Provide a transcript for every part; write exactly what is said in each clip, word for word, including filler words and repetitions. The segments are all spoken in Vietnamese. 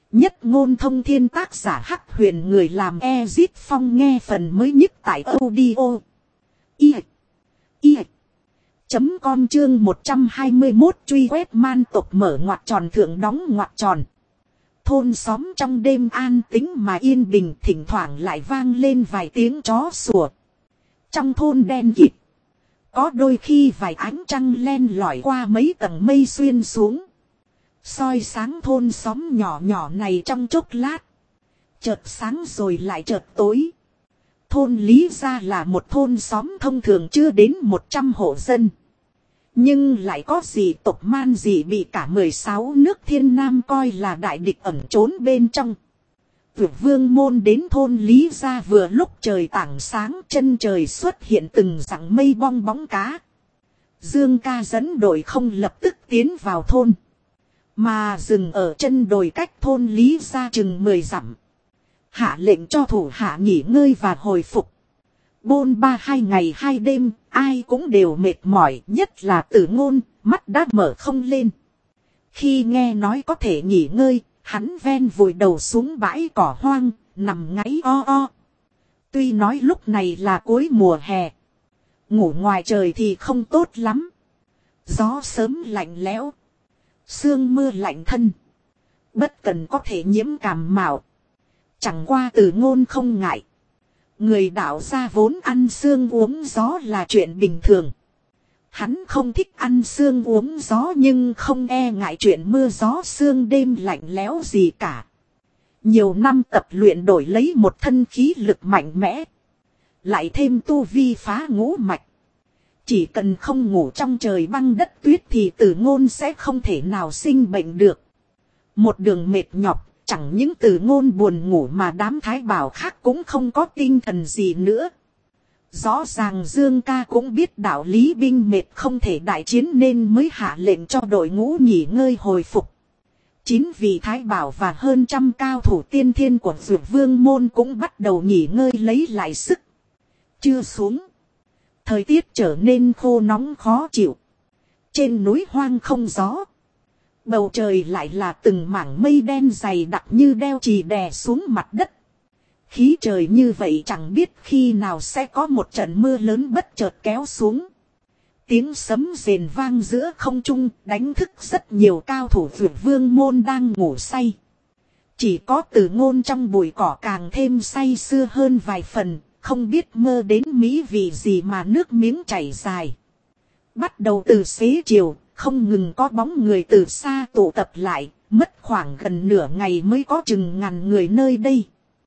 Nhất ngôn thông thiên tác giả Hắc Huyền người làm Ezit Phong nghe phần mới nhất tại audio. Y. Y. Chấm com chương một trăm hai mươi mốt truy quét man tộc mở ngoặc tròn thượng đóng ngoặc tròn. Thôn xóm trong đêm an tĩnh mà yên bình, thỉnh thoảng lại vang lên vài tiếng chó sủa. Trong thôn đen kịt, có đôi khi vài ánh trăng len lỏi qua mấy tầng mây xuyên xuống, soi sáng thôn xóm nhỏ nhỏ này trong chốc lát. Chợt sáng rồi lại chợt tối. Thôn Lý Gia là một thôn xóm thông thường chưa đến một trăm hộ dân, nhưng lại có dị tộc man dị bị cả mười sáu nước thiên nam coi là đại địch ẩn trốn bên trong. Vượt vương môn đến thôn Lý Gia vừa lúc trời tảng sáng, chân trời xuất hiện từng dặng mây bong bóng cá. Dương ca dẫn đội không lập tức tiến vào thôn, mà dừng ở chân đồi cách thôn Lý Gia chừng mười dặm. Hạ lệnh cho thủ hạ nghỉ ngơi và hồi phục. Bôn ba hai ngày hai đêm, ai cũng đều mệt mỏi, nhất là Tử Ngôn, mắt đã mở không lên. Khi nghe nói có thể nghỉ ngơi, hắn ven vùi đầu xuống bãi cỏ hoang, nằm ngáy o o. Tuy nói lúc này là cuối mùa hè, ngủ ngoài trời thì không tốt lắm. Gió sớm lạnh lẽo, sương mưa lạnh thân, bất cần có thể nhiễm cảm mạo. Chẳng qua Tử Ngôn không ngại. Người đạo gia vốn ăn xương uống gió là chuyện bình thường. Hắn không thích ăn xương uống gió, nhưng không e ngại chuyện mưa gió sương đêm lạnh lẽo gì cả. Nhiều năm tập luyện đổi lấy một thân khí lực mạnh mẽ, lại thêm tu vi phá ngũ mạch. Chỉ cần không ngủ trong trời băng đất tuyết thì Tử Ngôn sẽ không thể nào sinh bệnh được. Một đường mệt nhọc, chẳng những Tử Ngôn buồn ngủ mà đám thái bảo khác cũng không có tinh thần gì nữa. Rõ ràng Dương ca cũng biết đạo lý binh mệt không thể đại chiến nên mới hạ lệnh cho đội ngũ nghỉ ngơi hồi phục. Chín vị thái bảo và hơn trăm cao thủ tiên thiên của Dược Vương môn cũng bắt đầu nghỉ ngơi lấy lại sức. Trưa xuống, thời tiết trở nên khô nóng khó chịu. Trên núi hoang không gió, bầu trời lại là từng mảng mây đen dày đặc như đeo chì đè xuống mặt đất. Khí trời như vậy chẳng biết khi nào sẽ có một trận mưa lớn bất chợt kéo xuống. Tiếng sấm rền vang giữa không trung, đánh thức rất nhiều cao thủ Dược Vương môn đang ngủ say. Chỉ có Tử Ngôn trong bụi cỏ càng thêm say sưa hơn vài phần, không biết mơ đến mỹ vị gì mà nước miếng chảy dài. Bắt đầu từ xế chiều, không ngừng có bóng người từ xa tụ tập lại, mất khoảng gần nửa ngày mới có chừng ngàn người nơi đây.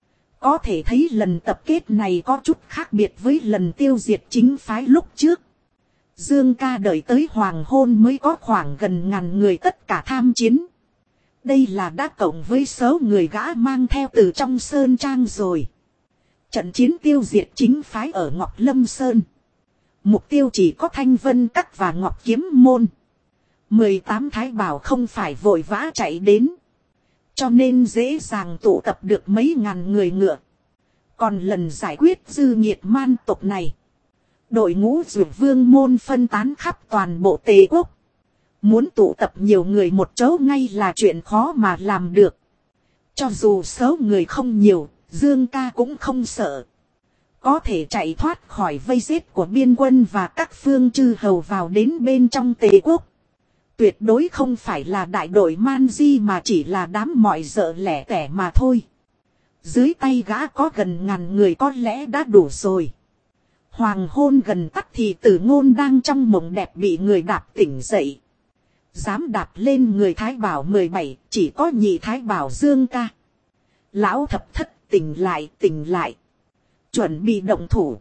Có thể thấy lần tập kết này có chút khác biệt với lần tiêu diệt chính phái lúc trước. Dương ca đợi tới hoàng hôn mới có khoảng gần ngàn người tất cả tham chiến. Đây là đã cộng với số người gã mang theo từ trong sơn trang rồi. Trận chiến tiêu diệt chính phái ở Ngọc Lâm Sơn, mục tiêu chỉ có Thanh Vân Các và Ngọc Kiếm Môn. mười tám thái bảo không phải vội vã chạy đến, cho nên dễ dàng tụ tập được mấy ngàn người ngựa. Còn lần giải quyết dư nghiệt man tộc này, đội ngũ Dược Vương môn phân tán khắp toàn bộ Tề quốc. Muốn tụ tập nhiều người một chỗ ngay là chuyện khó mà làm được. Cho dù số người không nhiều, Dương ca cũng không sợ. Có thể chạy thoát khỏi vây giết của biên quân và các phương chư hầu vào đến bên trong Tề quốc. Tuyệt đối không phải là đại đội man di mà chỉ là đám mọi dợ lẻ tẻ mà thôi. Dưới tay gã có gần ngàn người có lẽ đã đủ rồi. Hoàng hôn gần tắt thì Tử Ngôn đang trong mộng đẹp bị người đạp tỉnh dậy. Dám đạp lên người thái bảo mười bảy, chỉ có nhị thái bảo Dương ca. Lão thập thất, tỉnh lại, tỉnh lại. Chuẩn bị động thủ.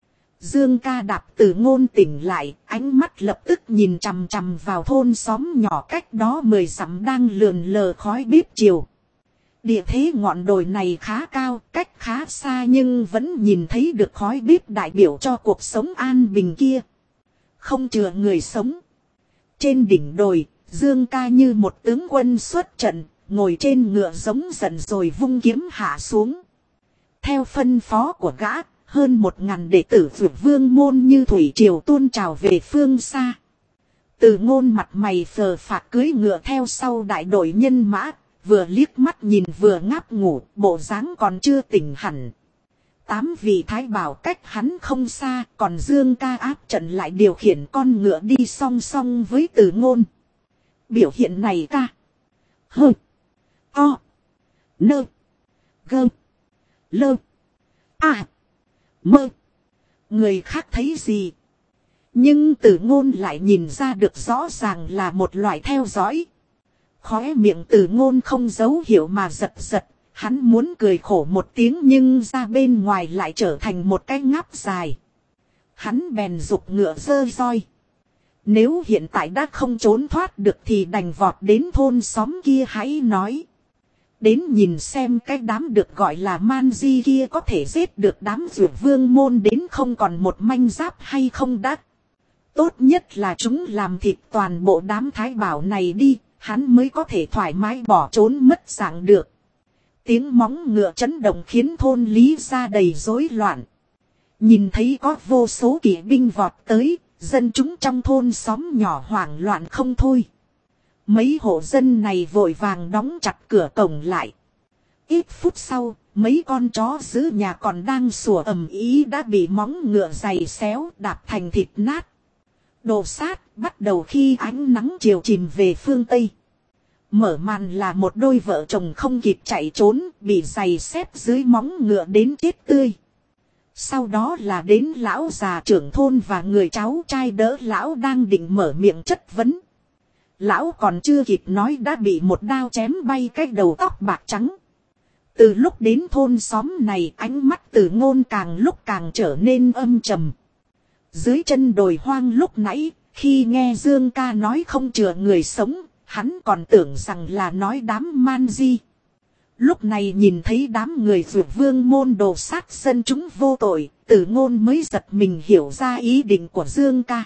Dương ca đạp Tử Ngôn tỉnh lại, ánh mắt lập tức nhìn chằm chằm vào thôn xóm nhỏ cách đó mười dặm đang lượn lờ khói bếp chiều. Địa thế ngọn đồi này khá cao, cách khá xa nhưng vẫn nhìn thấy được khói bếp đại biểu cho cuộc sống an bình kia. Không chừa người sống. Trên đỉnh đồi, Dương ca như một tướng quân xuất trận, ngồi trên ngựa giống giận rồi vung kiếm hạ xuống. Theo phân phó của gã, hơn một ngàn đệ tử Dược Vương môn như thủy triều tuôn trào về phương xa. Tử Ngôn mặt mày phờ phạc cưỡi ngựa theo sau đại đội nhân mã, vừa liếc mắt nhìn vừa ngáp ngủ, bộ dáng còn chưa tỉnh hẳn. Tám vị thái bảo cách hắn không xa, còn Dương ca áp trận lại điều khiển con ngựa đi song song với Từ Ngôn. Biểu hiện này ca. Hơ. To. Nơ. Gơ. Lơ. À. Mơ. Người khác thấy gì? Nhưng Từ Ngôn lại nhìn ra được rõ ràng là một loại theo dõi. Khóe miệng Từ Ngôn không dấu hiệu mà giật giật. Hắn muốn cười khổ một tiếng nhưng ra bên ngoài lại trở thành một cái ngáp dài. Hắn bèn giục ngựa giơ roi. Nếu hiện tại đã không trốn thoát được thì đành vọt đến thôn xóm kia hãy nói. Đến nhìn xem cái đám được gọi là man di kia có thể giết được đám Dược Vương môn đến không còn một manh giáp hay không đã. Tốt nhất là chúng làm thịt toàn bộ đám thái bảo này đi, hắn mới có thể thoải mái bỏ trốn mất dạng được. Tiếng móng ngựa chấn động khiến thôn Lý ra đầy rối loạn. Nhìn thấy có vô số kỵ binh vọt tới, dân chúng trong thôn xóm nhỏ hoảng loạn không thôi. Mấy hộ dân này vội vàng đóng chặt cửa cổng lại. Ít phút sau, mấy con chó giữ nhà còn đang sủa ầm ĩ đã bị móng ngựa giày xéo đạp thành thịt nát. Đồ sát bắt đầu khi ánh nắng chiều chìm về phương Tây. Mở màn là một đôi vợ chồng không kịp chạy trốn, bị giày xếp dưới móng ngựa đến chết tươi. Sau đó là đến lão già trưởng thôn và người cháu trai đỡ lão đang định mở miệng chất vấn. Lão còn chưa kịp nói đã bị một đao chém bay cái đầu tóc bạc trắng. Từ lúc đến thôn xóm này, ánh mắt Từ Ngôn càng lúc càng trở nên âm trầm. Dưới chân đồi hoang lúc nãy, khi nghe Dương ca nói không chừa người sống, hắn còn tưởng rằng là nói đám man di. Lúc này nhìn thấy đám người Dược Vương môn đồ sát dân chúng vô tội, Từ Ngôn mới giật mình hiểu ra ý định của Dương ca.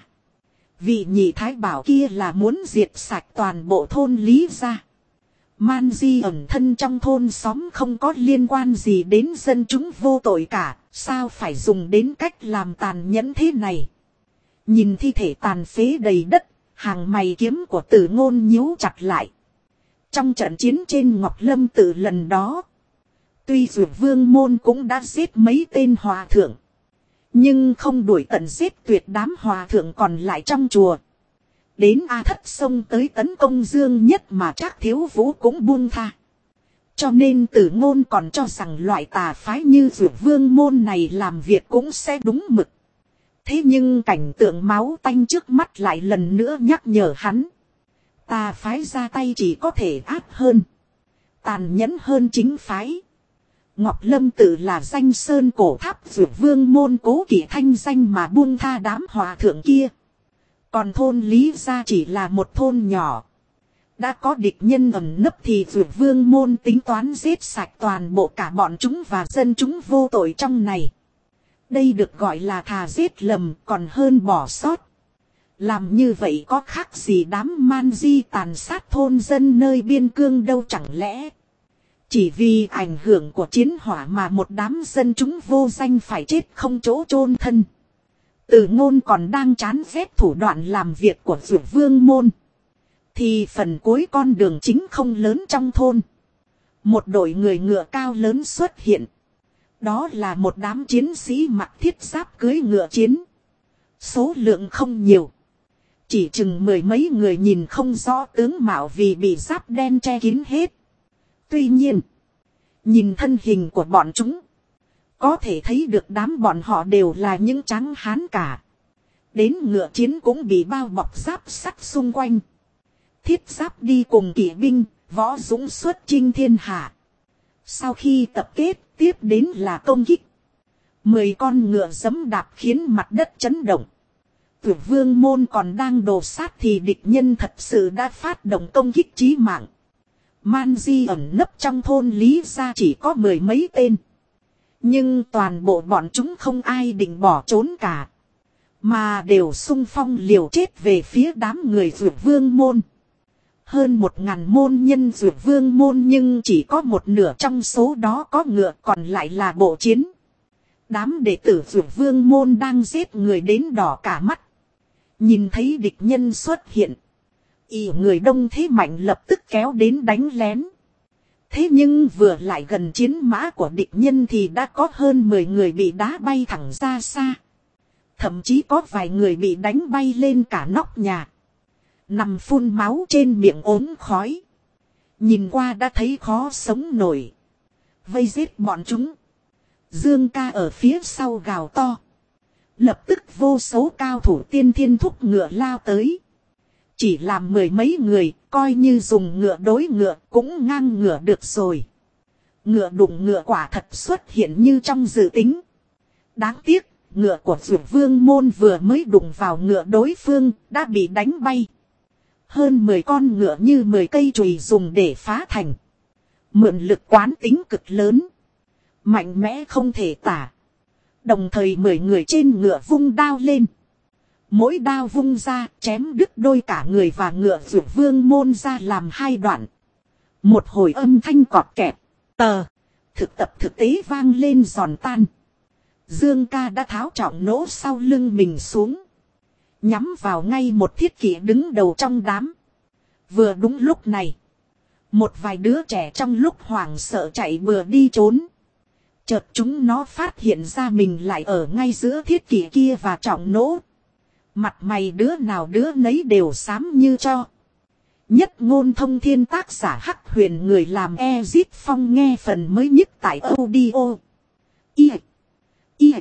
Vị nhị thái bảo kia là muốn diệt sạch toàn bộ thôn Lý gia. Man di ẩn thân trong thôn xóm không có liên quan gì đến dân chúng vô tội cả, sao phải dùng đến cách làm tàn nhẫn thế này. Nhìn thi thể tàn phế đầy đất, hàng mày kiếm của Từ Ngôn nhíu chặt lại. Trong trận chiến trên Ngọc Lâm Tự lần đó, tuy Dược Vương môn cũng đã giết mấy tên hòa thượng, nhưng không đuổi tận giết tuyệt đám hòa thượng còn lại trong chùa. Đến A Thất xông tới tấn công Dương Nhất mà Trác Thiếu Vũ cũng buông tha. Cho nên Từ Ngôn còn cho rằng loại tà phái như Dược Vương môn này làm việc cũng sẽ đúng mực. Thế nhưng cảnh tượng máu tanh trước mắt lại lần nữa nhắc nhở hắn. Tà phái ra tay chỉ có thể ác hơn, tàn nhẫn hơn chính phái. Ngọc Lâm Tự là danh sơn cổ tháp Dược Vương môn cố kỵ thanh danh mà buông tha đám hòa thượng kia. Còn thôn Lý gia chỉ là một thôn nhỏ. Đã có địch nhân ẩn nấp thì Dược Vương môn tính toán giết sạch toàn bộ cả bọn chúng và dân chúng vô tội trong này. Đây được gọi là thà giết lầm còn hơn bỏ sót. Làm như vậy có khác gì đám man di tàn sát thôn dân nơi biên cương đâu chẳng lẽ. Chỉ vì ảnh hưởng của chiến hỏa mà một đám dân chúng vô danh phải chết không chỗ chôn thân. Từ Ngôn còn đang chán ghét thủ đoạn làm việc của Dược Vương môn. Thì phần cuối con đường chính không lớn trong thôn. Một đội người ngựa cao lớn xuất hiện. Đó là một đám chiến sĩ mặc thiết giáp cưỡi ngựa chiến. Số lượng không nhiều. Chỉ chừng mười mấy người nhìn không rõ tướng mạo vì bị giáp đen che kín hết. Tuy nhiên, nhìn thân hình của bọn chúng, có thể thấy được đám bọn họ đều là những tráng hán cả. Đến ngựa chiến cũng bị bao bọc giáp sắt xung quanh. Thiết giáp đi cùng kỵ binh, võ dũng xuất chinh thiên hạ. Sau khi tập kết, tiếp đến là công kích. Mười con ngựa giẫm đạp khiến mặt đất chấn động. Dược Vương môn còn đang đổ sát thì địch nhân thật sự đã phát động công kích chí mạng. Man di ẩn nấp trong thôn Lý gia chỉ có mười mấy tên. Nhưng toàn bộ bọn chúng không ai định bỏ trốn cả. Mà đều xung phong liều chết về phía đám người Dược Vương môn. Hơn một ngàn môn nhân Dược Vương môn nhưng chỉ có một nửa trong số đó có ngựa còn lại là bộ chiến. Đám đệ tử Dược Vương môn đang giết người đến đỏ cả mắt. Nhìn thấy địch nhân xuất hiện. Ý người đông thế mạnh lập tức kéo đến đánh lén. Thế nhưng vừa lại gần chiến mã của địch nhân thì đã có hơn mười người bị đá bay thẳng ra xa. Thậm chí có vài người bị đánh bay lên cả nóc nhà. Nằm phun máu trên miệng ốm khói. Nhìn qua đã thấy khó sống nổi. Vây giết bọn chúng. Dương ca ở phía sau gào to. Lập tức vô số cao thủ tiên thiên thúc ngựa lao tới. Chỉ làm mười mấy người, coi như dùng ngựa đối ngựa cũng ngang ngựa được rồi. Ngựa đụng ngựa quả thật xuất hiện như trong dự tính. Đáng tiếc, ngựa của Dược Vương môn vừa mới đụng vào ngựa đối phương, đã bị đánh bay. Hơn mười con ngựa như mười cây chùy dùng để phá thành. Mượn lực quán tính cực lớn. Mạnh mẽ không thể tả. Đồng thời mười người trên ngựa vung đao lên. Mỗi đao vung ra chém đứt đôi cả người và ngựa Dược Vương môn ra làm hai đoạn. Một hồi âm thanh cọt kẹt. Tờ. Thực tập thực tế vang lên giòn tan. Dương ca đã tháo trọng nỗ sau lưng mình xuống. Nhắm vào ngay một thiết kỷ đứng đầu trong đám. Vừa đúng lúc này. Một vài đứa trẻ trong lúc hoảng sợ chạy bừa đi trốn. Chợt chúng nó phát hiện ra mình lại ở ngay giữa thiết kỷ kia và trọng nỗ. Mặt mày đứa nào đứa nấy đều xám như cho. Nhất ngôn thông thiên tác giả Hắc Huyền người làm Ezit Phong nghe phần mới nhất tại audio. Y. Y.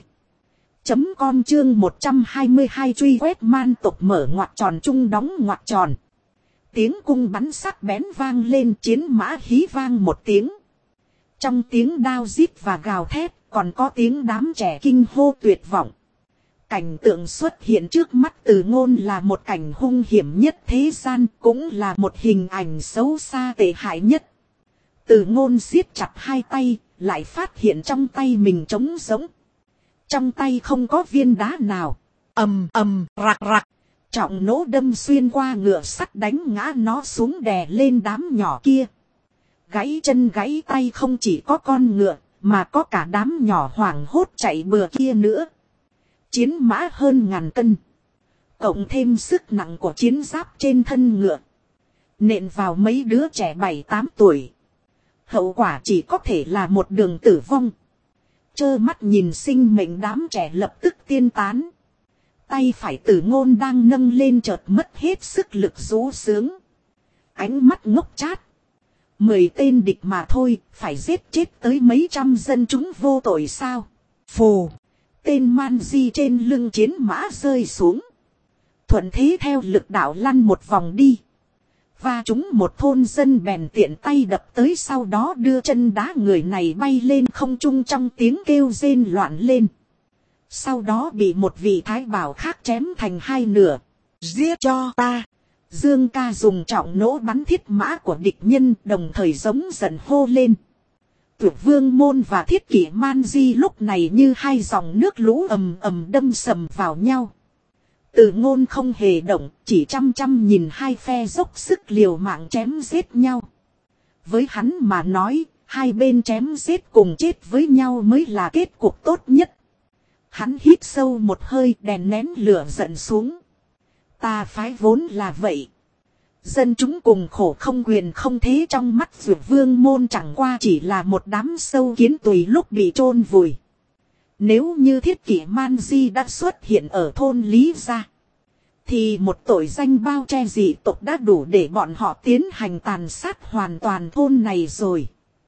Chấm com chương một trăm hai mươi hai truy quét man tộc mở ngoặc tròn trung đóng ngoặc tròn. Tiếng cung bắn sắc bén vang lên, chiến mã hí vang một tiếng. Trong tiếng đao rít và gào thét còn có tiếng đám trẻ kinh hô tuyệt vọng. Cảnh tượng xuất hiện trước mắt Từ Ngôn là một cảnh hung hiểm nhất thế gian, cũng là một hình ảnh xấu xa tệ hại nhất. Từ Ngôn siết chặt hai tay, lại phát hiện trong tay mình trống rỗng. Trong tay không có viên đá nào. Ầm ầm rạc rạc. Trọng nỗ đâm xuyên qua ngựa sắt đánh ngã nó xuống đè lên đám nhỏ kia. Gãy chân gãy tay không chỉ có con ngựa, mà có cả đám nhỏ hoảng hốt chạy bừa kia nữa. Chiến mã hơn ngàn cân. Cộng thêm sức nặng của chiến giáp trên thân ngựa. Nện vào mấy đứa trẻ bảy tám tuổi. Hậu quả chỉ có thể là một đường tử vong. Trơ mắt nhìn sinh mệnh đám trẻ lập tức tiên tán. Tay phải Từ Ngôn đang nâng lên chợt mất hết sức lực rú sướng. Ánh mắt ngốc chát. Mười tên địch mà thôi, phải giết chết tới mấy trăm dân chúng vô tội sao? Phù. Tên man di trên lưng chiến mã rơi xuống. Thuận thế theo lực đạo lăn một vòng đi. Và chúng một thôn dân bèn tiện tay đập tới, sau đó đưa chân đá người này bay lên không trung trong tiếng kêu rên loạn lên. Sau đó bị một vị thái bảo khác chém thành hai nửa. Giết cho ta. Dương ca dùng trọng nỗ bắn thiết mã của địch nhân, đồng thời giống giận hô lên. Tuyệt Vương môn và thiết kỷ man di lúc này như hai dòng nước lũ ầm ầm đâm sầm vào nhau. Từ Ngôn không hề động, chỉ chăm chăm nhìn hai phe dốc sức liều mạng chém giết nhau. Với hắn mà nói, hai bên chém giết cùng chết với nhau mới là kết cục tốt nhất. Hắn hít sâu một hơi, đè nén lửa giận xuống. Ta phái vốn là vậy. Dân chúng cùng khổ không quyền không thế, trong mắt Dược Vương môn chẳng qua chỉ là một đám sâu kiến tùy lúc bị chôn vùi. Nếu như thiết kỷ man di đã xuất hiện ở thôn Lý Gia, thì một tội danh bao che dị tộc đã đủ để bọn họ tiến hành tàn sát hoàn toàn thôn này rồi.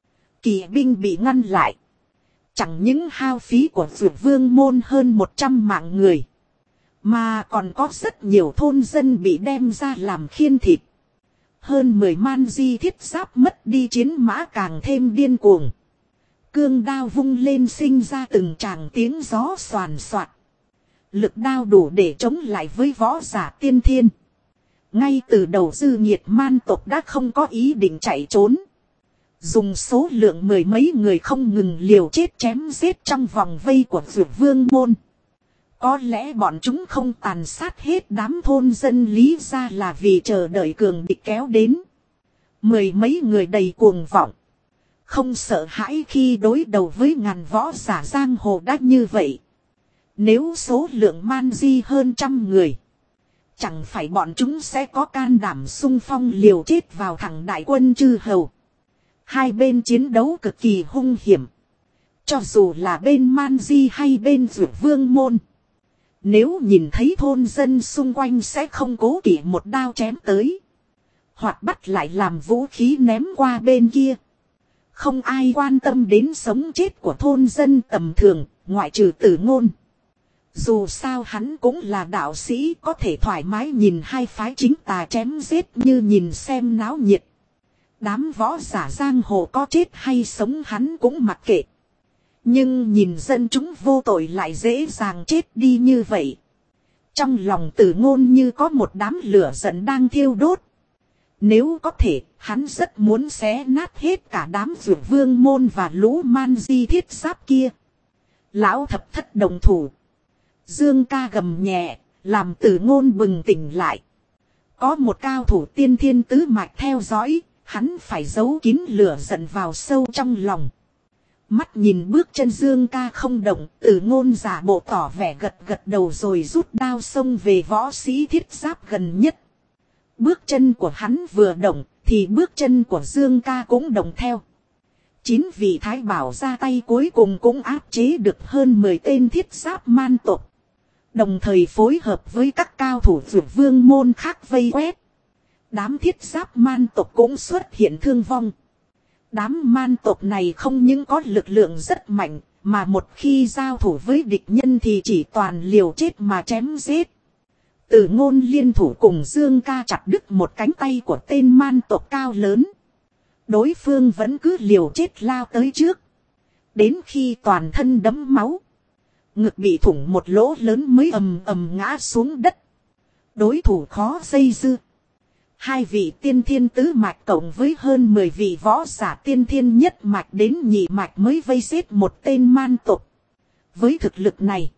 Kỵ binh bị ngăn lại. Chẳng những hao phí của Dược Vương môn hơn một trăm mạng người, mà còn có rất nhiều thôn dân bị đem ra làm khiên thịt. Hơn mười man di thiết giáp mất đi, chiến mã càng thêm điên cuồng. Cương đao vung lên sinh ra từng tràng tiếng gió xoàn xoạt. Lực đao đủ để chống lại với võ giả tiên thiên. Ngay từ đầu dư nhiệt man tộc đã không có ý định chạy trốn. Dùng số lượng mười mấy người không ngừng liều chết chém giết trong vòng vây của Dược Vương môn. Có lẽ bọn chúng không tàn sát hết đám thôn dân Lý Gia là vì chờ đợi cường địch kéo đến. Mười mấy người đầy cuồng vọng. Không sợ hãi khi đối đầu với ngàn võ giả giang hồ đã như vậy. Nếu số lượng man di hơn trăm người, chẳng phải bọn chúng sẽ có can đảm xung phong liều chết vào thẳng đại quân chư hầu. Hai bên chiến đấu cực kỳ hung hiểm. Cho dù là bên Man Di hay bên Dược Vương môn. Nếu nhìn thấy thôn dân xung quanh sẽ không cố kỵ một đao chém tới. Hoặc bắt lại làm vũ khí ném qua bên kia. Không ai quan tâm đến sống chết của thôn dân tầm thường, ngoại trừ Tử Ngôn. Dù sao hắn cũng là đạo sĩ, có thể thoải mái nhìn hai phái chính tà chém giết như nhìn xem náo nhiệt. Đám võ giả giang hồ có chết hay sống hắn cũng mặc kệ. Nhưng nhìn dân chúng vô tội lại dễ dàng chết đi như vậy. Trong lòng Tử Ngôn như có một đám lửa giận đang thiêu đốt. Nếu có thể, hắn rất muốn xé nát hết cả đám Dược Vương môn và lũ Man Di thiết giáp kia. Lão thập thất đồng thủ. Dương ca gầm nhẹ, làm Tử Ngôn bừng tỉnh lại. Có một cao thủ tiên thiên tứ mạch theo dõi, hắn phải giấu kín lửa giận vào sâu trong lòng. Mắt nhìn bước chân Dương ca không động, Tử Ngôn giả bộ tỏ vẻ gật gật đầu rồi rút đao xông về võ sĩ thiết giáp gần nhất. Bước chân của hắn vừa động, thì bước chân của Dương ca cũng động theo. Chín vị thái bảo ra tay cuối cùng cũng áp chế được hơn mười tên thiết giáp man tộc. Đồng thời phối hợp với các cao thủ Dược Vương môn khác vây quét. Đám thiết giáp man tộc cũng xuất hiện thương vong. Đám man tộc này không những có lực lượng rất mạnh, mà một khi giao thủ với địch nhân thì chỉ toàn liều chết mà chém giết. Tử Ngôn liên thủ cùng Dương ca chặt đứt một cánh tay của tên man tộc cao lớn. Đối phương vẫn cứ liều chết lao tới trước. Đến khi toàn thân đẫm máu, ngực bị thủng một lỗ lớn mới ầm ầm ngã xuống đất. Đối thủ khó dây dưa. Hai vị tiên thiên tứ mạch cộng với hơn mười vị võ giả tiên thiên nhất mạch đến nhị mạch mới vây giết một tên man tộc. Với thực lực này,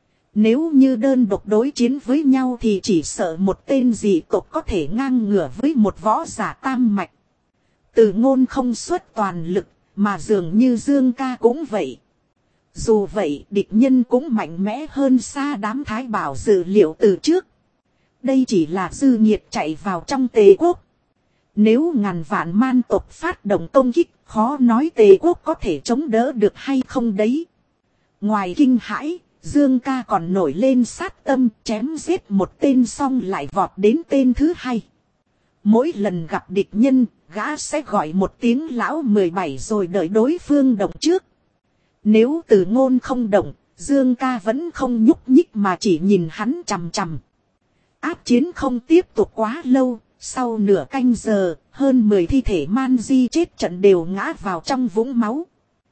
nếu như đơn độc đối chiến với nhau thì chỉ sợ một tên dị tộc có thể ngang ngửa với một võ giả tam mạch. Tử Ngôn không xuất toàn lực, mà dường như Dương ca cũng vậy. Dù vậy, địch nhân cũng mạnh mẽ hơn xa đám thái bảo dự liệu từ trước. Đây chỉ là dư nhiệt chạy vào trong Tề quốc. Nếu ngàn vạn man tộc phát động công kích, khó nói Tề quốc có thể chống đỡ được hay không đấy. Ngoài kinh hãi, Dương ca còn nổi lên sát tâm, chém giết một tên xong lại vọt đến tên thứ hai. Mỗi lần gặp địch nhân, gã sẽ gọi một tiếng lão mười bảy rồi đợi đối phương động trước. Nếu Tử Ngôn không động, Dương ca vẫn không nhúc nhích mà chỉ nhìn hắn chằm chằm. Áp chiến không tiếp tục quá lâu, sau nửa canh giờ, hơn mười thi thể man di chết trận đều ngã vào trong vũng máu.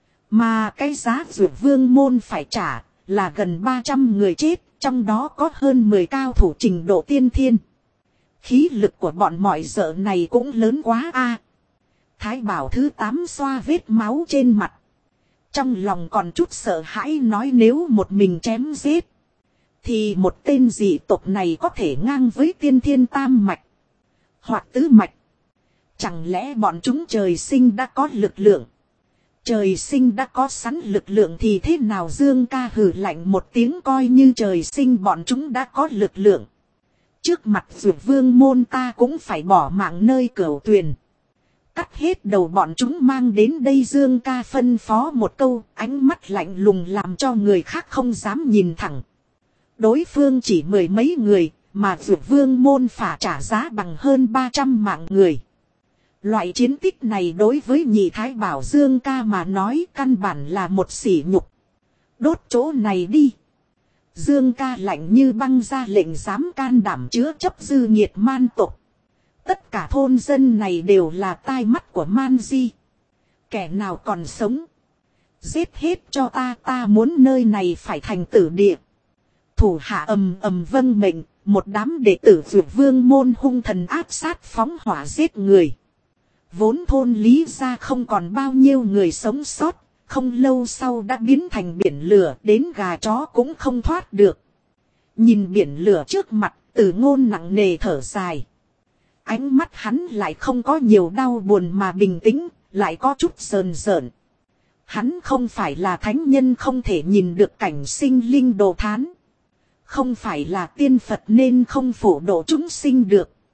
Mà cái giá Dược Vương môn phải trả là gần ba trăm người chết, trong đó có hơn mười cao thủ trình độ tiên thiên. Khí lực của bọn mọi dợ này cũng lớn quá a. Thái bảo thứ tám xoa vết máu trên mặt. Trong lòng còn chút sợ hãi nói nếu một mình chém giết, thì một tên dị tộc này có thể ngang với tiên thiên tam mạch hoặc tứ mạch. Chẳng lẽ bọn chúng trời sinh đã có lực lượng? Trời sinh đã có sẵn lực lượng thì thế nào? Dương ca hừ lạnh một tiếng, coi như trời sinh bọn chúng đã có lực lượng. Trước mặt Dược Vương môn ta cũng phải bỏ mạng nơi cửu tuyền. Cắt hết đầu bọn chúng mang đến đây. Dương ca phân phó một câu, ánh mắt lạnh lùng làm cho người khác không dám nhìn thẳng. Đối phương chỉ mười mấy người, mà Dược Vương môn phải trả giá bằng hơn ba trăm mạng người. Loại chiến tích này đối với nhị thái bảo Dương ca mà nói căn bản là một sỉ nhục. Đốt chỗ này đi. Dương ca lạnh như băng ra lệnh dám can đảm chứa chấp dư nhiệt man tộc. Tất cả thôn dân này đều là tai mắt của Man Di. Kẻ nào còn sống, giết hết cho ta, ta muốn nơi này phải thành tử địa. Thủ hạ ầm ầm vâng mệnh, một đám đệ tử Dược Vương môn hung thần áp sát phóng hỏa giết người. Vốn thôn Lý gia không còn bao nhiêu người sống sót, không lâu sau đã biến thành biển lửa, đến gà chó cũng không thoát được. Nhìn biển lửa trước mặt, Tử Ngôn nặng nề thở dài. Ánh mắt hắn lại không có nhiều đau buồn mà bình tĩnh, lại có chút sờn sợn. Hắn không phải là thánh nhân không thể nhìn được cảnh sinh linh đồ thán. Không phải là tiên Phật nên không phổ độ chúng sinh được.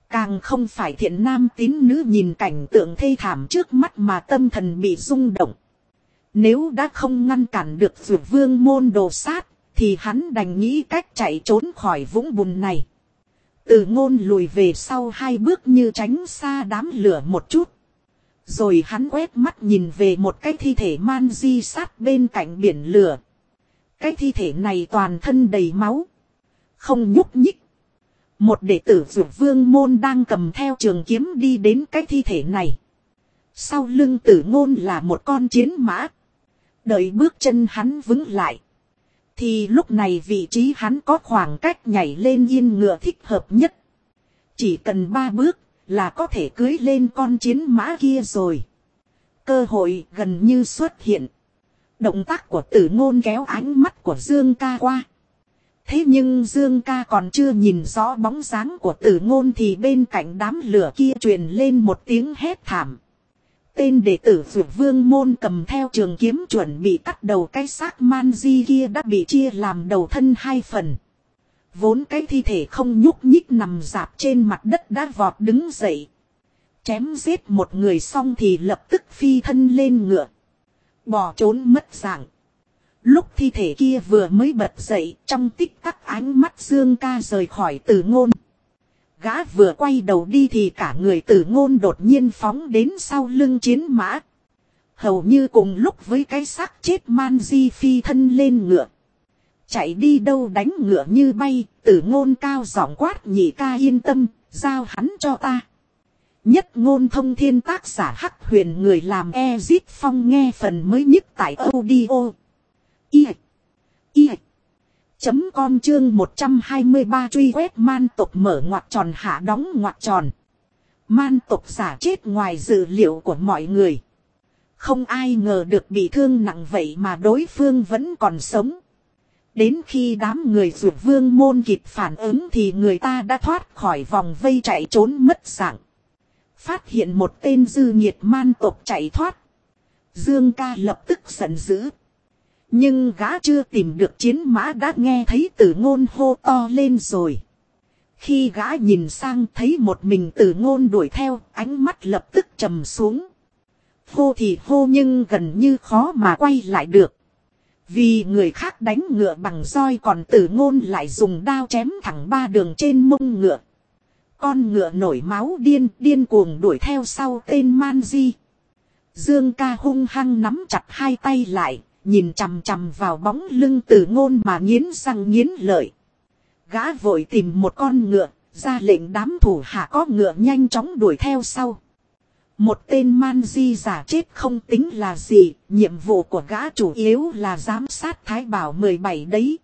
Càng không phải thiện nam tín nữ nhìn cảnh tượng thê thảm trước mắt mà tâm thần bị rung động. Nếu đã không ngăn cản được Dược Vương môn đồ sát, thì hắn đành nghĩ cách chạy trốn khỏi vũng bùn này. Từ Ngôn lùi về sau hai bước như tránh xa đám lửa một chút. Rồi hắn quét mắt nhìn về một cái thi thể man di sát bên cạnh biển lửa. Cái thi thể này toàn thân đầy máu, không nhúc nhích. Một đệ tử Dược Vương môn đang cầm theo trường kiếm đi đến cái thi thể này. Sau lưng Tử Ngôn là một con chiến mã. Đợi bước chân hắn vững lại, thì lúc này vị trí hắn có khoảng cách nhảy lên yên ngựa thích hợp nhất. Chỉ cần ba bước là có thể cưỡi lên con chiến mã kia rồi. Cơ hội gần như xuất hiện. Động tác của Tử Ngôn kéo ánh mắt của Dương Ca qua. Thế nhưng Dương Ca còn chưa nhìn rõ bóng dáng của Tử Ngôn thì bên cạnh đám lửa kia truyền lên một tiếng hét thảm. Tên đệ tử Dược Vương môn cầm theo trường kiếm chuẩn bị cắt đầu cái xác man di kia đã bị chia làm đầu thân hai phần. Vốn cái thi thể không nhúc nhích nằm rạp trên mặt đất đã vọt đứng dậy. Chém giết một người xong thì lập tức phi thân lên ngựa, bỏ trốn mất dạng. Lúc thi thể kia vừa mới bật dậy, trong tích tắc ánh mắt Dương Ca rời khỏi Tử Ngôn. Gã vừa quay đầu đi thì cả người Tử Ngôn đột nhiên phóng đến sau lưng chiến mã. Hầu như cùng lúc với cái xác chết man di phi thân lên ngựa. Chạy đi đâu đánh ngựa như bay, Tử Ngôn cao giọng quát: Nhị ca yên tâm, giao hắn cho ta. Nhất Ngôn Thông Thiên, tác giả Hắc Huyền, người làm Ezit Phong, nghe phần mới nhất tại audio i i chấm com chương một trăm hai mươi ba truy quét man tộc mở ngoặc tròn hạ đóng ngoặc tròn. Man tộc giả chết ngoài dự liệu của mọi người. Không ai ngờ được bị thương nặng vậy mà đối phương vẫn còn sống. Đến khi đám người Dược Vương môn kịp phản ứng thì người ta đã thoát khỏi vòng vây chạy trốn mất dạng. Phát hiện một tên dư nhiệt man tộc chạy thoát, Dương Ca lập tức giận dữ. Nhưng gã chưa tìm được chiến mã đã nghe thấy Tử Ngôn hô to lên rồi. Khi gã nhìn sang thấy một mình Tử Ngôn đuổi theo, ánh mắt lập tức trầm xuống. Hô thì hô nhưng gần như khó mà quay lại được. Vì người khác đánh ngựa bằng roi, còn Tử Ngôn lại dùng đao chém thẳng ba đường trên mông ngựa. Con ngựa nổi máu điên, điên cuồng đuổi theo sau tên man di. Dương Ca hung hăng nắm chặt hai tay lại, nhìn chằm chằm vào bóng lưng Tử Ngôn mà nghiến răng nghiến lợi. Gã vội tìm một con ngựa, ra lệnh đám thủ hạ có ngựa nhanh chóng đuổi theo sau. Một tên man di giả chết không tính là gì, nhiệm vụ của gã chủ yếu là giám sát Thái Bảo mười bảy đấy.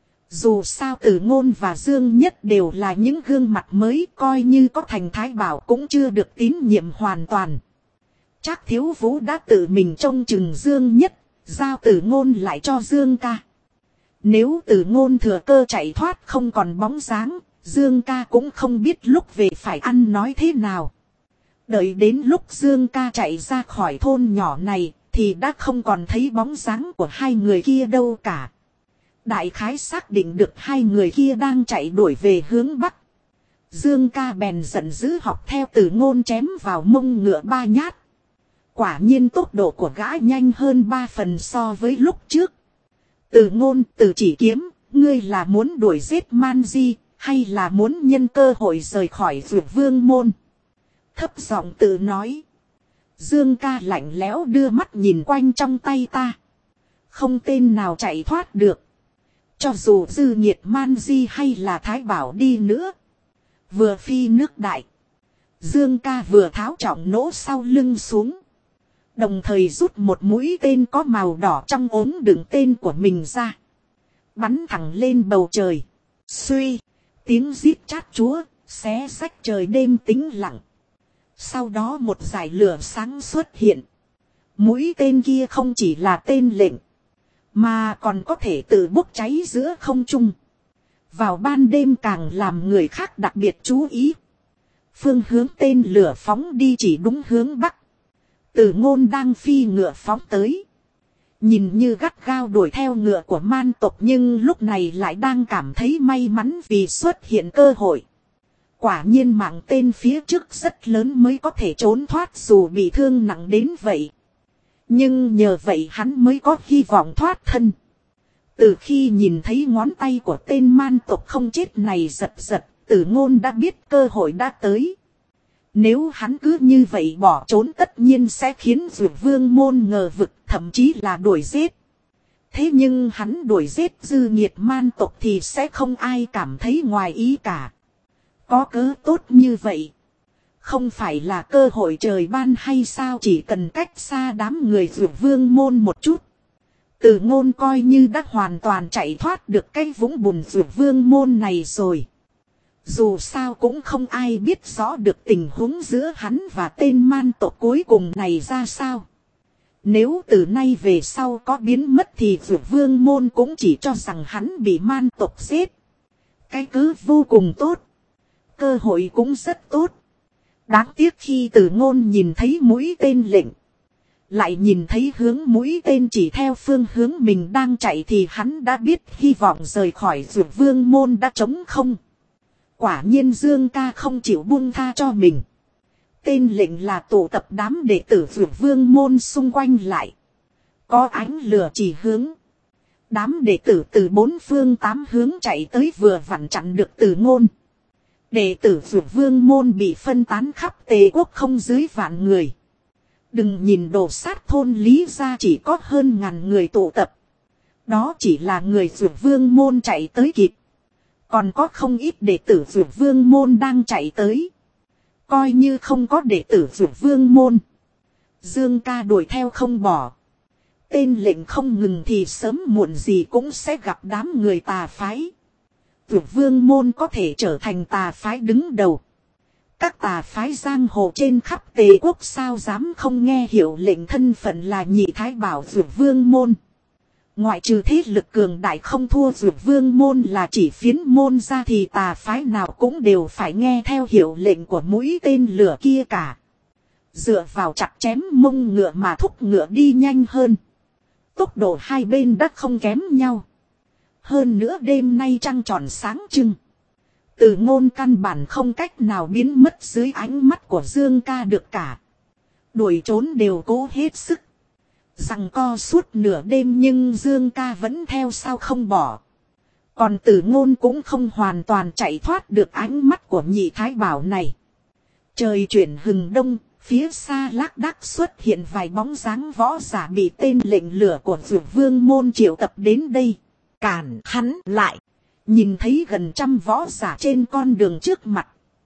Dù sao Tử Ngôn và Dương Nhất đều là những gương mặt mới, coi như có thành Thái Bảo cũng chưa được tín nhiệm hoàn toàn. Trác Thiếu Vũ đã tự mình trông chừng Dương Nhất, giao Tử Ngôn lại cho Dương Ca. Nếu Tử Ngôn thừa cơ chạy thoát không còn bóng dáng, Dương Ca cũng không biết lúc về phải ăn nói thế nào. Đợi đến lúc Dương Ca chạy ra khỏi thôn nhỏ này thì đã không còn thấy bóng dáng của hai người kia đâu cả. Đại khái xác định được hai người kia đang chạy đuổi về hướng Bắc. Dương Ca bèn giận dữ học theo Tử Ngôn chém vào mông ngựa ba nhát. Quả nhiên tốc độ của gã nhanh hơn ba phần so với lúc trước. Tử Ngôn, Tử Chỉ Kiếm, ngươi là muốn đuổi giết man di, hay là muốn nhân cơ hội rời khỏi Dược Vương môn? Thấp giọng tự nói. Dương Ca lạnh lẽo đưa mắt nhìn quanh trong tay ta. Không tên nào chạy thoát được. Cho dù dư nhiệt man di hay là Thái Bảo đi nữa. Vừa phi nước đại, Dương Ca vừa tháo trọng nỗ sau lưng xuống. Đồng thời rút một mũi tên có màu đỏ trong ốm đựng tên của mình ra. Bắn thẳng lên bầu trời. Suy, tiếng rít chát chúa, xé rách trời đêm tĩnh lặng. Sau đó một dải lửa sáng xuất hiện. Mũi tên kia không chỉ là tên lệnh, mà còn có thể tự bốc cháy giữa không trung. Vào ban đêm càng làm người khác đặc biệt chú ý. Phương hướng tên lửa phóng đi chỉ đúng hướng Bắc. Tử Ngôn đang phi ngựa phóng tới. Nhìn như gắt gao đuổi theo ngựa của man tộc, nhưng lúc này lại đang cảm thấy may mắn vì xuất hiện cơ hội. Quả nhiên mạng tên phía trước rất lớn mới có thể trốn thoát dù bị thương nặng đến vậy. Nhưng nhờ vậy hắn mới có hy vọng thoát thân. Từ khi nhìn thấy ngón tay của tên man tộc không chết này giật giật, Tử Ngôn đã biết cơ hội đã tới. Nếu hắn cứ như vậy bỏ trốn tất nhiên sẽ khiến Dược Vương môn ngờ vực, thậm chí là đuổi giết. Thế nhưng hắn đuổi giết dư nghiệt man tộc thì sẽ không ai cảm thấy ngoài ý cả. Có cớ tốt như vậy. Không phải là cơ hội trời ban hay sao, chỉ cần cách xa đám người Dược Vương môn một chút. Tử Ngôn coi như đã hoàn toàn chạy thoát được cái vũng bùn Dược Vương môn này rồi. Dù sao cũng không ai biết rõ được tình huống giữa hắn và tên man tộc cuối cùng này ra sao. Nếu từ nay về sau có biến mất thì Dược Vương môn cũng chỉ cho rằng hắn bị man tộc giết. Cái cứ vô cùng tốt. Cơ hội cũng rất tốt. Đáng tiếc khi Tử Ngôn nhìn thấy mũi tên lệnh, lại nhìn thấy hướng mũi tên chỉ theo phương hướng mình đang chạy thì hắn đã biết hy vọng rời khỏi Dược Vương môn đã trống không. Quả nhiên Dương ca không chịu buông tha cho mình. Tên lệnh là tụ tập đám đệ tử Dược Vương môn xung quanh lại. Có ánh lửa chỉ hướng. Đám đệ tử từ bốn phương tám hướng chạy tới vừa vặn chặn được Tử Ngôn. Đệ tử Dược Vương môn bị phân tán khắp Tề quốc không dưới vạn người. Đừng nhìn đồ sát thôn Lý gia chỉ có hơn ngàn người tụ tập. Đó chỉ là người Dược Vương môn chạy tới kịp. Còn có không ít đệ tử Dược Vương môn đang chạy tới. Coi như không có đệ tử Dược Vương môn, Dương ca đuổi theo không bỏ. Tên lệnh không ngừng thì sớm muộn gì cũng sẽ gặp đám người tà phái. Dược Vương môn có thể trở thành tà phái đứng đầu. Các tà phái giang hồ trên khắp Tề quốc sao dám không nghe hiệu lệnh thân phận là nhị thái bảo Dược Vương môn. Ngoại trừ thế lực cường đại không thua Dược Vương môn là chỉ phiến môn ra thì tà phái nào cũng đều phải nghe theo hiệu lệnh của mũi tên lửa kia cả. Dựa vào chặt chém mông ngựa mà thúc ngựa đi nhanh hơn. Tốc độ hai bên đã không kém nhau. Hơn nữa đêm nay trăng tròn sáng trưng. Tử Ngôn căn bản không cách nào biến mất dưới ánh mắt của Dương ca được cả. Đuổi trốn đều cố hết sức. Rằng co suốt nửa đêm nhưng Dương ca vẫn theo sau không bỏ. Còn Tử Ngôn cũng không hoàn toàn chạy thoát được ánh mắt của nhị thái bảo này. Trời chuyển hừng đông, phía xa lác đác xuất hiện vài bóng dáng võ giả bị tên lệnh lửa của Dược Vương môn triệu tập đến đây. Cản hắn lại. Nhìn thấy gần trăm võ giả trên con đường trước mặt.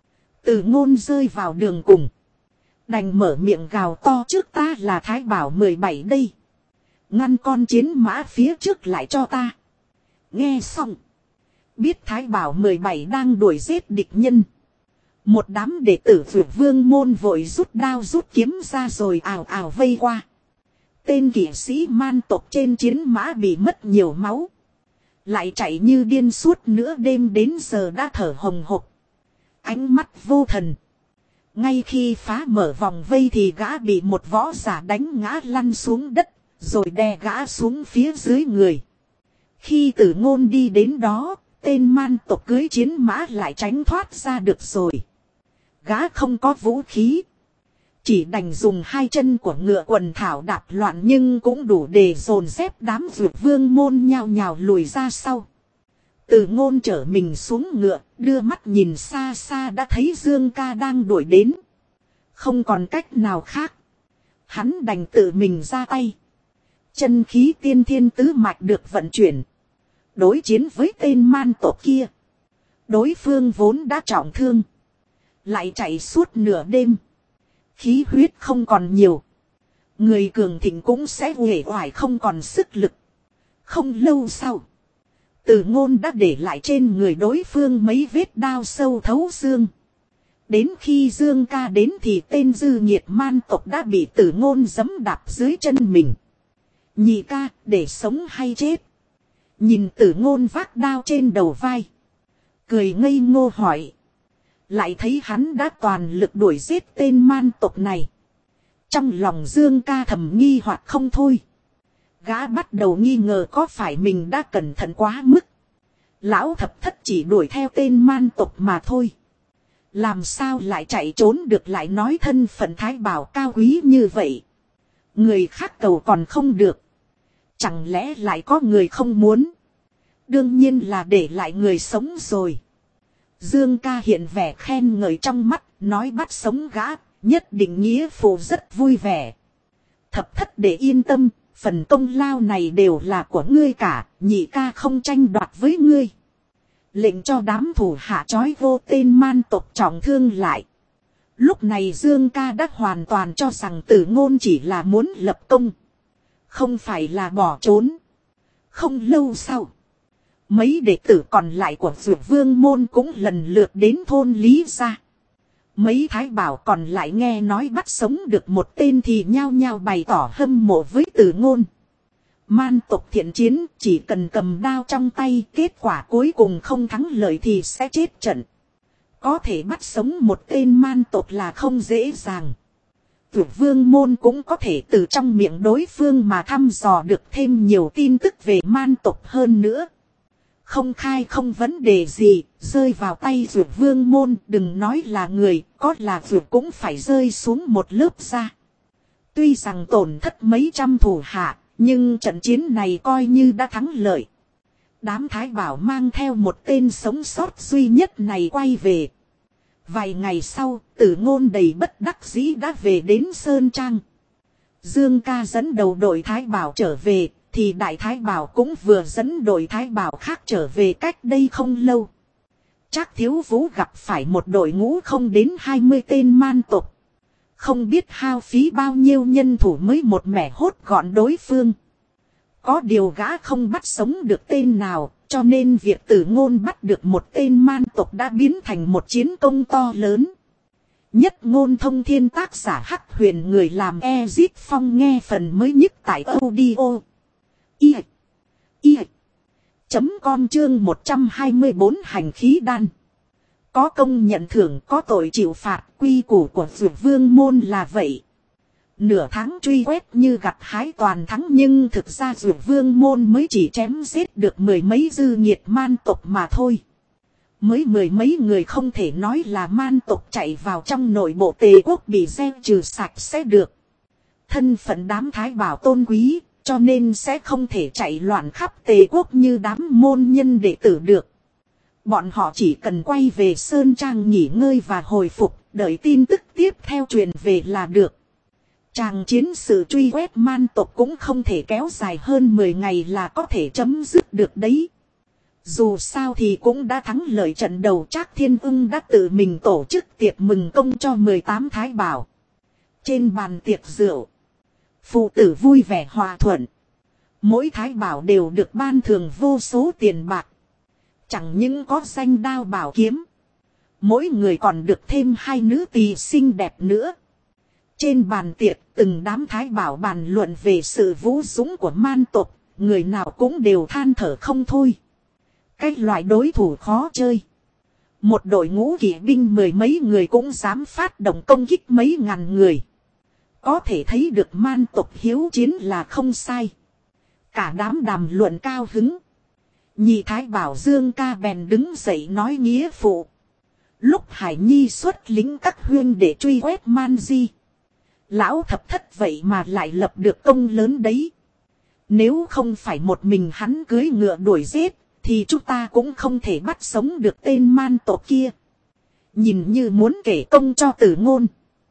Tử Ngôn rơi vào đường cùng. Đành mở miệng gào to, trước ta là Thái Bảo mười bảy đây. Ngăn con chiến mã phía trước lại cho ta. Nghe xong. Biết Thái Bảo mười bảy đang đuổi giết địch nhân. Một đám đệ tử Dược Vương môn vội rút đao rút kiếm ra rồi ào ào vây qua. Tên kỵ sĩ man tộc trên chiến mã bị mất nhiều máu. Lại chạy như điên suốt nửa đêm đến giờ đã thở hồng hộc. Ánh mắt vô thần. Ngay khi phá mở vòng vây thì gã bị một võ giả đánh ngã lăn xuống đất, rồi đè gã xuống phía dưới người. Khi Tử Ngôn đi đến đó, tên man tộc cưỡi chiến mã lại tránh thoát ra được rồi. Gã không có vũ khí. Chỉ đành dùng hai chân của ngựa quần thảo đạp loạn nhưng cũng đủ để dồn dép đám Dược Vương môn nhao nhao lùi ra sau. Tử Ngôn trở mình xuống ngựa, đưa mắt nhìn xa xa đã thấy Dương ca đang đuổi đến. Không còn cách nào khác. Hắn đành tự mình ra tay. Chân khí tiên thiên tứ mạch được vận chuyển. Đối chiến với tên man tộc kia. Đối phương vốn đã trọng thương. Lại chạy suốt nửa đêm. Khí huyết không còn nhiều. Người cường thịnh cũng sẽ uể oải không còn sức lực. Không lâu sau. Tử Ngôn đã để lại trên người đối phương mấy vết đao sâu thấu xương. Đến khi Dương ca đến thì tên dư nghiệt man tộc đã bị Tử Ngôn giẫm đạp dưới chân mình. Nhị ca, để sống hay chết? Nhìn Tử Ngôn vác đao trên đầu vai. Cười ngây ngô hỏi. Lại thấy hắn đã toàn lực đuổi giết tên man tộc này. Trong lòng Dương ca thầm nghi hoặc không thôi. Gã bắt đầu nghi ngờ có phải mình đã cẩn thận quá mức. Lão thập thất chỉ đuổi theo tên man tộc mà thôi. Làm sao lại chạy trốn được, lại nói thân phận Thái Bảo cao quý như vậy. Người khác cầu còn không được. Chẳng lẽ lại có người không muốn. Đương nhiên là để lại người sống rồi. Dương ca hiện vẻ khen ngợi trong mắt, nói bắt sống gã, nhất định nghĩa phụ rất vui vẻ. Thập thất để yên tâm, phần công lao này đều là của ngươi cả, nhị ca không tranh đoạt với ngươi. Lệnh cho đám thủ hạ trói vô tên man tộc trọng thương lại. Lúc này Dương ca đã hoàn toàn cho rằng Tử Ngôn chỉ là muốn lập công, không phải là bỏ trốn. Không lâu sau, mấy đệ tử còn lại của Dược Vương môn cũng lần lượt đến thôn Lý gia. Mấy thái bảo còn lại nghe nói bắt sống được một tên thì nhao nhao bày tỏ hâm mộ với Tử Ngôn. Man tộc thiện chiến, chỉ cần cầm đao trong tay, kết quả cuối cùng không thắng lợi thì sẽ chết trận. Có thể bắt sống một tên man tộc là không dễ dàng. Dược Vương môn cũng có thể từ trong miệng đối phương mà thăm dò được thêm nhiều tin tức về man tộc hơn nữa. Không khai không vấn đề gì, rơi vào tay Dược Vương môn, đừng nói là người, có là Dược cũng phải rơi xuống một lớp da. Tuy rằng tổn thất mấy trăm thủ hạ, nhưng trận chiến này coi như đã thắng lợi. Đám thái bảo mang theo một tên sống sót duy nhất này quay về. Vài ngày sau, Tử Ngôn đầy bất đắc dĩ đã về đến Sơn Trang. Dương ca dẫn đầu đội thái bảo trở về, thì đại thái bảo cũng vừa dẫn đội thái bảo khác trở về cách đây không lâu. Trác Thiếu Vũ gặp phải một đội ngũ không đến hai mươi tên man tộc. Không biết hao phí bao nhiêu nhân thủ mới một mẻ hốt gọn đối phương. Có điều gã không bắt sống được tên nào, cho nên việc Tử Ngôn bắt được một tên man tộc đã biến thành một chiến công to lớn. Nhất ngôn thông thiên, tác giả Hắc Huyền, người làm Ezit Phong, nghe phần mới nhất tại audio i i chấm com chương một trăm hai mươi bốn hành khí đan. Có công nhận thưởng, có tội chịu phạt, quy củ của Dược Vương môn là vậy. Nửa tháng truy quét như gặt hái toàn thắng, nhưng thực ra Dược Vương môn mới chỉ chém giết được mười mấy dư nghiệt man tộc mà thôi. Mới mười mấy người không thể nói là man tộc chạy vào trong nội bộ Tề quốc bị gieo trừ sạch sẽ được. Thân phận đám thái bảo tôn quý, cho nên sẽ không thể chạy loạn khắp Tề quốc như đám môn nhân đệ tử được. Bọn họ chỉ cần quay về Sơn Trang nghỉ ngơi và hồi phục, đợi tin tức tiếp theo truyền về là được. Tràng chiến sự truy quét man tộc cũng không thể kéo dài hơn mười ngày là có thể chấm dứt được đấy. Dù sao thì cũng đã thắng lợi trận đầu, Trác Thiên Ưng đã tự mình tổ chức tiệc mừng công cho mười tám thái bảo. Trên bàn tiệc rượu, phụ tử vui vẻ hòa thuận. Mỗi thái bảo đều được ban thưởng vô số tiền bạc. Chẳng những có danh đao bảo kiếm, mỗi người còn được thêm hai nữ tỳ xinh đẹp nữa. Trên bàn tiệc, từng đám thái bảo bàn luận về sự vũ dũng của man tộc, người nào cũng đều than thở không thôi. Cái loại đối thủ khó chơi. Một đội ngũ kỵ binh mười mấy người cũng dám phát động công kích mấy ngàn người. Có thể thấy được man tộc hiếu chiến là không sai. Cả đám đàm luận cao hứng. Nhị thái bảo Dương ca bèn đứng dậy nói nghĩa phụ. Lúc Hải Nhi xuất lính các huyên để truy quét man di, lão thập thất vậy mà lại lập được công lớn đấy. Nếu không phải một mình hắn cưỡi ngựa đuổi giết, thì chúng ta cũng không thể bắt sống được tên man tộc kia. Nhìn như muốn kể công cho Tử Ngôn,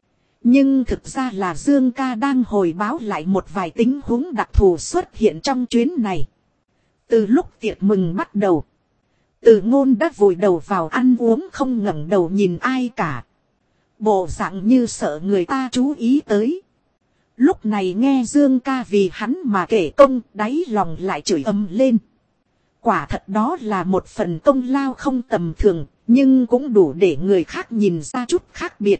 nhưng thực ra là Dương ca đang hồi báo lại một vài tình huống đặc thù xuất hiện trong chuyến này. Từ lúc tiệc mừng bắt đầu, Tử Ngôn đã vùi đầu vào ăn uống, không ngẩng đầu nhìn ai cả. Bộ dạng như sợ người ta chú ý tới. Lúc này nghe Dương ca vì hắn mà kể công, đáy lòng lại chửi ầm lên. Quả thật đó là một phần công lao không tầm thường, nhưng cũng đủ để người khác nhìn ra chút khác biệt.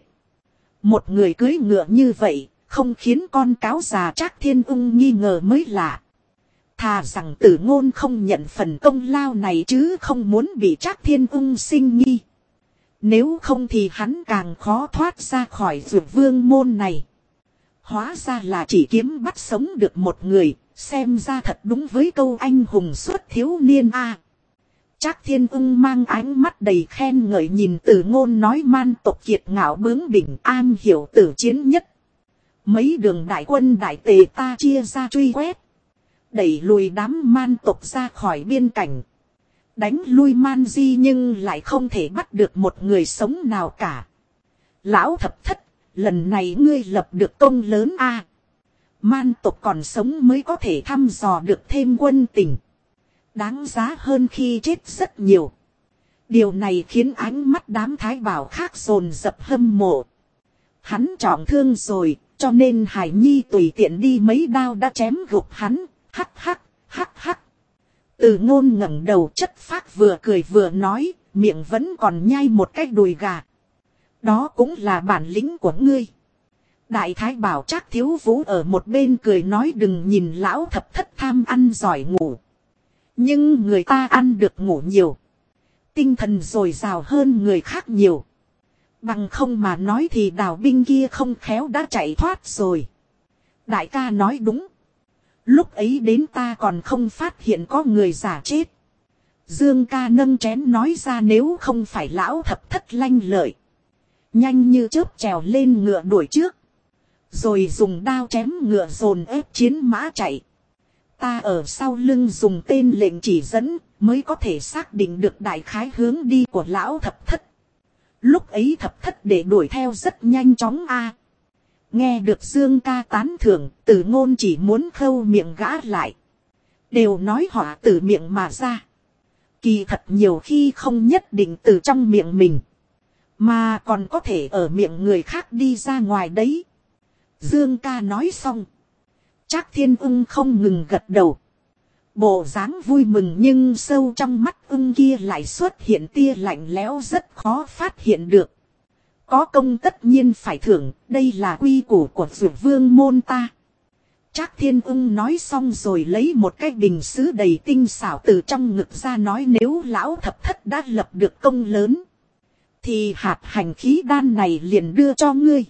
Một người cưỡi ngựa như vậy, không khiến con cáo già Trác Thiên Ưng nghi ngờ mới lạ. Thà rằng Tử Ngôn không nhận phần công lao này chứ không muốn bị Trác Thiên Ưng sinh nghi. Nếu không thì hắn càng khó thoát ra khỏi Dược Vương môn này. Hóa ra là chỉ kiếm bắt sống được một người, xem ra thật đúng với câu anh hùng xuất thiếu niên a. Trác Thiên Ưng mang ánh mắt đầy khen ngợi nhìn Từ Ngôn nói man tộc kiệt ngạo bướng bỉnh an hiểu tử chiến nhất. Mấy đường đại quân đại tề ta chia ra truy quét. Đẩy lùi đám man tộc ra khỏi biên cảnh. Đánh lui man di nhưng lại không thể bắt được một người sống nào cả. Lão thập thất, lần này ngươi lập được công lớn a. À, man tộc còn sống mới có thể thăm dò được thêm quân tình. Đáng giá hơn khi chết rất nhiều. Điều này khiến ánh mắt đám thái bảo khác dồn dập hâm mộ. Hắn trọng thương rồi, cho nên Hải Nhi tùy tiện đi mấy đao đã chém gục hắn. Hắc hắc, hắc hắc. Từ Ngôn ngẩng đầu chất phác vừa cười vừa nói, miệng vẫn còn nhai một cái đùi gà. Đó cũng là bản lĩnh của ngươi. Đại thái bảo Trác Thiếu Vũ ở một bên cười nói đừng nhìn lão thập thất tham ăn giỏi ngủ. Nhưng người ta ăn được ngủ nhiều. Tinh thần dồi dào hơn người khác nhiều. Bằng không mà nói thì đào binh kia không khéo đã chạy thoát rồi. Đại ca nói đúng. Lúc ấy đến ta còn không phát hiện có người giả chết. Dương ca nâng chén nói ra nếu không phải lão thập thất lanh lợi. Nhanh như chớp trèo lên ngựa đuổi trước. Rồi dùng đao chém ngựa dồn ép chiến mã chạy. Ta ở sau lưng dùng tên lệnh chỉ dẫn mới có thể xác định được đại khái hướng đi của lão thập thất. Lúc ấy thập thất để đuổi theo rất nhanh chóng a. Nghe được Dương ca tán thưởng, Từ Ngôn chỉ muốn khâu miệng gã lại. Đều nói họ từ miệng mà ra. Kỳ thật nhiều khi không nhất định từ trong miệng mình. Mà còn có thể ở miệng người khác đi ra ngoài đấy. Dương ca nói xong. Trác Thiên Ưng không ngừng gật đầu. Bộ dáng vui mừng nhưng sâu trong mắt ưng kia lại xuất hiện tia lạnh lẽo rất khó phát hiện được. Có công tất nhiên phải thưởng, đây là quy củ của Dược Vương môn ta. Trác Thiên Ưng nói xong rồi lấy một cái bình sứ đầy tinh xảo từ trong ngực ra nói nếu lão thập thất đã lập được công lớn. Thì hạt hành khí đan này liền đưa cho ngươi.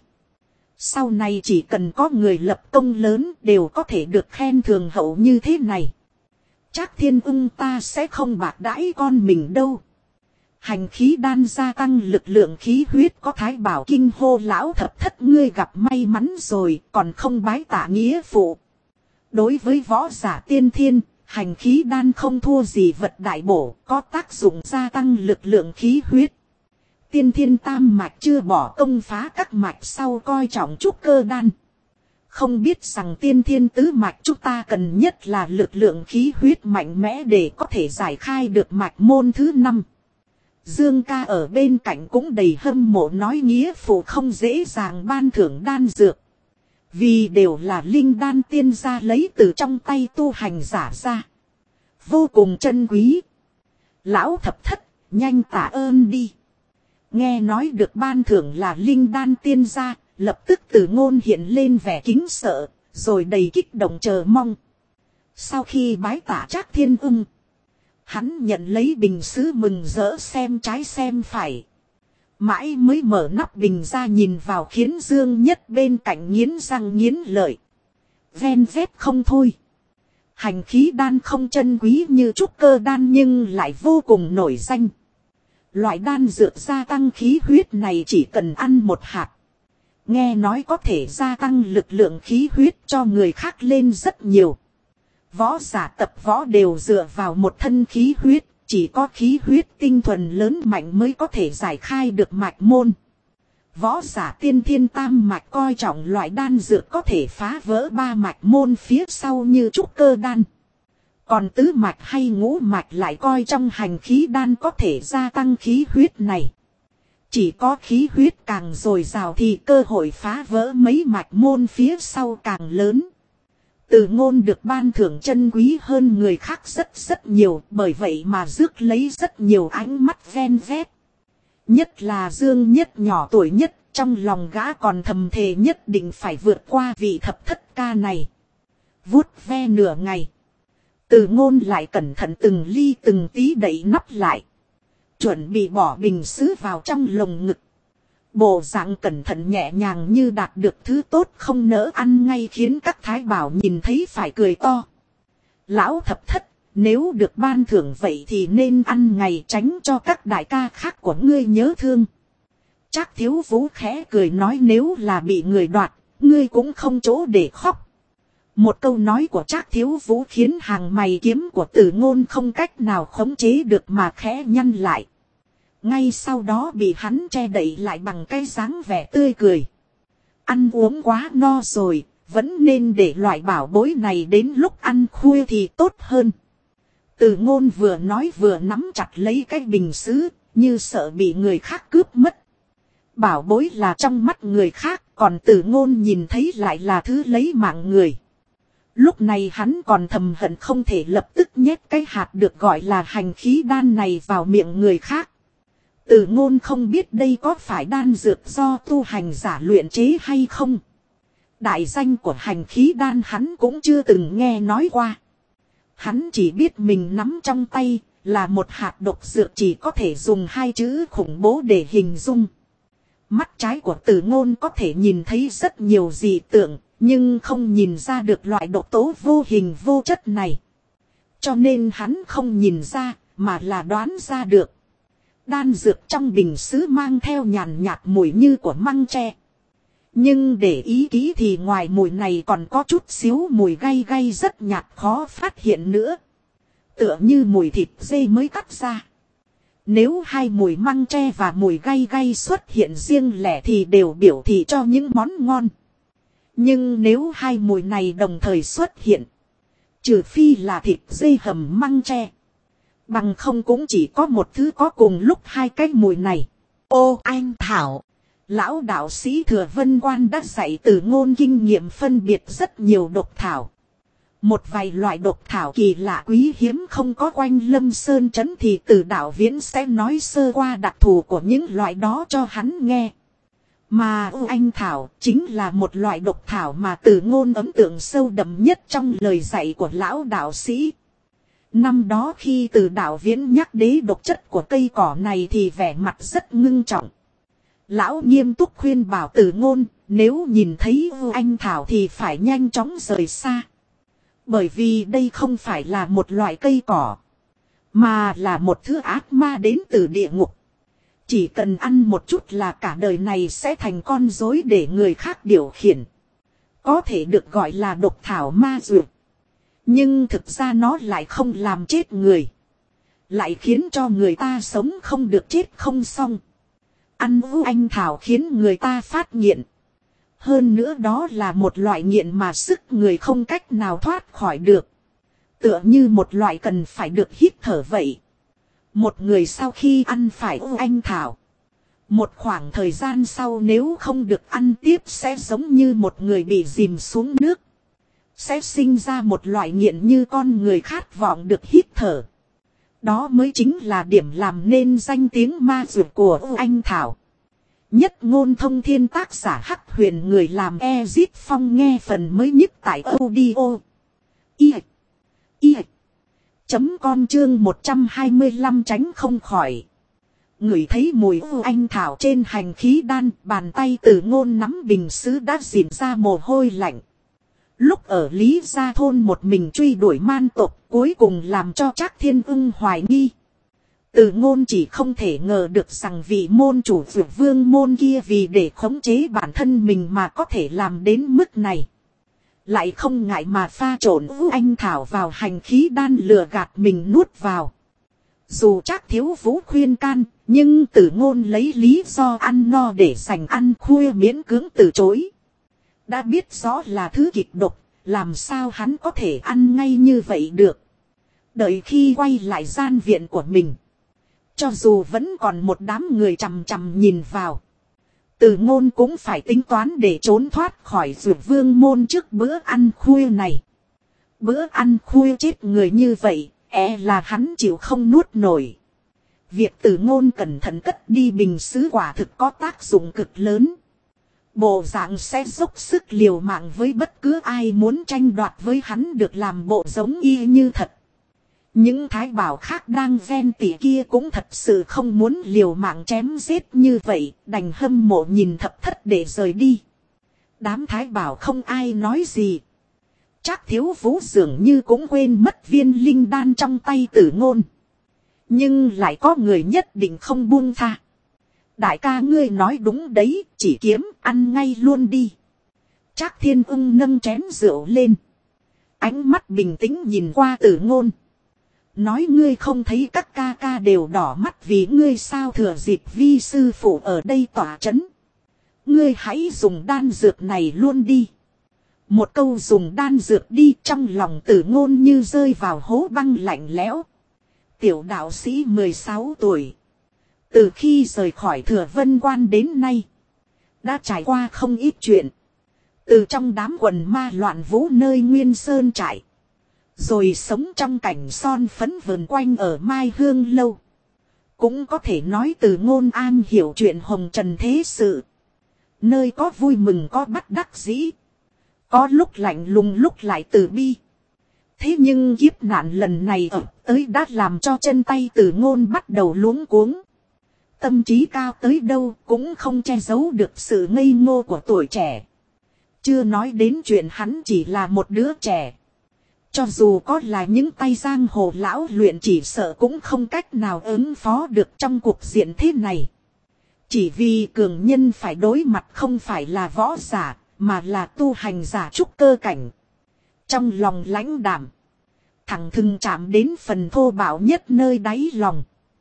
Sau này chỉ cần có người lập công lớn đều có thể được khen thường hậu như thế này. Trác Thiên Ưng ta sẽ không bạc đãi con mình đâu. Hành khí đan gia tăng lực lượng khí huyết có thái bảo kinh hô lão thập thất ngươi gặp may mắn rồi còn không bái tạ nghĩa phụ. Đối với võ giả tiên thiên, hành khí đan không thua gì vật đại bổ có tác dụng gia tăng lực lượng khí huyết. Tiên thiên tam mạch chưa bỏ công phá các mạch sau coi trọng trúc cơ đan. Không biết rằng tiên thiên tứ mạch chúng ta cần nhất là lực lượng khí huyết mạnh mẽ để có thể giải khai được mạch môn thứ năm. Dương ca ở bên cạnh cũng đầy hâm mộ nói nghĩa phụ không dễ dàng ban thưởng đan dược. Vì đều là linh đan tiên gia lấy từ trong tay tu hành giả ra. Vô cùng chân quý. Lão thập thất, nhanh tạ ơn đi. Nghe nói được ban thưởng là linh đan tiên gia, lập tức Từ Ngôn hiện lên vẻ kính sợ, rồi đầy kích động chờ mong. Sau khi bái tạ Trác Thiên Ưng, hắn nhận lấy bình sứ mừng rỡ xem trái xem phải. Mãi mới mở nắp bình ra nhìn vào khiến Dương Nhất bên cạnh nghiến răng nghiến lợi. Ven vét không thôi. Hành khí đan không chân quý như trúc cơ đan nhưng lại vô cùng nổi danh. Loại đan dược gia tăng khí huyết này chỉ cần ăn một hạt. Nghe nói có thể gia tăng lực lượng khí huyết cho người khác lên rất nhiều. Võ giả tập võ đều dựa vào một thân khí huyết, chỉ có khí huyết tinh thuần lớn mạnh mới có thể giải khai được mạch môn. Võ giả tiên thiên tam mạch coi trọng loại đan dược có thể phá vỡ ba mạch môn phía sau như trúc cơ đan. Còn tứ mạch hay ngũ mạch lại coi trong hành khí đan có thể gia tăng khí huyết này. Chỉ có khí huyết càng dồi dào thì cơ hội phá vỡ mấy mạch môn phía sau càng lớn. Từ Ngôn được ban thưởng chân quý hơn người khác rất rất nhiều, bởi vậy mà rước lấy rất nhiều ánh mắt ven vét. Nhất là Dương Nhất nhỏ tuổi nhất, trong lòng gã còn thầm thề nhất định phải vượt qua vị thập thất ca này. Vuốt ve nửa ngày. Từ Ngôn lại cẩn thận từng ly từng tí đậy nắp lại. Chuẩn bị bỏ bình sứ vào trong lồng ngực. Bộ dạng cẩn thận nhẹ nhàng như đạt được thứ tốt không nỡ ăn ngay khiến các thái bảo nhìn thấy phải cười to. Lão thập thất, Nếu được ban thưởng vậy thì nên ăn ngày, tránh cho các đại ca khác của ngươi nhớ thương. Trác Thiếu Vũ khẽ cười nói, nếu là bị người đoạt, ngươi cũng không chỗ để khóc. Một câu nói của Trác Thiếu Vũ khiến hàng mày kiếm của Từ Ngôn không cách nào khống chế được mà khẽ nhăn lại. Ngay sau đó bị hắn che đậy lại bằng cái dáng vẻ tươi cười. Ăn uống quá no rồi, vẫn nên để loại bảo bối này đến lúc ăn khuya thì tốt hơn. Từ Ngôn vừa nói vừa nắm chặt lấy cái bình sứ, như sợ bị người khác cướp mất. Bảo bối là trong mắt người khác, còn Từ Ngôn nhìn thấy lại là thứ lấy mạng người. Lúc này hắn còn thầm hận không thể lập tức nhét cái hạt được gọi là hành khí đan này vào miệng người khác. Từ Ngôn không biết đây có phải đan dược do tu hành giả luyện chế hay không. Đại danh của hành khí đan hắn cũng chưa từng nghe nói qua. Hắn chỉ biết mình nắm trong tay là một hạt độc dược chỉ có thể dùng hai chữ khủng bố để hình dung. Mắt trái của Từ Ngôn có thể nhìn thấy rất nhiều dị tượng, nhưng không nhìn ra được loại độc tố vô hình vô chất này. Cho nên hắn không nhìn ra, mà là đoán ra được. Đan dược trong bình sứ mang theo nhàn nhạt mùi như của măng tre. Nhưng để ý kỹ thì ngoài mùi này còn có chút xíu mùi gay gay rất nhạt khó phát hiện nữa. Tựa như mùi thịt dê mới cắt ra. Nếu hai mùi măng tre và mùi gay gay xuất hiện riêng lẻ thì đều biểu thị cho những món ngon. Nhưng nếu hai mùi này đồng thời xuất hiện, trừ phi là thịt dê hầm măng tre, bằng không cũng chỉ có một thứ có cùng lúc hai cái mùi này. Ô anh Thảo, lão đạo sĩ Thừa Vân Quan đã dạy Từ Ngôn kinh nghiệm phân biệt rất nhiều độc thảo. Một vài loại độc thảo kỳ lạ quý hiếm không có quanh Lâm Sơn trấn thì Từ Đạo Viễn sẽ nói sơ qua đặc thù của những loại đó cho hắn nghe. Mà U Anh Thảo chính là một loại độc thảo mà Từ Ngôn ấn tượng sâu đậm nhất trong lời dạy của lão đạo sĩ. Năm đó khi Từ Đạo Viễn nhắc đến độc chất của cây cỏ này thì vẻ mặt rất ngưng trọng. Lão nghiêm túc khuyên bảo Từ Ngôn, nếu nhìn thấy U Anh Thảo thì phải nhanh chóng rời xa. Bởi vì đây không phải là một loại cây cỏ, mà là một thứ ác ma đến từ địa ngục. Chỉ cần ăn một chút là cả đời này sẽ thành con rối để người khác điều khiển. Có thể được gọi là độc thảo ma dược. Nhưng thực ra nó lại không làm chết người. Lại khiến cho người ta sống không được chết không xong. Ăn U Anh Thảo khiến người ta phát nghiện. Hơn nữa đó là một loại nghiện mà sức người không cách nào thoát khỏi được. Tựa như một loại cần phải được hít thở vậy. Một người sau khi ăn phải U Anh Thảo, một khoảng thời gian sau nếu không được ăn tiếp sẽ giống như một người bị dìm xuống nước. Sẽ sinh ra một loại nghiện như con người khát vọng được hít thở. Đó mới chính là điểm làm nên danh tiếng ma dược của U Anh Thảo. Nhất Ngôn Thông Thiên tác giả Hắc Huyền, người làm Ezit Phong, nghe phần mới nhất tại audio i i chấm com chương một trăm hai mươi lăm tránh không khỏi. Ngửi thấy mùi U Anh Thảo trên hành khí đan, bàn tay Từ Ngôn nắm bình sứ đã dịn ra mồ hôi lạnh. Lúc ở Lý Gia Thôn một mình truy đuổi man tộc, cuối cùng làm cho Trác Thiên Ưng hoài nghi. Từ Ngôn chỉ không thể ngờ được rằng vị môn chủ Dược Vương môn kia vì để khống chế bản thân mình mà có thể làm đến mức này. Lại không ngại mà pha trộn U Anh Thảo vào hành khí đan lừa gạt mình nuốt vào. Dù Trác Thiếu Vũ khuyên can, nhưng Từ Ngôn lấy lý do ăn no để dành ăn khuya miễn cưỡng từ chối. Đã biết rõ là thứ kịch độc, làm sao hắn có thể ăn ngay như vậy được. Đợi khi quay lại gian viện của mình, cho dù vẫn còn một đám người chằm chằm nhìn vào, Từ Ngôn cũng phải tính toán để trốn thoát khỏi Dược Vương môn trước bữa ăn khuya này. Bữa ăn khuya chết người như vậy, e là hắn chịu không nuốt nổi. Việc Từ Ngôn cẩn thận cất đi bình sứ quả thực có tác dụng cực lớn. Bộ dạng sẽ dốc sức liều mạng với bất cứ ai muốn tranh đoạt với hắn được làm bộ giống y như thật. Những thái bảo khác đang ven tỉ kia cũng thật sự không muốn liều mạng chém giết như vậy, đành hâm mộ nhìn thập thất để rời đi. Đám thái bảo không ai nói gì. Trác Thiếu Vũ dường như cũng quên mất viên linh đan trong tay Tử Ngôn. Nhưng lại có người nhất định không buông tha. Đại ca ngươi nói đúng đấy, chỉ kiếm ăn ngay luôn đi. Trác Thiên Ưng nâng chén rượu lên. Ánh mắt bình tĩnh nhìn qua Tử Ngôn. Nói ngươi không thấy các ca ca đều đỏ mắt vì ngươi sao, thừa dịp vi sư phụ ở đây tỏa chấn. Ngươi hãy dùng đan dược này luôn đi. Một câu dùng đan dược đi, trong lòng Tử Ngôn như rơi vào hố băng lạnh lẽo. Tiểu đạo sĩ mười sáu tuổi. Từ khi rời khỏi Thừa Vân Quan đến nay. Đã trải qua không ít chuyện. Từ trong đám quần ma loạn vũ nơi Nguyên Sơn trại. Rồi sống trong cảnh son phấn vườn quanh ở Mai Hương Lâu. Cũng có thể nói Từ Ngôn an hiểu chuyện hồng trần thế sự. Nơi có vui mừng có bất đắc dĩ. Có lúc lạnh lùng lúc lại từ bi. Thế nhưng kiếp nạn lần này ập tới đã làm cho chân tay Từ Ngôn bắt đầu luống cuống. Tâm trí cao tới đâu cũng không che giấu được sự ngây ngô của tuổi trẻ. Chưa nói đến chuyện hắn chỉ là một đứa trẻ. Cho dù có là những tay giang hồ lão luyện chỉ sợ cũng không cách nào ứng phó được trong cuộc diện thế này. Chỉ vì cường nhân phải đối mặt không phải là võ giả, mà là tu hành giả trúc cơ cảnh. Trong lòng lãnh đạm, thẳng thừng chạm đến phần thô bạo nhất nơi đáy lòng.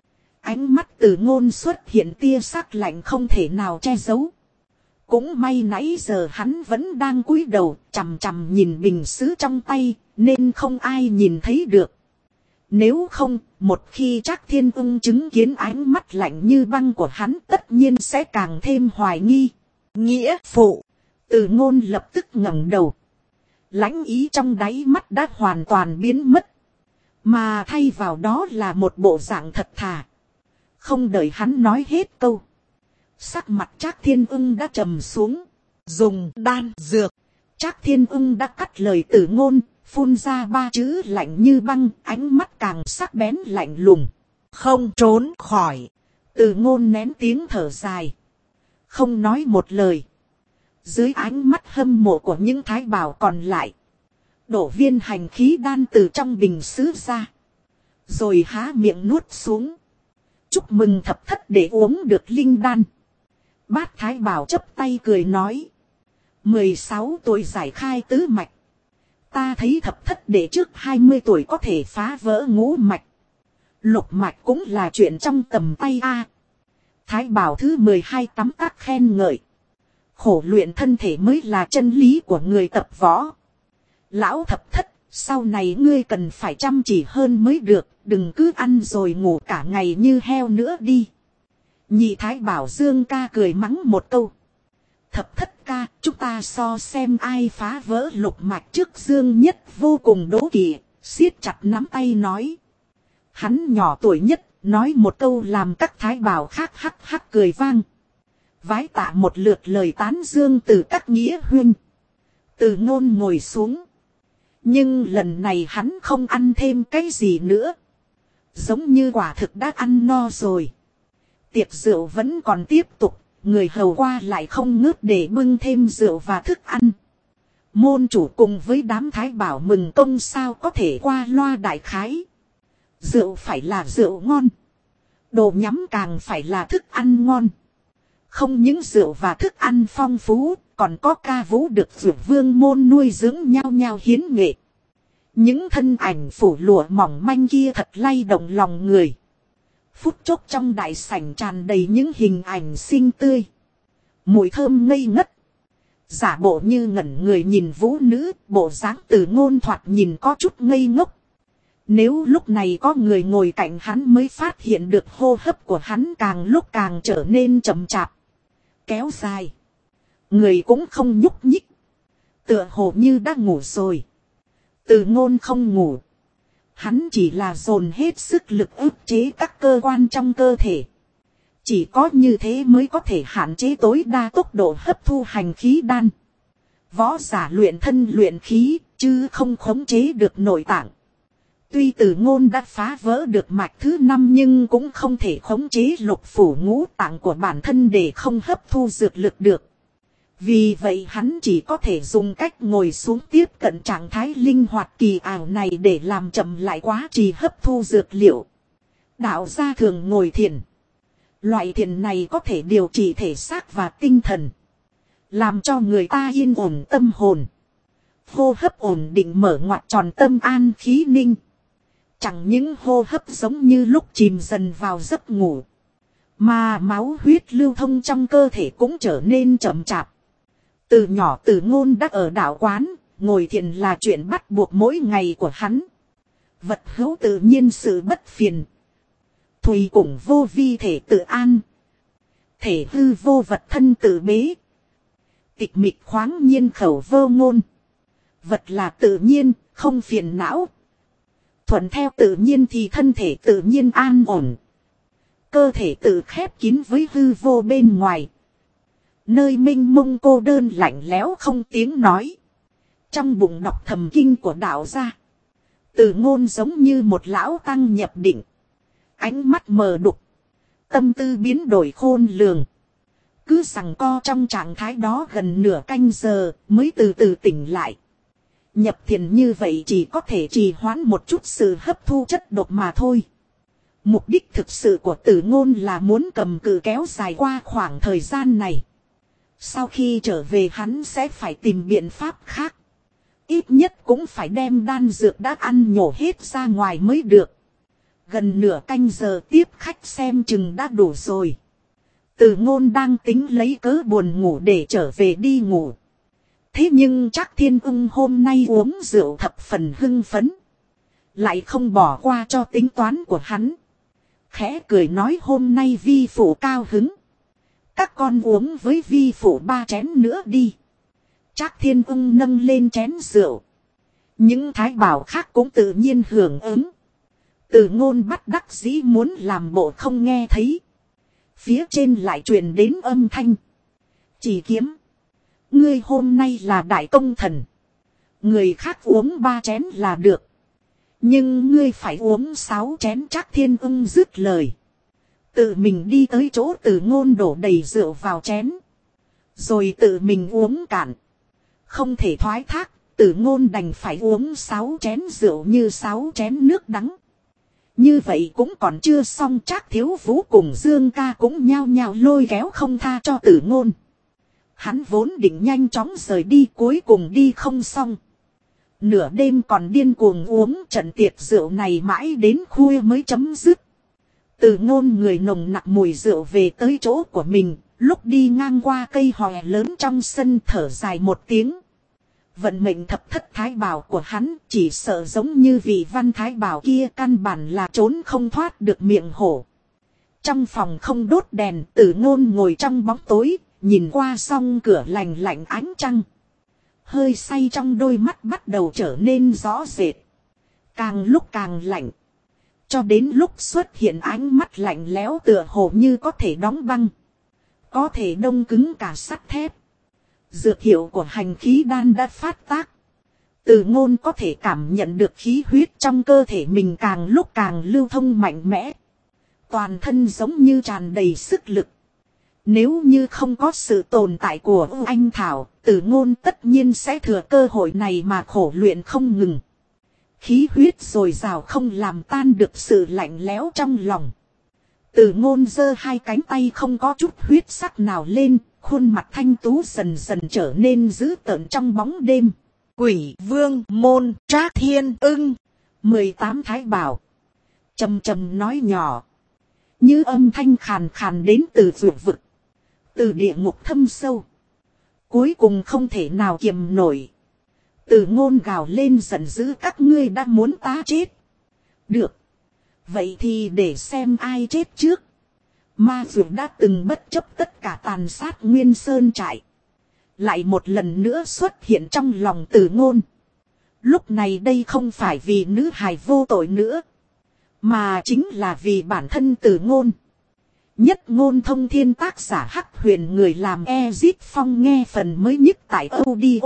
Ánh mắt Từ Ngôn xuất hiện tia sắc lạnh không thể nào che giấu. Cũng may nãy giờ hắn vẫn đang cúi đầu chằm chằm nhìn bình sứ trong tay, nên không ai nhìn thấy được. Nếu không, một khi Trác Thiên Ưng chứng kiến ánh mắt lạnh như băng của hắn tất nhiên sẽ càng thêm hoài nghi. Nghĩa phụ, Từ Ngôn lập tức ngẩng đầu. Lãnh ý trong đáy mắt đã hoàn toàn biến mất. Mà thay vào đó là một bộ dạng thật thà. Không đợi hắn nói hết câu. Sắc mặt Trác Thiên Ưng đã trầm xuống. Dùng đan dược. Trác Thiên Ưng đã cắt lời Từ Ngôn, phun ra ba chữ lạnh như băng, ánh mắt càng sắc bén lạnh lùng. Không trốn khỏi. Từ Ngôn nén tiếng thở dài. Không nói một lời. Dưới ánh mắt hâm mộ của những thái bảo còn lại. Đổ viên hành khí đan từ trong bình sứ ra. Rồi há miệng nuốt xuống. Chúc mừng thập thất để uống được linh đan. Bát thái bảo chấp tay cười nói. mười sáu tuổi giải khai tứ mạch. Ta thấy thập thất để trước hai mươi tuổi có thể phá vỡ ngũ mạch. Lục mạch cũng là chuyện trong tầm tay a. Thái bảo thứ mười hai tắm tắc khen ngợi. Khổ luyện thân thể mới là chân lý của người tập võ. Lão thập thất, sau này ngươi cần phải chăm chỉ hơn mới được, đừng cứ ăn rồi ngủ cả ngày như heo nữa đi. Nhị thái bảo Dương ca cười mắng một câu. Thập thất ca, chúng ta so xem ai phá vỡ lục mạch trước. Dương Nhất vô cùng đố kỵ, siết chặt nắm tay nói. Hắn nhỏ tuổi nhất, nói một câu làm các thái bảo khác hắc hắc cười vang. Vái tạ một lượt lời tán dương từ các nghĩa huynh. Từ Ngôn ngồi xuống. Nhưng lần này hắn không ăn thêm cái gì nữa. Giống như quả thực đã ăn no rồi. Tiệc rượu vẫn còn tiếp tục. Người hầu qua lại không ngớt để bưng thêm rượu và thức ăn. Môn chủ cùng với đám thái bảo mừng công sao có thể qua loa đại khái. Rượu phải là rượu ngon. Đồ nhắm càng phải là thức ăn ngon. Không những rượu và thức ăn phong phú, còn có ca vũ được dược vương môn nuôi dưỡng nhau nhau hiến nghệ. Những thân ảnh phủ lụa mỏng manh kia thật lay động lòng người. Phút chốc trong đại sảnh tràn đầy những hình ảnh xinh tươi. Mùi thơm ngây ngất. Giả bộ như ngẩn người nhìn vũ nữ, bộ dáng Từ Ngôn thoạt nhìn có chút ngây ngốc. Nếu lúc này có người ngồi cạnh hắn mới phát hiện được hô hấp của hắn càng lúc càng trở nên chậm chạp. Kéo dài. Người cũng không nhúc nhích. Tựa hồ như đã ngủ rồi. Từ Ngôn không ngủ. Hắn chỉ là dồn hết sức lực ức chế các cơ quan trong cơ thể. Chỉ có như thế mới có thể hạn chế tối đa tốc độ hấp thu hành khí đan. Võ giả luyện thân luyện khí, chứ không khống chế được nội tạng. Tuy Từ Ngôn đã phá vỡ được mạch thứ năm nhưng cũng không thể khống chế lục phủ ngũ tạng của bản thân để không hấp thu dược lực được. Vì vậy hắn chỉ có thể dùng cách ngồi xuống tiếp cận trạng thái linh hoạt kỳ ảo này để làm chậm lại quá trình hấp thu dược liệu. Đạo gia thường ngồi thiền. Loại thiền này có thể điều trị thể xác và tinh thần. Làm cho người ta yên ổn tâm hồn. Hô hấp ổn định mở ngoặt tròn tâm an khí ninh. Chẳng những hô hấp giống như lúc chìm dần vào giấc ngủ. Mà máu huyết lưu thông trong cơ thể cũng trở nên chậm chạp. Từ nhỏ Từ Ngôn đã ở đạo quán, ngồi thiền là chuyện bắt buộc mỗi ngày của hắn. Vật hữu tự nhiên sự bất phiền. Thùy cũng vô vi thể tự an. Thể hư vô vật thân tự bế. Tịch mịch khoáng nhiên khẩu vô ngôn. Vật là tự nhiên, không phiền não. Thuận theo tự nhiên thì thân thể tự nhiên an ổn. Cơ thể tự khép kín với hư vô bên ngoài. Nơi minh mông cô đơn lạnh lẽo không tiếng nói. Trong bụng đọc thầm kinh của đạo gia. Từ Ngôn giống như một lão tăng nhập định. Ánh mắt mờ đục. Tâm tư biến đổi khôn lường. Cứ giằng co trong trạng thái đó gần nửa canh giờ mới từ từ tỉnh lại. Nhập thiền như vậy chỉ có thể trì hoãn một chút sự hấp thu chất độc mà thôi. Mục đích thực sự của Từ Ngôn là muốn cầm cự kéo dài qua khoảng thời gian này. Sau khi trở về hắn sẽ phải tìm biện pháp khác. Ít nhất cũng phải đem đan dược đã ăn nhổ hết ra ngoài mới được. Gần nửa canh giờ tiếp khách xem chừng đã đủ rồi. Từ Ngôn đang tính lấy cớ buồn ngủ để trở về đi ngủ. Thế nhưng Trác Thiên Ưng hôm nay uống rượu thập phần hưng phấn. Lại không bỏ qua cho tính toán của hắn. Khẽ cười nói hôm nay vi phụ cao hứng. Các con uống với vi phụ ba chén nữa đi. Trác Thiên Ưng nâng lên chén rượu. Những thái bảo khác cũng tự nhiên hưởng ứng. Từ Ngôn bắt đắc dĩ muốn làm bộ không nghe thấy. Phía trên lại truyền đến âm thanh. Chỉ Kiếm. Ngươi hôm nay là đại công thần. Người khác uống ba chén là được. Nhưng ngươi phải uống sáu chén. Trác Thiên Ưng dứt lời. Tự mình đi tới chỗ Từ Ngôn đổ đầy rượu vào chén. Rồi tự mình uống cạn. Không thể thoái thác. Từ Ngôn đành phải uống sáu chén rượu như sáu chén nước đắng. Như vậy cũng còn chưa xong. Trác Thiếu Vũ cùng Dương Ca cũng nhao nhao lôi kéo không tha cho Từ Ngôn. Hắn vốn định nhanh chóng rời đi cuối cùng đi không xong. Nửa đêm còn điên cuồng uống trận tiệc rượu này mãi đến khuya mới chấm dứt. Từ Ngôn người nồng nặc mùi rượu về tới chỗ của mình. Lúc đi ngang qua cây hòe lớn trong sân thở dài một tiếng. Vận mệnh thập thất thái bảo của hắn chỉ sợ giống như vị văn thái bảo kia căn bản là trốn không thoát được miệng hổ. Trong phòng không đốt đèn, Từ Ngôn ngồi trong bóng tối, nhìn qua song cửa lành lạnh ánh trăng. Hơi say trong đôi mắt bắt đầu trở nên rõ rệt. Càng lúc càng lạnh. Cho đến lúc xuất hiện ánh mắt lạnh lẽo tựa hồ như có thể đóng băng. Có thể đông cứng cả sắt thép. Dược hiệu của hành khí đan đã phát tác. Từ Ngôn có thể cảm nhận được khí huyết trong cơ thể mình càng lúc càng lưu thông mạnh mẽ. Toàn thân giống như tràn đầy sức lực. Nếu như không có sự tồn tại của U Anh Thảo, Từ Ngôn tất nhiên sẽ thừa cơ hội này mà khổ luyện không ngừng. Khí huyết dồi dào không làm tan được sự lạnh lẽo trong lòng. Từ Ngôn giơ hai cánh tay không có chút huyết sắc nào lên, khuôn mặt thanh tú dần dần trở nên dữ tợn trong bóng đêm. Quỷ Vương Môn Trác Thiên Ưng, mười tám thái bảo. Trầm trầm nói nhỏ, như âm thanh khàn khàn đến từ vực vực, từ địa ngục thâm sâu. Cuối cùng không thể nào kiềm nổi. Từ Ngôn gào lên giận dữ, các ngươi đã muốn ta chết. Được. Vậy thì để xem ai chết trước. Ma Dược đã từng bất chấp tất cả tàn sát Nguyên Sơn trại. Lại một lần nữa xuất hiện trong lòng Từ Ngôn. Lúc này đây không phải vì nữ hài vô tội nữa. Mà chính là vì bản thân Từ Ngôn. Nhất Ngôn Thông Thiên tác giả Hắc Huyền người làm Ezit Phong nghe phần mới nhất tại audio.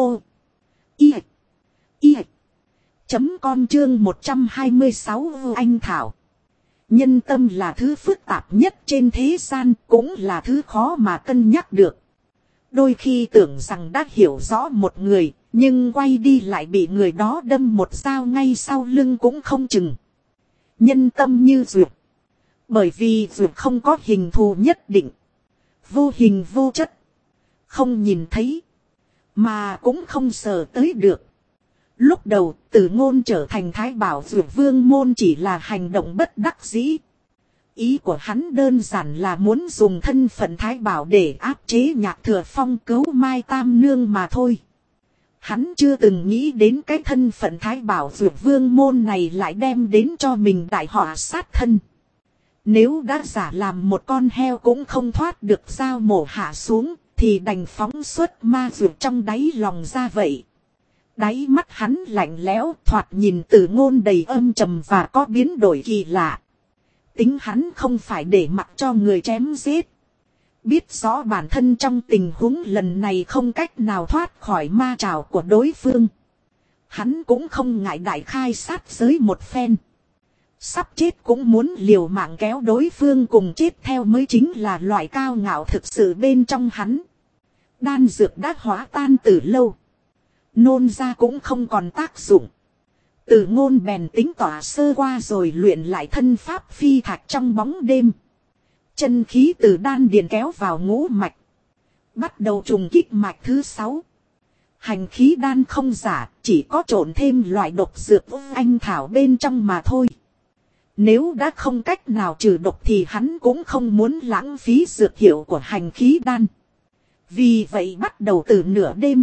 Y. Y. Chấm con chương một trăm hai mươi sáu Anh Thảo. Nhân tâm là thứ phức tạp nhất trên thế gian, cũng là thứ khó mà cân nhắc được. Đôi khi tưởng rằng đã hiểu rõ một người, nhưng quay đi lại bị người đó đâm một dao ngay sau lưng cũng không chừng. Nhân tâm như dược. Bởi vì dược không có hình thù nhất định. Vô hình vô chất. Không nhìn thấy. Mà cũng không sờ tới được. Lúc đầu, Từ Ngôn trở thành Thái Bảo Dược Vương môn chỉ là hành động bất đắc dĩ. Ý của hắn đơn giản là muốn dùng thân phận Thái Bảo để áp chế Nhạc Thừa Phong cứu Mai Tam Nương mà thôi. Hắn chưa từng nghĩ đến cái thân phận Thái Bảo Dược Vương môn này lại đem đến cho mình đại họa sát thân. Nếu đã giả làm một con heo cũng không thoát được dao mổ hạ xuống, thì đành phóng xuất ma dược trong đáy lòng ra vậy. Đáy mắt hắn lạnh lẽo, thoạt nhìn Từ Ngôn đầy âm trầm và có biến đổi kỳ lạ. Tính hắn không phải để mặc cho người chém giết. Biết rõ bản thân trong tình huống lần này không cách nào thoát khỏi ma trảo của đối phương. Hắn cũng không ngại đại khai sát giới một phen. Sắp chết cũng muốn liều mạng kéo đối phương cùng chết theo mới chính là loại cao ngạo thực sự bên trong hắn. Đan dược đã hóa tan từ lâu. Nôn ra cũng không còn tác dụng. Từ Ngôn bèn tính tỏa sơ qua rồi luyện lại thân pháp phi thạch trong bóng đêm. Chân khí từ đan điền kéo vào ngũ mạch. Bắt đầu trùng kích mạch thứ sáu. Hành khí đan không giả, chỉ có trộn thêm loại độc dược anh thảo bên trong mà thôi. Nếu đã không cách nào trừ độc thì hắn cũng không muốn lãng phí dược hiệu của hành khí đan. Vì vậy bắt đầu từ nửa đêm.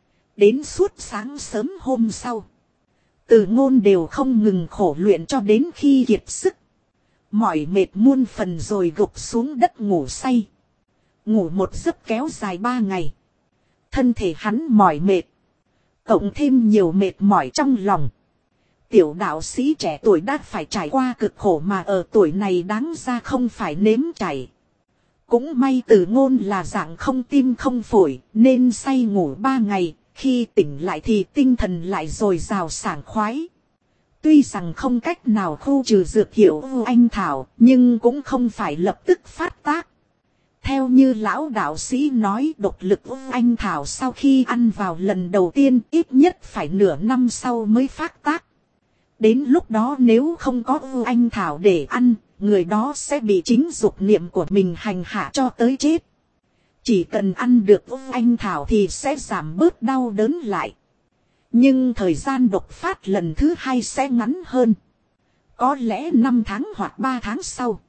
Đến suốt sáng sớm hôm sau. Từ Ngôn đều không ngừng khổ luyện cho đến khi kiệt sức. Mỏi mệt muôn phần rồi gục xuống đất ngủ say. Ngủ một giấc kéo dài ba ngày. Thân thể hắn mỏi mệt. Cộng thêm nhiều mệt mỏi trong lòng. Tiểu đạo sĩ trẻ tuổi đã phải trải qua cực khổ mà ở tuổi này đáng ra không phải nếm trải. Cũng may Từ Ngôn là dạng không tim không phổi nên say ngủ ba ngày. Khi tỉnh lại thì tinh thần lại dồi dào sảng khoái. Tuy rằng không cách nào khu trừ dược hiệu anh thảo, nhưng cũng không phải lập tức phát tác. Theo như lão đạo sĩ nói, độc lực anh thảo sau khi ăn vào lần đầu tiên ít nhất phải nửa năm sau mới phát tác. Đến lúc đó nếu không có anh thảo để ăn, người đó sẽ bị chính dục niệm của mình hành hạ cho tới chết. Chỉ cần ăn được anh thảo thì sẽ giảm bớt đau đớn lại. Nhưng thời gian độc phát lần thứ hai sẽ ngắn hơn. Có lẽ năm tháng hoặc ba tháng sau.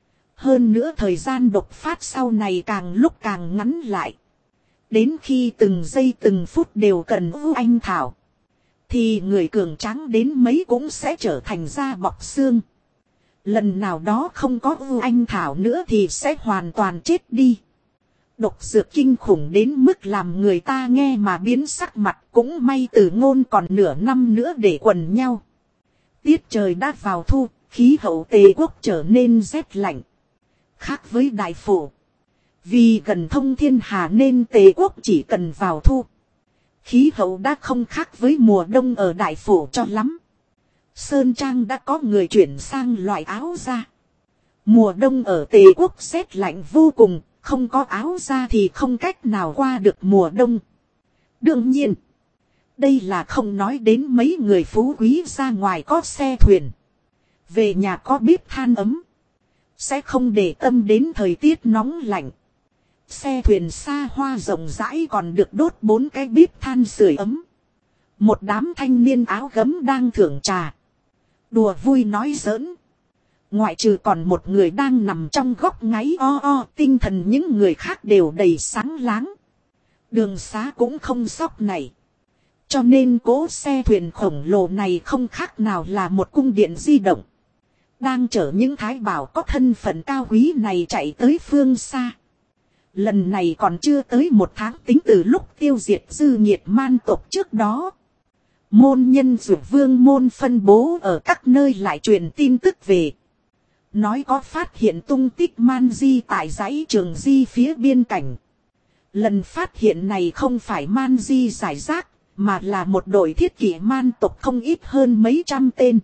Hơn nữa thời gian độc phát sau này càng lúc càng ngắn lại. Đến khi từng giây từng phút đều cần anh thảo. Thì người cường tráng đến mấy cũng sẽ trở thành da bọc xương. Lần nào đó không có anh thảo nữa thì sẽ hoàn toàn chết đi. Độc dược kinh khủng đến mức làm người ta nghe mà biến sắc mặt, cũng may Từ Ngôn còn nửa năm nữa để quần nhau. Tiết trời đã vào thu, khí hậu Tề quốc trở nên rét lạnh. Khác với Đại Phổ. Vì gần thông thiên hà nên Tề quốc chỉ cần vào thu. Khí hậu đã không khác với mùa đông ở Đại Phổ cho lắm. Sơn Trang đã có người chuyển sang loại áo da. Mùa đông ở Tề quốc rét lạnh vô cùng. Không có áo da thì không cách nào qua được mùa đông. Đương nhiên, đây là không nói đến mấy người phú quý ra ngoài có xe thuyền. Về nhà có bếp than ấm. Sẽ không để tâm đến thời tiết nóng lạnh. Xe thuyền xa hoa rộng rãi còn được đốt bốn cái bếp than sưởi ấm. Một đám thanh niên áo gấm đang thưởng trà. Đùa vui nói giỡn. Ngoại trừ còn một người đang nằm trong góc ngáy o o, tinh thần những người khác đều đầy sáng láng. Đường xá cũng không sóc này. Cho nên cỗ xe thuyền khổng lồ này không khác nào là một cung điện di động. Đang chở những thái bảo có thân phận cao quý này chạy tới phương xa. Lần này còn chưa tới một tháng tính từ lúc tiêu diệt dư nhiệt man tộc trước đó. Môn nhân dược vương môn phân bố ở các nơi lại truyền tin tức về. Nói có phát hiện tung tích man di tại dãy trường di phía biên cảnh. Lần phát hiện này không phải man di giải rác, mà là một đội thiết kỷ man tộc không ít hơn mấy trăm tên.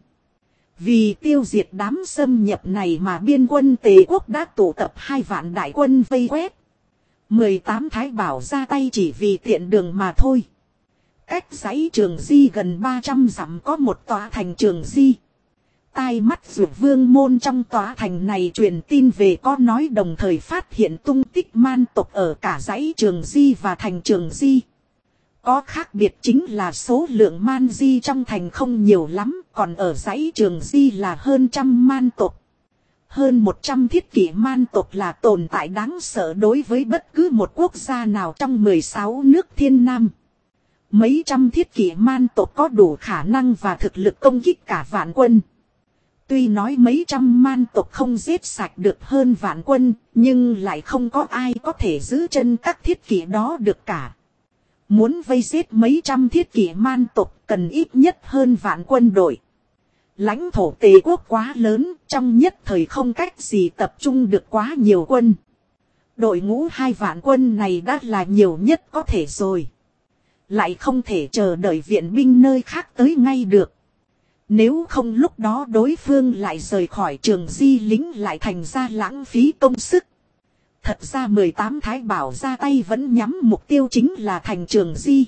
Vì tiêu diệt đám xâm nhập này mà biên quân Tề quốc đã tụ tập hai vạn đại quân vây quét. mười tám thái bảo ra tay chỉ vì tiện đường mà thôi. Cách dãy Trường Di gần ba trăm dặm có một tòa thành Trường Di. Tai mắt Dược Vương môn trong tòa thành này truyền tin về có nói đồng thời phát hiện tung tích man tộc ở cả dãy Trường Di và thành Trường Di. Có khác biệt chính là số lượng man di trong thành không nhiều lắm, còn ở dãy Trường Di là hơn trăm man tộc. Hơn một trăm thiết kỷ man tộc là tồn tại đáng sợ đối với bất cứ một quốc gia nào trong mười sáu nước thiên nam. Mấy trăm thiết kỷ man tộc có đủ khả năng và thực lực công kích cả vạn quân. Tuy nói mấy trăm man tộc không giết sạch được hơn vạn quân, nhưng lại không có ai có thể giữ chân các thiết kỷ đó được cả. Muốn vây giết mấy trăm thiết kỷ man tộc cần ít nhất hơn vạn quân đội. Lãnh thổ Tề quốc quá lớn, trong nhất thời không cách gì tập trung được quá nhiều quân. Đội ngũ hai vạn quân này đã là nhiều nhất có thể rồi. Lại không thể chờ đợi viện binh nơi khác tới ngay được. Nếu không lúc đó đối phương lại rời khỏi Trường Di lính lại thành ra lãng phí công sức. Thật ra mười tám thái bảo ra tay vẫn nhắm mục tiêu chính là thành Trường Di.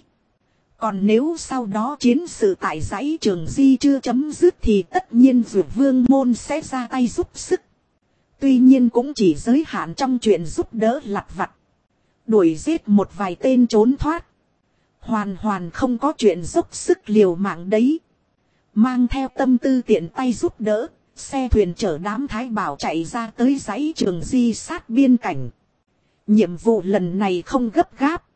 Còn nếu sau đó chiến sự tại dãy Trường Di chưa chấm dứt thì tất nhiên Dược Vương môn sẽ ra tay giúp sức. Tuy nhiên cũng chỉ giới hạn trong chuyện giúp đỡ lặt vặt. Đuổi giết một vài tên trốn thoát. Hoàn hoàn không có chuyện dốc sức liều mạng đấy. Mang theo tâm tư tiện tay giúp đỡ, xe thuyền chở đám thái bảo chạy ra tới dãy Trường Di sát biên cảnh. Nhiệm vụ lần này không gấp gáp.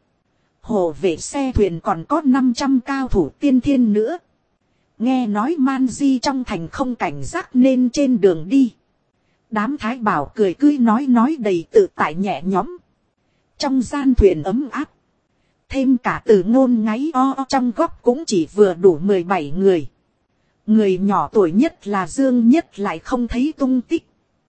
Hộ vệ xe thuyền còn có năm trăm cao thủ tiên thiên nữa. Nghe nói man di trong thành không cảnh giác nên trên đường đi. Đám thái bảo cười cười nói nói đầy tự tại nhẹ nhõm. Trong gian thuyền ấm áp. Thêm cả từ ngôn ngáy o, o trong góc cũng chỉ vừa đủ mười bảy người. Người nhỏ tuổi nhất là Dương Nhất lại không thấy tung tích.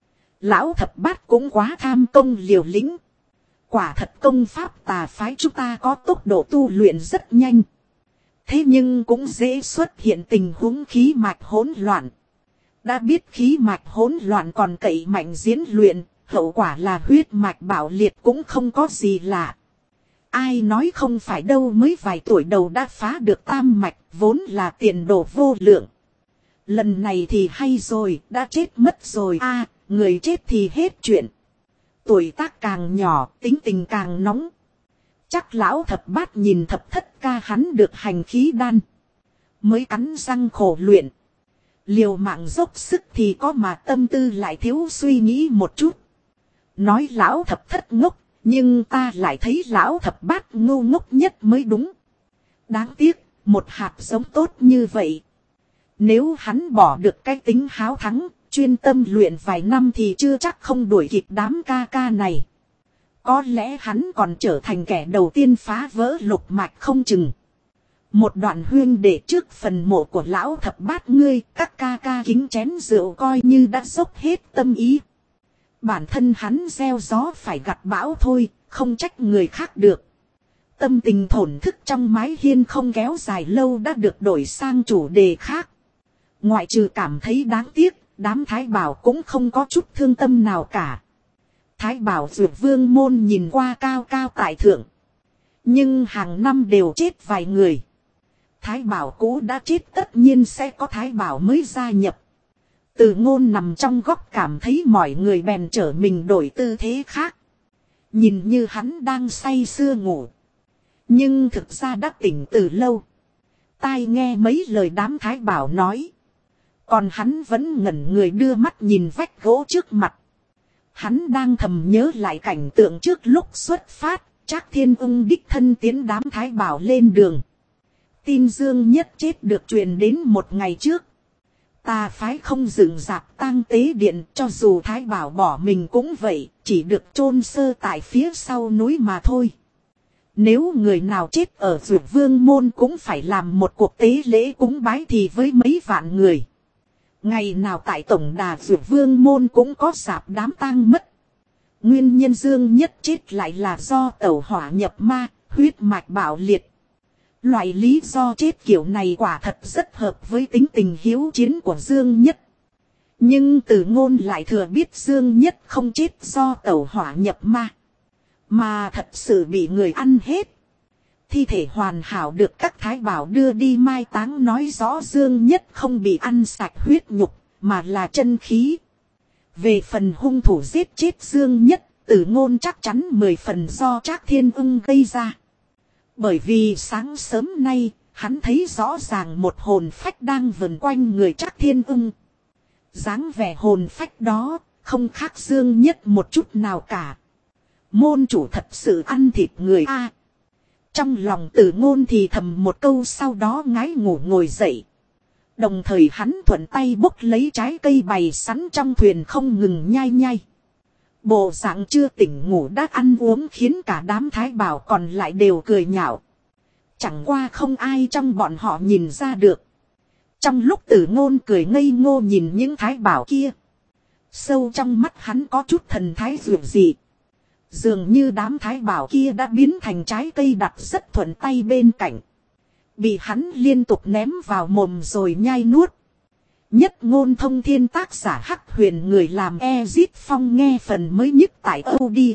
Lão thập bát cũng quá tham công liều lĩnh. Quả thật công pháp tà phái chúng ta có tốc độ tu luyện rất nhanh. Thế nhưng cũng dễ xuất hiện tình huống khí mạch hỗn loạn. Đã biết khí mạch hỗn loạn còn cậy mạnh diễn luyện, hậu quả là huyết mạch bạo liệt cũng không có gì lạ. Ai nói không phải đâu, mới vài tuổi đầu đã phá được tam mạch, vốn là tiền đồ vô lượng. Lần này thì hay rồi, đã chết mất rồi a à, người chết thì hết chuyện. Tuổi tác càng nhỏ, tính tình càng nóng. Chắc lão thập bát nhìn thập thất ca hắn được hành khí đan. Mới cắn răng khổ luyện. Liều mạng dốc sức thì có mà tâm tư lại thiếu suy nghĩ một chút. Nói lão thập thất ngốc, nhưng ta lại thấy lão thập bát ngu ngốc nhất mới đúng. Đáng tiếc, một hạt giống tốt như vậy. Nếu hắn bỏ được cái tính háo thắng, chuyên tâm luyện vài năm thì chưa chắc không đuổi kịp đám ca ca này. Có lẽ hắn còn trở thành kẻ đầu tiên phá vỡ lục mạch không chừng. Một đoạn huyên để trước phần mộ của lão thập bát ngươi, các ca ca kính chén rượu coi như đã dốc hết tâm ý. Bản thân hắn gieo gió phải gặt bão thôi, không trách người khác được. Tâm tình thổn thức trong mái hiên không kéo dài lâu đã được đổi sang chủ đề khác. Ngoại trừ cảm thấy đáng tiếc, đám thái bảo cũng không có chút thương tâm nào cả. Thái bảo Dược Vương môn nhìn qua cao cao tại thượng. Nhưng hàng năm đều chết vài người. Thái bảo cũ đã chết tất nhiên sẽ có thái bảo mới gia nhập. Từ ngôn nằm trong góc cảm thấy mọi người bèn trở mình đổi tư thế khác. Nhìn như hắn đang say sưa ngủ. Nhưng thực ra đã tỉnh từ lâu. Tai nghe mấy lời đám thái bảo nói. Còn hắn vẫn ngẩn người đưa mắt nhìn vách gỗ trước mặt. Hắn đang thầm nhớ lại cảnh tượng trước lúc xuất phát. Trác Thiên Ung đích thân tiến đám thái bảo lên đường. Tin Dương Nhất chết được truyền đến một ngày trước. Tà phái không dựng rạp tang tế điện, cho dù thái bảo bỏ mình cũng vậy, chỉ được chôn sơ tại phía sau núi mà thôi. Nếu người nào chết ở Dược Vương môn cũng phải làm một cuộc tế lễ cúng bái thì với mấy vạn người. Ngày nào tại tổng đà Dược Vương môn cũng có rạp đám tang mất. Nguyên nhân Dương Nhất chết lại là do tẩu hỏa nhập ma, huyết mạch bạo liệt. Loại lý do chết kiểu này quả thật rất hợp với tính tình hiếu chiến của Dương Nhất. Nhưng Từ Ngôn lại thừa biết Dương Nhất không chết do tẩu hỏa nhập ma, Mà thật sự bị người ăn hết. Thi thể hoàn hảo được các thái bảo đưa đi mai táng nói rõ Dương Nhất không bị ăn sạch huyết nhục, mà là chân khí. Về phần hung thủ giết chết Dương Nhất, Tử Ngôn chắc chắn mười phần do Trác Thiên Ưng gây ra. Bởi vì sáng sớm nay, hắn thấy rõ ràng một hồn phách đang vần quanh người Trác Thiên Ưng. Dáng vẻ hồn phách đó, không khác Dương Nhất một chút nào cả. Môn chủ thật sự ăn thịt người a. Trong lòng Tử Ngôn thì thầm một câu, sau đó ngái ngủ ngồi dậy. Đồng thời hắn thuận tay bốc lấy trái cây bày sẵn trong thuyền không ngừng nhai nhai. Bộ dạng chưa tỉnh ngủ đã ăn uống khiến cả đám thái bảo còn lại đều cười nhạo. Chẳng qua không ai trong bọn họ nhìn ra được. Trong lúc Tử Ngôn cười ngây ngô nhìn những thái bảo kia, sâu trong mắt hắn có chút thần thái dịu dị. Dường như đám thái bảo kia đã biến thành trái cây đặt rất thuận tay bên cạnh. Bị hắn liên tục ném vào mồm rồi nhai nuốt. Nhất Ngôn Thông Thiên tác giả Hắc Huyền, người làm Ezit Phong, nghe phần mới nhất tại audio.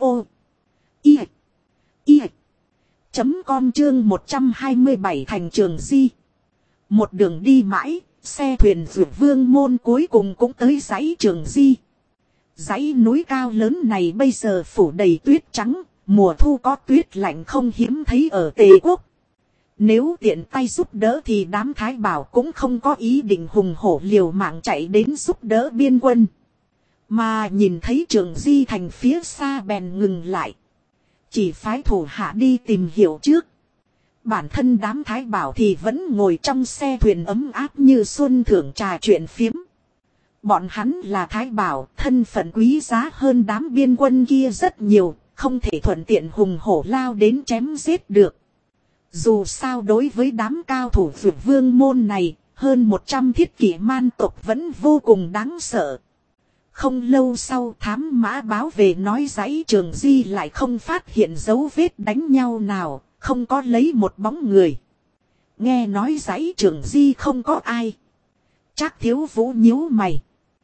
I. I. Chấm com chương một trăm hai mươi bảy thành Trường Di. Một đường đi mãi, xe thuyền vượt vương môn cuối cùng cũng tới dãy Trường Di. Dãy núi cao lớn này bây giờ phủ đầy tuyết trắng, mùa thu có tuyết lạnh không hiếm thấy ở Tề Quốc. Nếu tiện tay giúp đỡ thì đám thái bảo cũng không có ý định hùng hổ liều mạng chạy đến giúp đỡ biên quân. Mà nhìn thấy Trường Di thành phía xa bèn ngừng lại. Chỉ phái thủ hạ đi tìm hiểu trước. Bản thân đám thái bảo thì vẫn ngồi trong xe thuyền ấm áp như xuân thưởng trà chuyện phiếm. Bọn hắn là thái bảo, thân phận quý giá hơn đám biên quân kia rất nhiều, không thể thuận tiện hùng hổ lao đến chém giết được. Dù sao đối với đám cao thủ vượt vương môn này, hơn một trăm thiết kỷ man tộc vẫn vô cùng đáng sợ. Không lâu sau thám mã báo về nói dãy Trường Di lại không phát hiện dấu vết đánh nhau nào, không có lấy một bóng người. Nghe nói dãy Trường Di không có ai. Trác Thiếu Vũ nhíu mày,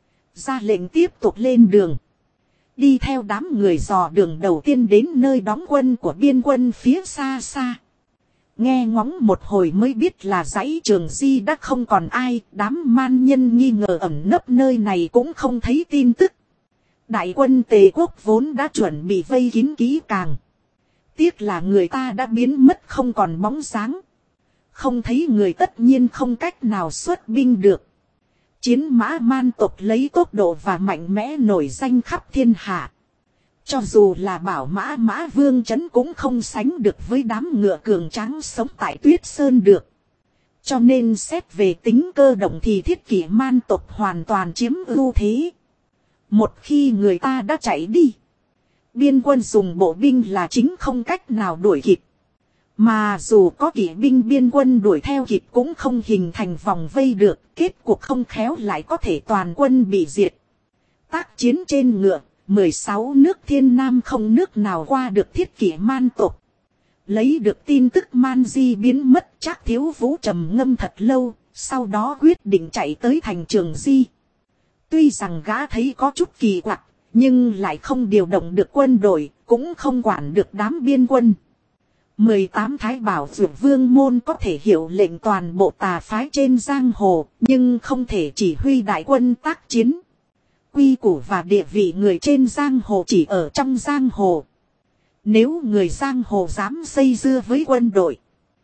ra lệnh tiếp tục lên đường. Đi theo đám người dò đường đầu tiên đến nơi đóng quân của biên quân phía xa xa. Nghe ngóng một hồi mới biết là dãy Trường Di đã không còn ai, đám man nhân nghi ngờ ẩn nấp nơi này cũng không thấy tin tức. Đại quân Tề Quốc vốn đã chuẩn bị vây kín kỹ càng. Tiếc là người ta đã biến mất không còn bóng dáng. Không thấy người tất nhiên không cách nào xuất binh được. Chiến mã man tộc lấy tốc độ và mạnh mẽ nổi danh khắp thiên hạ. Cho dù là bảo mã mã vương trấn cũng không sánh được với đám ngựa cường tráng sống tại tuyết sơn được. Cho nên xét về tính cơ động thì thiết kỷ man tộc hoàn toàn chiếm ưu thế. Một khi người ta đã chạy đi, biên quân dùng bộ binh là chính không cách nào đuổi kịp. Mà dù có kỵ binh biên quân đuổi theo kịp cũng không hình thành vòng vây được, kết cuộc không khéo lại có thể toàn quân bị diệt. Tác chiến trên ngựa, mười sáu nước thiên nam không nước nào qua được thiết kỷ man tộc. Lấy được tin tức Man Di biến mất, Trác Thiếu Vũ trầm ngâm thật lâu, sau đó quyết định chạy tới thành Trường Di. Tuy rằng gã thấy có chút kỳ quặc, nhưng lại không điều động được quân đội, cũng không quản được đám biên quân. mười tám thái bảo vượt vương môn có thể hiệu lệnh toàn bộ tà phái trên giang hồ, nhưng không thể chỉ huy đại quân tác chiến. Quy củ và địa vị người trên giang hồ chỉ ở trong giang hồ. Nếu người giang hồ dám dây dưa với quân đội,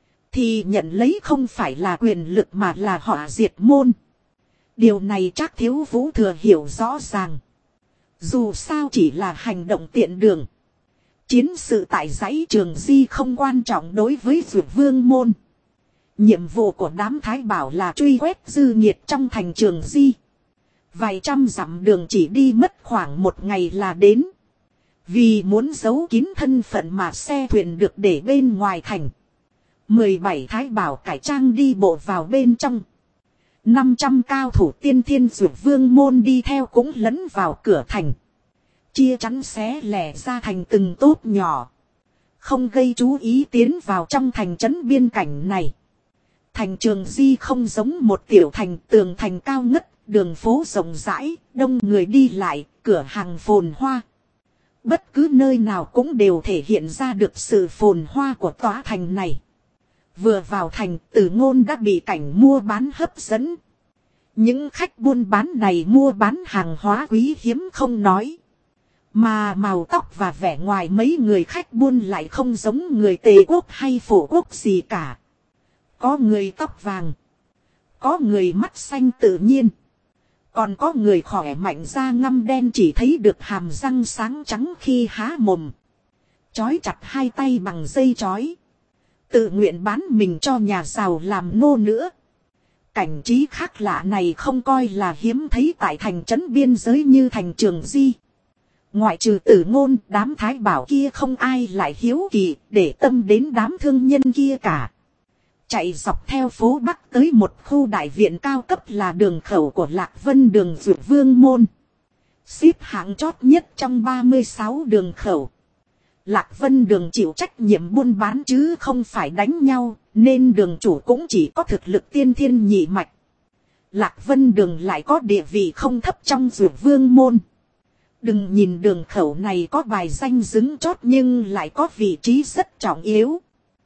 thì nhận lấy không phải là quyền lực mà là họ diệt môn. Điều này Trác Thiếu Vũ thừa hiểu rõ ràng. Dù sao chỉ là hành động tiện đường. Chiến sự tại dãy Trường Di không quan trọng đối với vượt vương môn. Nhiệm vụ của đám thái bảo là truy quét dư nhiệt trong thành Trường Di. Vài trăm dặm đường chỉ đi mất khoảng một ngày là đến. Vì muốn giấu kín thân phận mà xe thuyền được để bên ngoài thành. mười bảy thái bảo cải trang đi bộ vào bên trong. năm trăm cao thủ tiên thiên dược vương môn đi theo cũng lẫn vào cửa thành. Chia chắn xé lẻ ra thành từng tốp nhỏ. Không gây chú ý tiến vào trong thành trấn biên cảnh này. Thành Trường Di không giống một tiểu thành, tường thành cao ngất, đường phố rộng rãi, đông người đi lại, cửa hàng phồn hoa. Bất cứ nơi nào cũng đều thể hiện ra được sự phồn hoa của tòa thành này. Vừa vào thành, Từ Ngôn đã bị cảnh mua bán hấp dẫn. Những khách buôn bán này mua bán hàng hóa quý hiếm không nói. Mà màu tóc và vẻ ngoài mấy người khách buôn lại không giống người Tề quốc hay Phổ quốc gì cả. Có người tóc vàng. Có người mắt xanh tự nhiên. Còn có người khỏe mạnh da ngăm đen chỉ thấy được hàm răng sáng trắng khi há mồm. Chói chặt hai tay bằng dây chói. Tự nguyện bán mình cho nhà giàu làm nô nữa. Cảnh trí khác lạ này không coi là hiếm thấy tại thành trấn biên giới như thành Trường Di. Ngoại trừ Tử Ngôn, đám thái bảo kia không ai lại hiếu kỳ để tâm đến đám thương nhân kia cả. Chạy dọc theo phố Bắc tới một khu đại viện cao cấp là đường khẩu của Lạc Vân đường Dược Vương Môn. Xếp hạng chót nhất trong ba mươi sáu đường khẩu. Lạc Vân đường chịu trách nhiệm buôn bán chứ không phải đánh nhau, nên đường chủ cũng chỉ có thực lực tiên thiên nhị mạch. Lạc Vân đường lại có địa vị không thấp trong Dược Vương Môn. Đừng nhìn đường khẩu này có bài danh xứng chót nhưng lại có vị trí rất trọng yếu.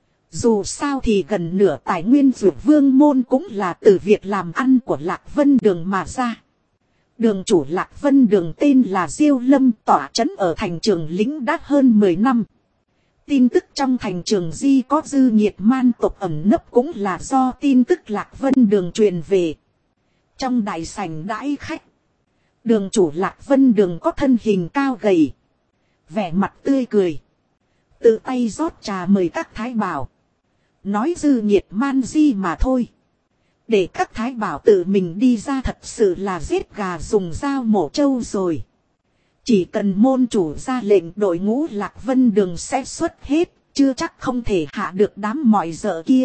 Dù sao thì gần nửa tài nguyên Dược Vương Môn cũng là từ việc làm ăn của Lạc Vân đường mà ra. Đường chủ Lạc Vân đường tên là Diêu Lâm, tọa trấn ở thành Trường Lĩnh đã hơn mười năm. Tin tức trong thành Trường Di có dư nhiệt man tộc ẩn nấp cũng là do tin tức Lạc Vân đường truyền về. Trong đại sảnh đãi khách, đường chủ Lạc Vân đường có thân hình cao gầy, vẻ mặt tươi cười, tự tay rót trà mời các thái bảo. Nói dư nhiệt man di mà thôi. Để các thái bảo tự mình đi ra thật sự là giết gà dùng dao mổ trâu rồi. Chỉ cần môn chủ ra lệnh, đội ngũ Lạc Vân đường sẽ xuất hết, chưa chắc không thể hạ được đám mọi dợ kia.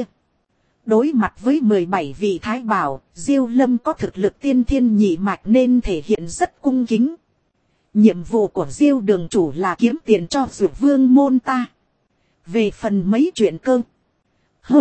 Đối mặt với mười bảy vị thái bảo, Diêu Lâm có thực lực tiên thiên nhị mạch nên thể hiện rất cung kính. Nhiệm vụ của Diêu đường chủ là kiếm tiền cho Dược Vương Môn ta. Về phần mấy chuyện cơ Hơ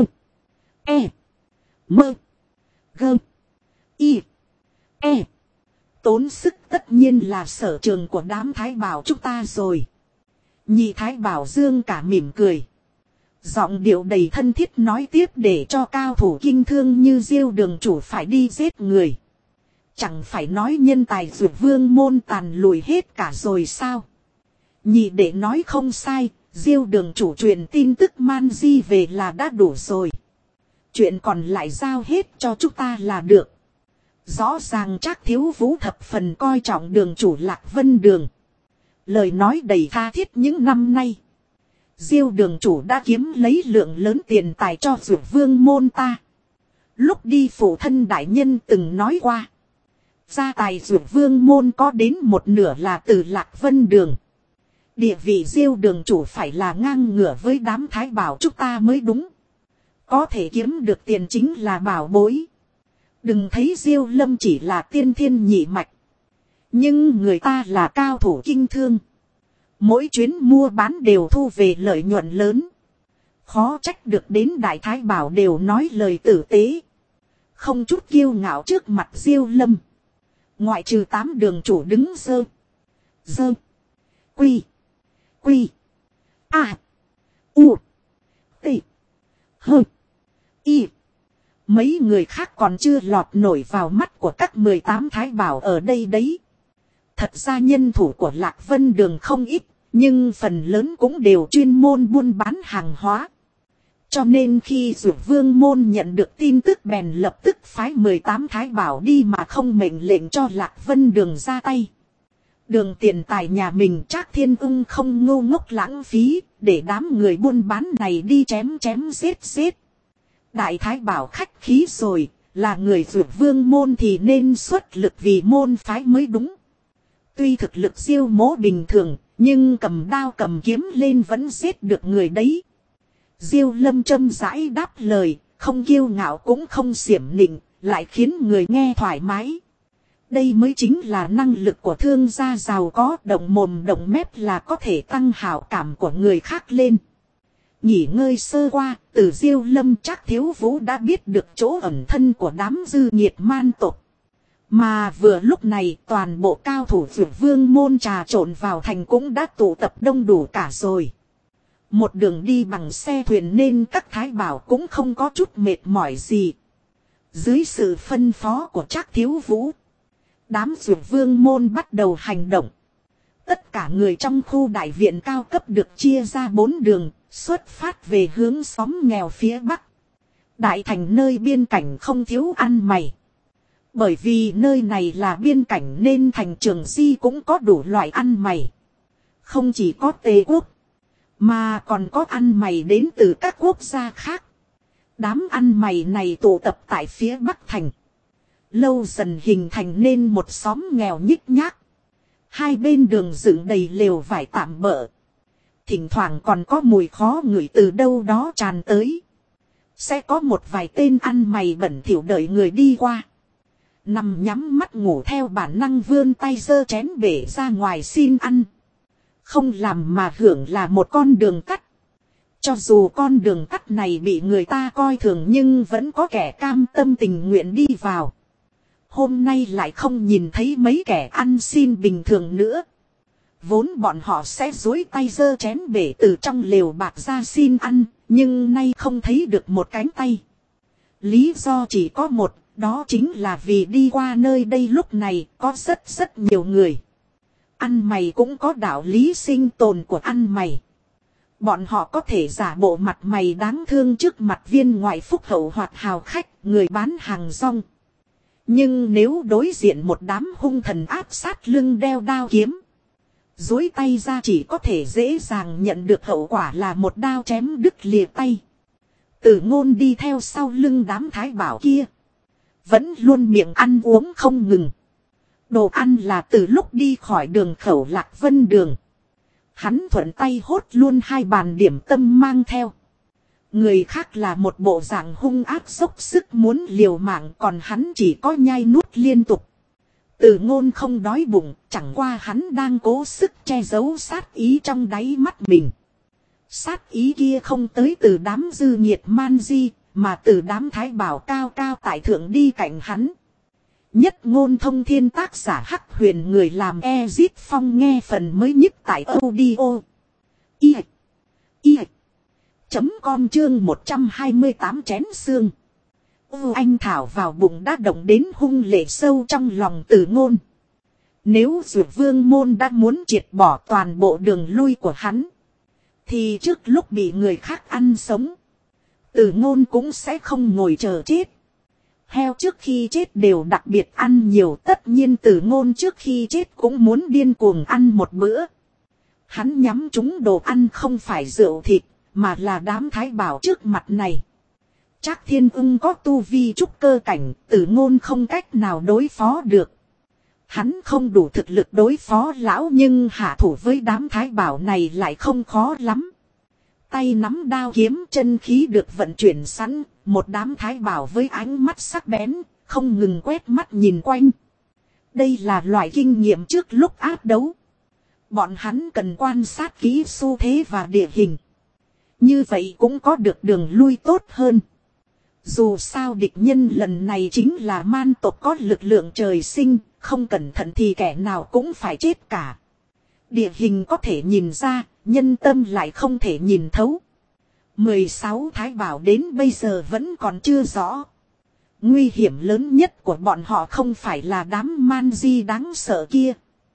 E Mơ Gơ Y E tốn sức tất nhiên là sở trường của đám thái bảo chúng ta rồi. Nhị thái bảo Dương cả mỉm cười, giọng điệu đầy thân thiết nói tiếp, để cho cao thủ kinh thương như Diêu đường chủ phải đi giết người. Chẳng phải nói nhân tài Dược Vương Môn tàn lùi hết cả rồi sao? Nhị đệ nói không sai, Diêu đường chủ truyền tin tức man di về là đã đủ rồi. Chuyện còn lại giao hết cho chúng ta là được. Rõ ràng Trác Thiếu Vũ thập phần coi trọng đường chủ Lạc Vân đường. Lời nói đầy tha thiết. Những năm nay, Diêu đường chủ đã kiếm lấy lượng lớn tiền tài cho Dược Vương Môn ta. Lúc đi phụ thân đại nhân từng nói qua, gia tài Dược Vương Môn có đến một nửa là từ Lạc Vân đường. Địa vị Diêu đường chủ phải là ngang ngửa với đám thái bảo chúng ta mới đúng. Có thể kiếm được tiền chính là bảo bối. Đừng thấy Diêu Lâm chỉ là tiên thiên nhị mạch, nhưng người ta là cao thủ kinh thương. Mỗi chuyến mua bán đều thu về lợi nhuận lớn. Khó trách được đến đại thái bảo đều nói lời tử tế, không chút kiêu ngạo trước mặt Diêu Lâm. Ngoại trừ tám đường chủ đứng dơ Dơ Quy Quy A U T Hơ Y, mấy người khác còn chưa lọt nổi vào mắt của các mười tám thái bảo ở đây đấy. Thật ra nhân thủ của Lạc Vân đường không ít, nhưng phần lớn cũng đều chuyên môn buôn bán hàng hóa. Cho nên khi Dược Vương Môn nhận được tin tức bèn lập tức phái mười tám thái bảo đi mà không mệnh lệnh cho Lạc Vân đường ra tay. Đường tiền tài nhà mình Trác Thiên Ung không ngu ngốc lãng phí, để đám người buôn bán này đi chém chém giết giết. Đại thái bảo khách khí rồi, là người Dược Vương Môn thì nên xuất lực vì môn phái mới đúng. Tuy thực lực Diêu Mỗ bình thường, nhưng cầm đao cầm kiếm lên vẫn giết được người đấy. Diêu Lâm châm rãi đáp lời, không kiêu ngạo cũng không xiểm nịnh, lại khiến người nghe thoải mái. Đây mới chính là năng lực của thương gia giàu có, động mồm động mép là có thể tăng hảo cảm của người khác lên. Nghỉ ngơi sơ qua, từ Diêu Lâm Trác Thiếu Vũ đã biết được chỗ ẩn thân của đám dư nhiệt man tộc. Mà vừa lúc này toàn bộ cao thủ Dược Vương môn trà trộn vào thành cũng đã tụ tập đông đủ cả rồi. Một đường đi bằng xe thuyền nên các thái bảo cũng không có chút mệt mỏi gì. Dưới sự phân phó của Trác Thiếu Vũ, đám Dược Vương môn bắt đầu hành động. Tất cả người trong khu đại viện cao cấp được chia ra bốn đường, xuất phát về hướng xóm nghèo phía bắc. Đại thành nơi biên cảnh không thiếu ăn mày. Bởi vì nơi này là biên cảnh nên thành Trường Di cũng có đủ loại ăn mày. Không chỉ có Tề quốc, mà còn có ăn mày đến từ các quốc gia khác. Đám ăn mày này tụ tập tại phía bắc thành. Lâu dần hình thành nên một xóm nghèo nhích nhác. Hai bên đường dựng đầy lều vải tạm bợ. Thỉnh thoảng còn có mùi khó ngửi từ đâu đó tràn tới. Sẽ có một vài tên ăn mày bẩn thỉu đợi người đi qua. Nằm nhắm mắt ngủ theo bản năng vươn tay giơ chén bể ra ngoài xin ăn. Không làm mà hưởng là một con đường tắt. Cho dù con đường tắt này bị người ta coi thường nhưng vẫn có kẻ cam tâm tình nguyện đi vào. Hôm nay lại không nhìn thấy mấy kẻ ăn xin bình thường nữa. Vốn bọn họ sẽ duỗi tay giơ chén bể từ trong lều bạc ra xin ăn, nhưng nay không thấy được một cánh tay. Lý do chỉ có một, đó chính là vì đi qua nơi đây lúc này có rất rất nhiều người. Ăn mày cũng có đạo lý sinh tồn của ăn mày. Bọn họ có thể giả bộ mặt mày đáng thương trước mặt viên ngoại phúc hậu hoặc hào khách, người bán hàng rong. Nhưng nếu đối diện một đám hung thần áp sát lưng đeo đao kiếm, duỗi tay ra chỉ có thể dễ dàng nhận được hậu quả là một đao chém đứt lìa tay. Tử Ngôn đi theo sau lưng đám thái bảo kia, vẫn luôn miệng ăn uống không ngừng. Đồ ăn là từ lúc đi khỏi đường khẩu Lạc Vân Đường. Hắn thuận tay hốt luôn hai bàn điểm tâm mang theo. Người khác là một bộ dạng hung ác dốc sức muốn liều mạng, còn hắn chỉ có nhai nuốt liên tục. Tử Ngôn không đói bụng, chẳng qua hắn đang cố sức che giấu sát ý trong đáy mắt mình. Sát ý kia không tới từ đám dư nhiệt man di, mà từ đám thái bảo cao cao tại thượng đi cạnh hắn. Nhất Ngôn Thông Thiên tác giả Hắc Huyền, người làm Ezit Phong, nghe phần mới nhất tại audio i i chấm com chương một trăm hai mươi tám chén xương. Ô anh thảo vào bụng đã động đến hung lệ sâu trong lòng Tử Ngôn. Nếu Dược Vương môn đã muốn triệt bỏ toàn bộ đường lui của hắn, thì trước lúc bị người khác ăn sống, Tử Ngôn cũng sẽ không ngồi chờ chết. Heo trước khi chết đều đặc biệt ăn nhiều, tất nhiên Tử Ngôn trước khi chết cũng muốn điên cuồng ăn một bữa. Hắn nhắm trúng đồ ăn không phải rượu thịt, mà là đám thái bảo trước mặt này. Trác Thiên Ưng có tu vi trúc cơ cảnh, Tử Ngôn không cách nào đối phó được. Hắn không đủ thực lực đối phó lão, nhưng hạ thủ với đám thái bảo này lại không khó lắm. Tay nắm đao kiếm, chân khí được vận chuyển sẵn, một đám thái bảo với ánh mắt sắc bén, không ngừng quét mắt nhìn quanh. Đây là loại kinh nghiệm trước lúc áp đấu. Bọn hắn cần quan sát kỹ xu thế và địa hình. Như vậy cũng có được đường lui tốt hơn. Dù sao địch nhân lần này chính là man tộc có lực lượng trời sinh, không cẩn thận thì kẻ nào cũng phải chết cả. Địa hình có thể nhìn ra, nhân tâm lại không thể nhìn thấu. mười sáu thái bảo đến bây giờ vẫn còn chưa rõ. Nguy hiểm lớn nhất của bọn họ không phải là đám man di đáng sợ kia,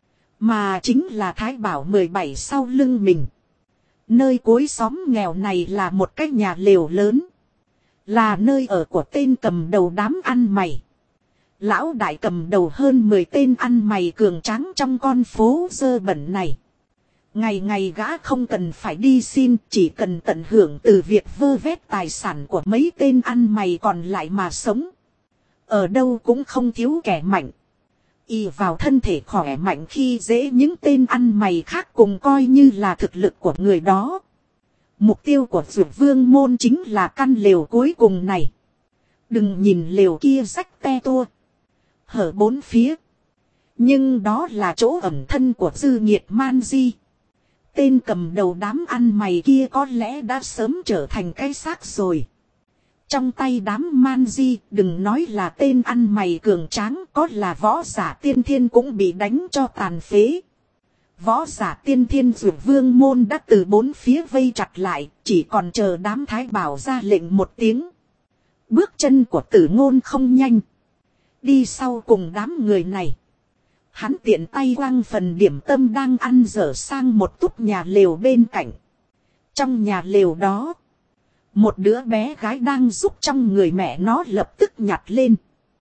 mà chính là thái bảo mười bảy sau lưng mình. Nơi cuối xóm nghèo này là một cái nhà lều lớn, là nơi ở của tên cầm đầu đám ăn mày. Lão đại cầm đầu hơn mười tên ăn mày cường tráng trong con phố dơ bẩn này. Ngày ngày gã không cần phải đi xin, chỉ cần tận hưởng từ việc vơ vét tài sản của mấy tên ăn mày còn lại mà sống. Ở đâu cũng không thiếu kẻ mạnh. Y vào thân thể khỏe mạnh khi dễ những tên ăn mày khác cùng coi như là thực lực của người đó. Mục tiêu của Dược Vương môn chính là căn lều cuối cùng này. Đừng nhìn lều kia rách te tua, hở bốn phía, nhưng đó là chỗ ẩn thân của dư nhiệt man di. Tên cầm đầu đám ăn mày kia có lẽ đã sớm trở thành cái xác rồi. Trong tay đám man di, đừng nói là tên ăn mày cường tráng, có là võ giả tiên thiên cũng bị đánh cho tàn phế. Võ giả tiên thiên dược vương môn đã từ bốn phía vây chặt lại, chỉ còn chờ đám thái bảo ra lệnh một tiếng. Bước chân của Tử Ngôn không nhanh. Đi sau cùng đám người này. Hắn tiện tay quăng phần điểm tâm đang ăn dở sang một túp nhà lều bên cạnh. Trong nhà lều đó, một đứa bé gái đang giúp trong người mẹ nó lập tức nhặt lên.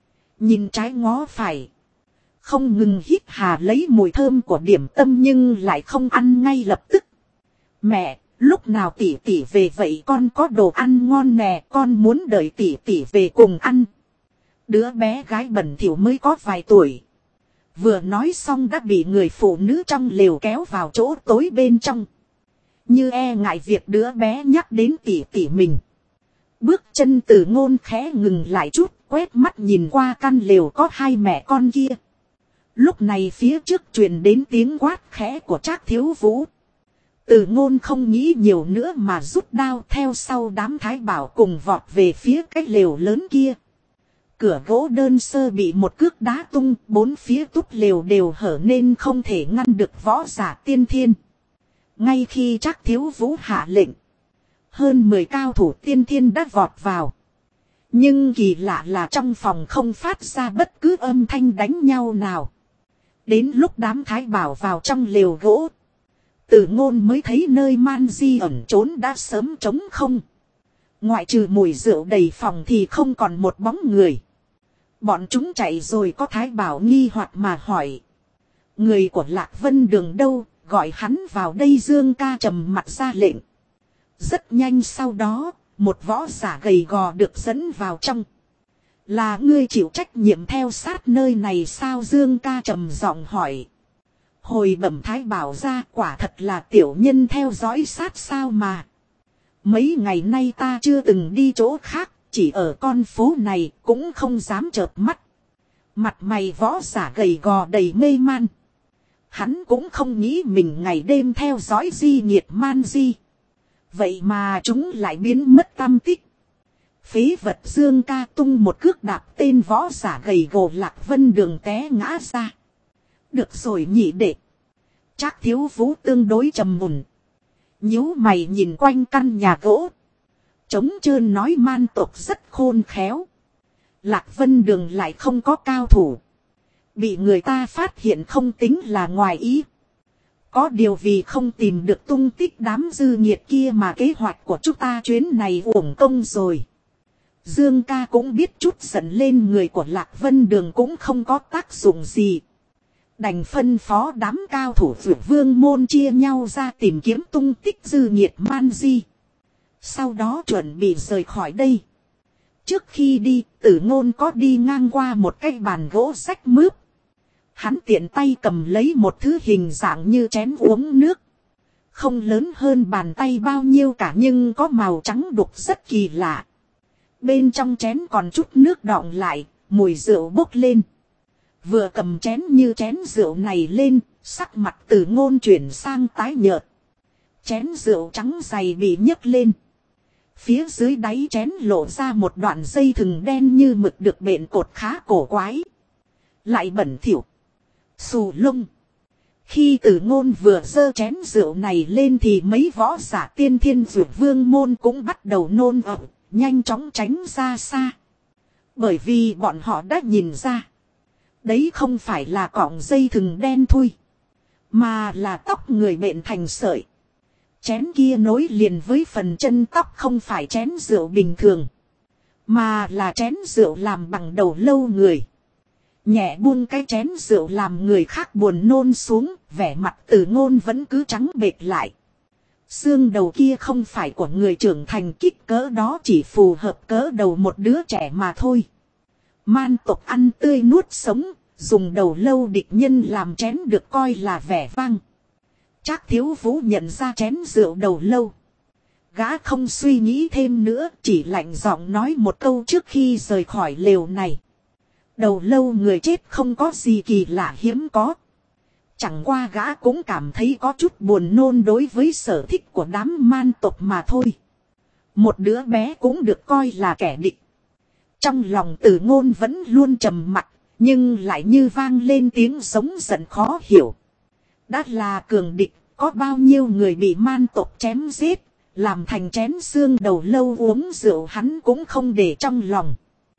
Nhìn trái ngó phải. Không ngừng hít hà lấy mùi thơm của điểm tâm nhưng lại không ăn ngay lập tức. Mẹ, lúc nào tỷ tỷ về vậy con có đồ ăn ngon nè, con muốn đợi tỷ tỷ về cùng ăn. Đứa bé gái bẩn thỉu mới có vài tuổi. Vừa nói xong đã bị người phụ nữ trong lều kéo vào chỗ tối bên trong. Như e ngại việc đứa bé nhắc đến tỷ tỷ mình. Bước chân Tử Ngôn khẽ ngừng lại chút, quét mắt nhìn qua căn lều có hai mẹ con kia. Lúc này phía trước truyền đến tiếng quát khẽ của Trác Thiếu Vũ. Tử Ngôn không nghĩ nhiều nữa mà rút đao theo sau đám thái bảo cùng vọt về phía cái lều lớn kia. Cửa gỗ đơn sơ bị một cước đá tung, bốn phía túp lều đều hở nên không thể ngăn được võ giả tiên thiên. Ngay khi Trác Thiếu Vũ hạ lệnh, hơn mười cao thủ tiên thiên đã vọt vào. Nhưng kỳ lạ là trong phòng không phát ra bất cứ âm thanh đánh nhau nào. Đến lúc đám thái bảo vào trong lều gỗ, Tử Ngôn mới thấy nơi man di ẩn trốn đã sớm trống không. Ngoại trừ mùi rượu đầy phòng thì không còn một bóng người. Bọn chúng chạy rồi, có thái bảo nghi hoặc mà hỏi. Người của Lạc Vân Đường đâu, gọi hắn vào đây. Dương ca trầm mặt ra lệnh. Rất nhanh sau đó, một võ giả gầy gò được dẫn vào trong. Là ngươi chịu trách nhiệm theo sát nơi này sao? Dương ca trầm giọng hỏi. Hồi bẩm thái bảo ra, quả thật là tiểu nhân theo dõi sát sao mà. Mấy ngày nay ta chưa từng đi chỗ khác, chỉ ở con phố này cũng không dám chợp mắt. Mặt mày võ giả gầy gò đầy mê man. Hắn cũng không nghĩ mình ngày đêm theo dõi di nhiệt man di. Vậy mà chúng lại biến mất tăm tích. Phế vật. Dương ca tung một cước đạp tên võ giả gầy gò Lạc Vân Đường té ngã ra. Được rồi nhị đệ. Trác Thiếu Vũ tương đối trầm mùn. Nhíu mày nhìn quanh căn nhà gỗ. Trống trơn nói man tộc rất khôn khéo. Lạc Vân Đường lại không có cao thủ. Bị người ta phát hiện không tính là ngoài ý. Có điều vì không tìm được tung tích đám dư nhiệt kia mà kế hoạch của chúng ta chuyến này uổng công rồi. Dương ca cũng biết chút giận lên người của Lạc Vân Đường cũng không có tác dụng gì. Đành phân phó đám cao thủ Dược Vương môn chia nhau ra tìm kiếm tung tích dư nhiệt man di. Sau đó chuẩn bị rời khỏi đây. Trước khi đi, Tử Ngôn có đi ngang qua một cái bàn gỗ rách mướp. Hắn tiện tay cầm lấy một thứ hình dạng như chén uống nước. Không lớn hơn bàn tay bao nhiêu cả nhưng có màu trắng đục rất kỳ lạ. Bên trong chén còn chút nước đọng lại, mùi rượu bốc lên. Vừa cầm chén như chén rượu này lên, sắc mặt Tử Ngôn chuyển sang tái nhợt. Chén rượu trắng dày bị nhấc lên. Phía dưới đáy chén lộ ra một đoạn dây thừng đen như mực được bện cột khá cổ quái. Lại bẩn thỉu. Xù lông. Khi Tử Ngôn vừa giơ chén rượu này lên thì mấy võ giả tiên thiên Dược Vương môn cũng bắt đầu nôn ẩm, nhanh chóng tránh ra xa. Bởi vì bọn họ đã nhìn ra. Đấy không phải là cọng dây thừng đen thui. Mà là tóc người bện thành sợi. Chén kia nối liền với phần chân tóc không phải chén rượu bình thường. Mà là chén rượu làm bằng đầu lâu người. Nhẹ buông cái chén rượu làm người khác buồn nôn xuống. Vẻ mặt Tử Ngôn vẫn cứ trắng bệch lại. Xương đầu kia không phải của người trưởng thành, kích cỡ đó chỉ phù hợp cỡ đầu một đứa trẻ mà thôi. Man tộc ăn tươi nuốt sống, dùng đầu lâu địch nhân làm chén được coi là vẻ vang. Trác Thiếu Vũ nhận ra chén rượu đầu lâu. Gã không suy nghĩ thêm nữa, chỉ lạnh giọng nói một câu trước khi rời khỏi lều này. Đầu lâu người chết không có gì kỳ lạ hiếm có. Chẳng qua gã cũng cảm thấy có chút buồn nôn đối với sở thích của đám man tộc mà thôi. Một đứa bé cũng được coi là kẻ địch. Trong lòng Từ Ngôn vẫn luôn trầm mặc, nhưng lại như vang lên tiếng giống giận khó hiểu. Đã là cường địch, có bao nhiêu người bị man tộc chém giết, làm thành chén xương đầu lâu uống rượu hắn cũng không để trong lòng.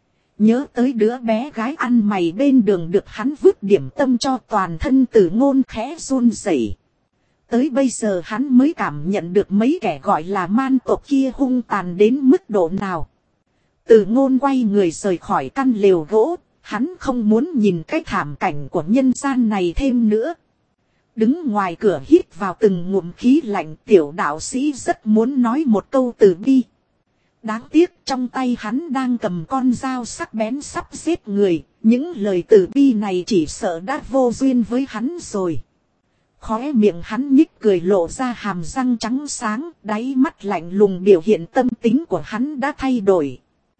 Nhớ tới đứa bé gái ăn mày bên đường được hắn vứt điểm tâm cho, toàn thân Từ Ngôn khẽ run rẩy. Tới bây giờ hắn mới cảm nhận được mấy kẻ gọi là man tộc kia hung tàn đến mức độ nào. Từ Ngôn quay người rời khỏi căn lều gỗ, hắn không muốn nhìn cái thảm cảnh của nhân gian này thêm nữa. Đứng ngoài cửa hít vào từng ngụm khí lạnh, tiểu đạo sĩ rất muốn nói một câu từ bi. Đáng tiếc trong tay hắn đang cầm con dao sắc bén sắp giết người, những lời từ bi này chỉ sợ đã vô duyên với hắn rồi. Khóe miệng hắn nhích cười lộ ra hàm răng trắng sáng, đáy mắt lạnh lùng biểu hiện tâm tính của hắn đã thay đổi.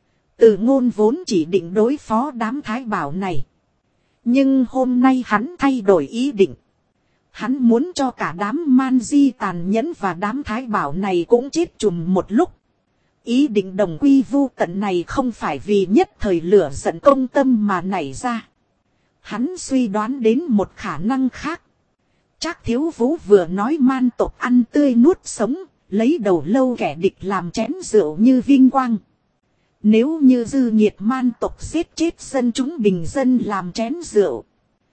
Từ Ngôn vốn chỉ định đối phó đám Thái Bảo này. Nhưng hôm nay hắn thay đổi ý định. Hắn muốn cho cả đám man di tàn nhẫn và đám Thái Bảo này cũng chết chùm một lúc. Ý định đồng quy vu tận này không phải vì nhất thời lửa giận công tâm mà nảy ra. Hắn suy đoán đến một khả năng khác. Trác Thiếu Vũ vừa nói man tộc ăn tươi nuốt sống, lấy đầu lâu kẻ địch làm chén rượu như vinh quang. Nếu như dư nhiệt man tộc giết chết dân chúng bình dân làm chén rượu,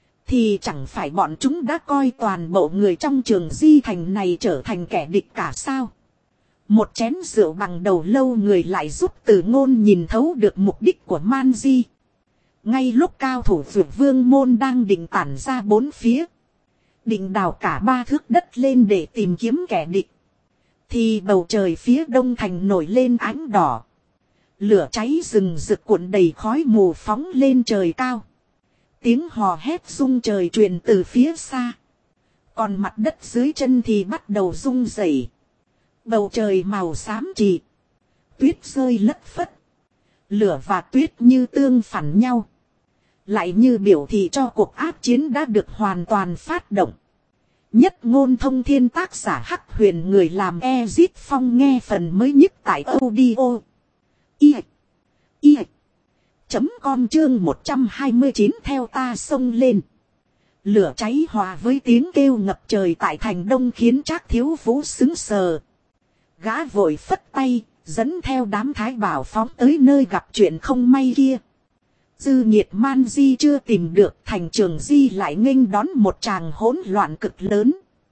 thì chẳng phải bọn chúng đã coi toàn bộ người trong Trường Di Thành này trở thành kẻ địch cả sao? Một chén rượu bằng đầu lâu người lại giúp Từ Ngôn nhìn thấu được mục đích của man di. Ngay lúc cao thủ Dược Vương môn đang định tản ra bốn phía, định đào cả ba thước đất lên để tìm kiếm kẻ địch, thì bầu trời phía đông thành nổi lên ánh đỏ. Lửa cháy rừng rực cuộn đầy khói mù phóng lên trời cao. Tiếng hò hét rung trời truyền từ phía xa. Còn mặt đất dưới chân thì bắt đầu rung rẩy. Bầu trời màu xám trì. Tuyết rơi lất phất. Lửa và tuyết như tương phản nhau. Lại như biểu thị cho cuộc ác chiến đã được hoàn toàn phát động. Nhất Ngôn Thông Thiên tác giả Hắc Huyền người làm Ezit Phong nghe phần mới nhất tại audio. Y. Y. Chấm com chương một trăm hai mươi chín theo ta xông lên. Lửa cháy hòa với tiếng kêu ngập trời tại thành đông khiến Trác Thiếu Vũ sững sờ. Gã vội phất tay, dẫn theo đám Thái Bảo phóng tới nơi gặp chuyện không may kia. Dư nhiệt man di chưa tìm được, thành Trường Di lại nghênh đón một tràng hỗn loạn cực lớn.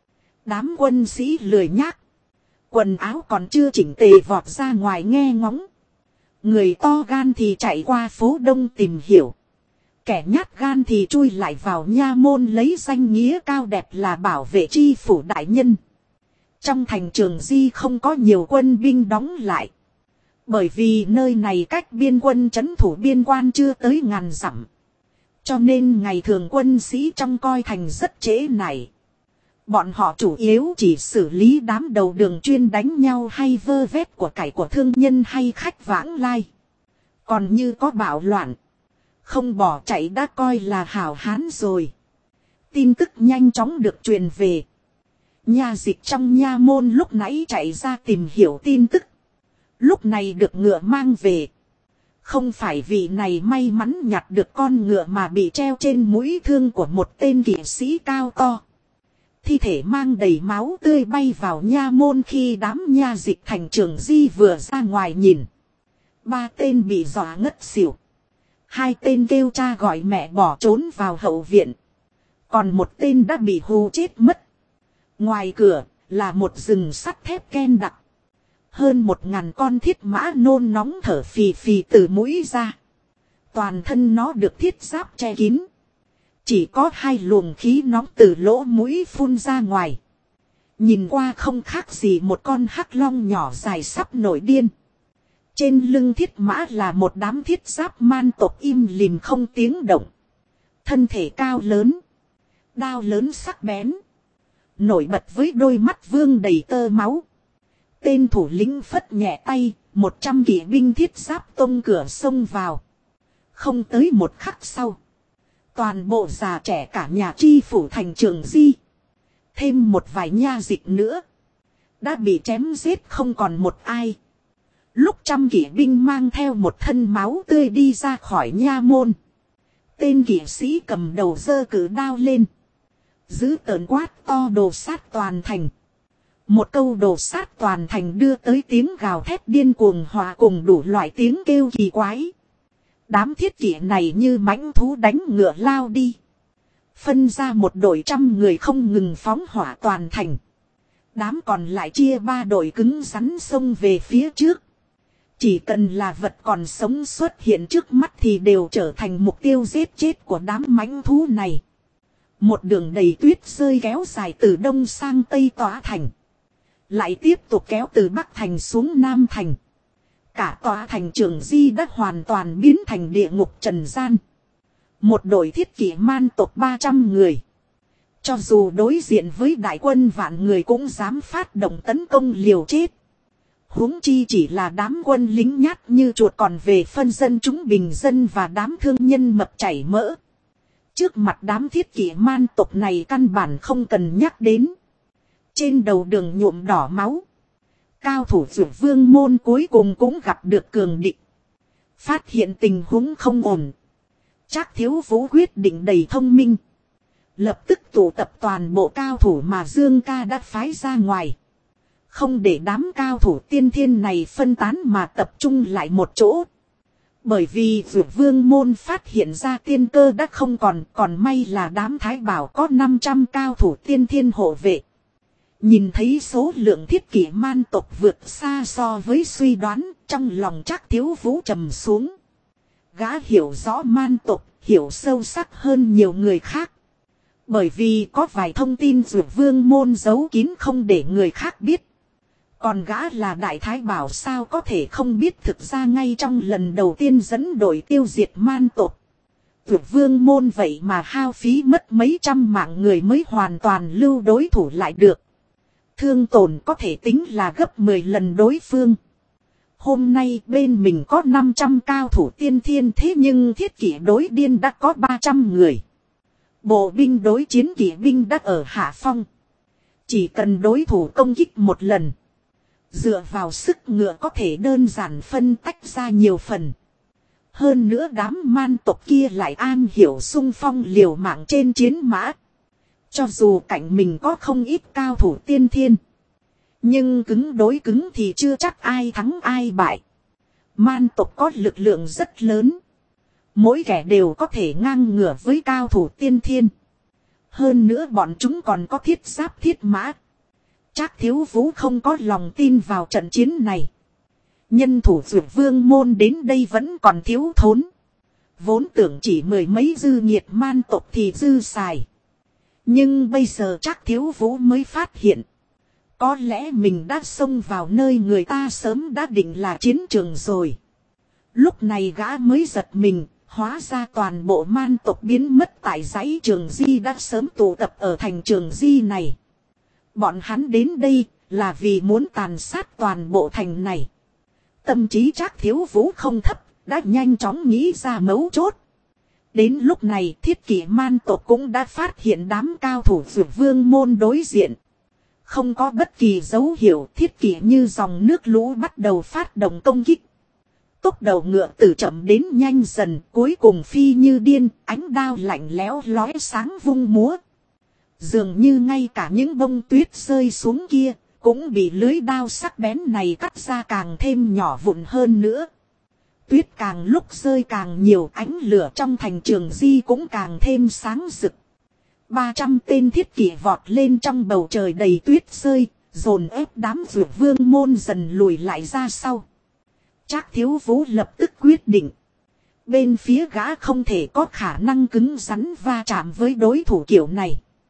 Đám quân sĩ lười nhác, quần áo còn chưa chỉnh tề vọt ra ngoài nghe ngóng. Người to gan thì chạy qua phố đông tìm hiểu. Kẻ nhát gan thì chui lại vào nha môn lấy danh nghĩa cao đẹp là bảo vệ chi phủ đại nhân. Trong thành Trường Di không có nhiều quân binh đóng lại. Bởi vì nơi này cách biên quân trấn thủ biên quan chưa tới ngàn dặm. Cho nên ngày thường quân sĩ trong coi thành rất trễ nải. Bọn họ chủ yếu chỉ xử lý đám đầu đường chuyên đánh nhau hay vơ vét của cải của thương nhân hay khách vãng lai. Còn như có bạo loạn, không bỏ chạy đã coi là hảo hán rồi. Tin tức nhanh chóng được truyền về. Nha dịch trong nha môn lúc nãy chạy ra tìm hiểu tin tức. Lúc này được ngựa mang về. Không phải vị này may mắn nhặt được con ngựa mà bị treo trên mũi thương của một tên kỵ sĩ cao to. Thi thể mang đầy máu tươi bay vào nha môn khi đám nha dịch thành Trường Di vừa ra ngoài nhìn. Ba tên bị dọa ngất xỉu. Hai tên kêu cha gọi mẹ bỏ trốn vào hậu viện. Còn một tên đã bị hù chết mất. Ngoài cửa là một rừng sắt thép ken đặc. Hơn một ngàn con thiết mã nôn nóng thở phì phì từ mũi ra. Toàn thân nó được thiết giáp che kín. Chỉ có hai luồng khí nóng từ lỗ mũi phun ra ngoài. Nhìn qua không khác gì một con hắc long nhỏ dài sắp nổi điên. Trên lưng thiết mã là một đám thiết giáp man tộc im lìm không tiếng động. Thân thể cao lớn. Đao lớn sắc bén. Nổi bật với đôi mắt vương đầy tơ máu. Tên thủ lĩnh phất nhẹ tay, một trăm kỵ binh thiết giáp tông cửa xông vào. Không tới một khắc sau. Toàn bộ già trẻ cả nhà chi phủ thành Trường Di. Thêm một vài nha dịch nữa. Đã bị chém giết không còn một ai. Lúc trăm kỵ binh mang theo một thân máu tươi đi ra khỏi nha môn. Tên kỵ sĩ cầm đầu giơ cử đao lên. Giữ tợn quát to đồ sát toàn thành. Một câu đồ sát toàn thành đưa tới tiếng gào thét điên cuồng hòa cùng đủ loại tiếng kêu kỳ quái. Đám thiết kỵ này như mãnh thú đánh ngựa lao đi. Phân ra một đội trăm người không ngừng phóng hỏa toàn thành. Đám còn lại chia ba đội cứng rắn xông về phía trước. Chỉ cần là vật còn sống xuất hiện trước mắt thì đều trở thành mục tiêu giết chết của đám mãnh thú này. Một đường đầy tuyết rơi kéo dài từ đông sang tây tỏa thành. Lại tiếp tục kéo từ bắc thành xuống nam thành. Cả tòa thành Trường Di đã hoàn toàn biến thành địa ngục trần gian. Một đội thiết kỵ man tộc ba trăm người. Cho dù đối diện với đại quân vạn người cũng dám phát động tấn công liều chết. Huống chi chỉ là đám quân lính nhát như chuột, còn về phân dân chúng bình dân và đám thương nhân mập chảy mỡ. Trước mặt đám thiết kỵ man tộc này căn bản không cần nhắc đến. Trên đầu đường nhuộm đỏ máu. Cao thủ Dược Vương môn cuối cùng cũng gặp được cường địch. Phát hiện tình huống không ổn. Trác Thiếu Vũ quyết định đầy thông minh. Lập tức tụ tập toàn bộ cao thủ mà Dương Ca đã phái ra ngoài. Không để đám cao thủ tiên thiên này phân tán mà tập trung lại một chỗ. Bởi vì Dược Vương môn phát hiện ra tiên cơ đã không còn. Còn may là đám Thái Bảo có năm trăm cao thủ tiên thiên hộ vệ. Nhìn thấy số lượng thiết kỷ man tộc vượt xa so với suy đoán, trong lòng Trác Thiếu Vũ trầm xuống. Gã hiểu rõ man tộc, hiểu sâu sắc hơn nhiều người khác. Bởi vì có vài thông tin Dược Vương môn giấu kín không để người khác biết. Còn gã là Đại Thái Bảo sao có thể không biết, thực ra ngay trong lần đầu tiên dẫn đội tiêu diệt man tộc. Dược Vương môn vậy mà hao phí mất mấy trăm mạng người mới hoàn toàn lưu đối thủ lại được. Thương tổn có thể tính là gấp mười lần đối phương. Hôm nay bên mình có năm trăm cao thủ tiên thiên, thế nhưng thiết kỷ đối điên đã có ba trăm người. Bộ binh đối chiến kỵ binh đã ở hạ phong. Chỉ cần đối thủ công kích một lần. Dựa vào sức ngựa có thể đơn giản phân tách ra nhiều phần. Hơn nữa đám man tộc kia lại an hiểu xung phong liều mạng trên chiến mã. Cho dù cạnh mình có không ít cao thủ tiên thiên. Nhưng cứng đối cứng thì chưa chắc ai thắng ai bại. Man tộc có lực lượng rất lớn. Mỗi kẻ đều có thể ngang ngửa với cao thủ tiên thiên. Hơn nữa bọn chúng còn có thiết giáp thiết mã. Trác Thiếu Vũ không có lòng tin vào trận chiến này. Nhân thủ Dược Vương môn đến đây vẫn còn thiếu thốn. Vốn tưởng chỉ mười mấy dư nhiệt man tộc thì dư xài. Nhưng bây giờ Trác Thiếu Vũ mới phát hiện. Có lẽ mình đã xông vào nơi người ta sớm đã định là chiến trường rồi. Lúc này gã mới giật mình, hóa ra toàn bộ man tộc biến mất tại dãy Trường Di đã sớm tụ tập ở thành Trường Di này. Bọn hắn đến đây là vì muốn tàn sát toàn bộ thành này. Tâm trí Trác Thiếu Vũ không thấp, đã nhanh chóng nghĩ ra mấu chốt. Đến lúc này thiết kỷ man tộc cũng đã phát hiện đám cao thủ Dược Vương môn đối diện. Không có bất kỳ dấu hiệu, thiết kỷ như dòng nước lũ bắt đầu phát động công kích. Tốc đầu ngựa từ chậm đến nhanh dần, cuối cùng phi như điên, ánh đao lạnh lẽo lóe sáng vung múa. Dường như ngay cả những bông tuyết rơi xuống kia, cũng bị lưới đao sắc bén này cắt ra càng thêm nhỏ vụn hơn nữa. Tuyết càng lúc rơi càng nhiều, ánh lửa trong thành Trường Di cũng càng thêm sáng rực. ba trăm tên thiết kỵ vọt lên trong bầu trời đầy tuyết rơi, dồn ép đám Dược Vương môn dần lùi lại ra sau. Trác Thiếu Vũ lập tức quyết định. Bên phía gã không thể có khả năng cứng rắn va chạm với đối thủ kiểu này.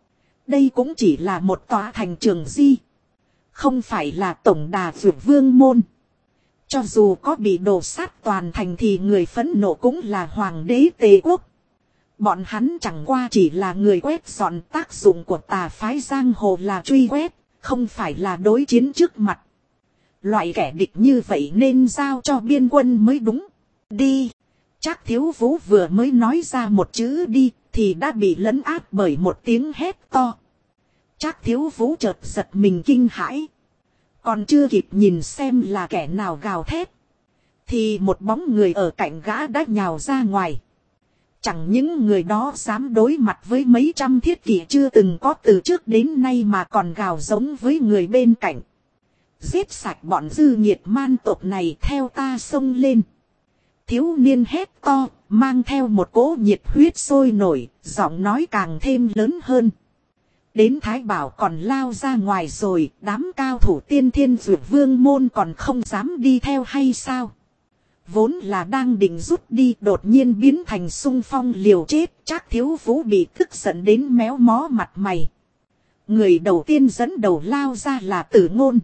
Đây cũng chỉ là một tòa thành Trường Di. Không phải là tổng đà Dược Vương môn. Cho dù có bị đổ sát toàn thành thì người phẫn nộ cũng là Hoàng đế Tề Quốc. Bọn hắn chẳng qua chỉ là người quét dọn, tác dụng của tà phái giang hồ là truy quét, không phải là đối chiến trước mặt. Loại kẻ địch như vậy nên giao cho biên quân mới đúng. Đi. Trác Thiếu Vũ vừa mới nói ra một chữ đi thì đã bị lấn áp bởi một tiếng hét to. Trác Thiếu Vũ chợt giật mình kinh hãi. Còn chưa kịp nhìn xem là kẻ nào gào thét. Thì một bóng người ở cạnh gã đã nhào ra ngoài. Chẳng những người đó dám đối mặt với mấy trăm thiết kỷ chưa từng có từ trước đến nay mà còn gào giống với người bên cạnh. Giết sạch bọn dư nghiệt man tộc này, theo ta xông lên. Thiếu niên hét to, mang theo một cỗ nhiệt huyết sôi nổi, giọng nói càng thêm lớn hơn. Đến Thái Bảo còn lao ra ngoài rồi, đám cao thủ tiên thiên dược vương môn còn không dám đi theo hay sao? Vốn là đang định rút đi, đột nhiên biến thành xung phong liều chết, Trác Thiếu Vũ bị tức giận đến méo mó mặt mày. Người đầu tiên dẫn đầu lao ra là Tử Ngôn.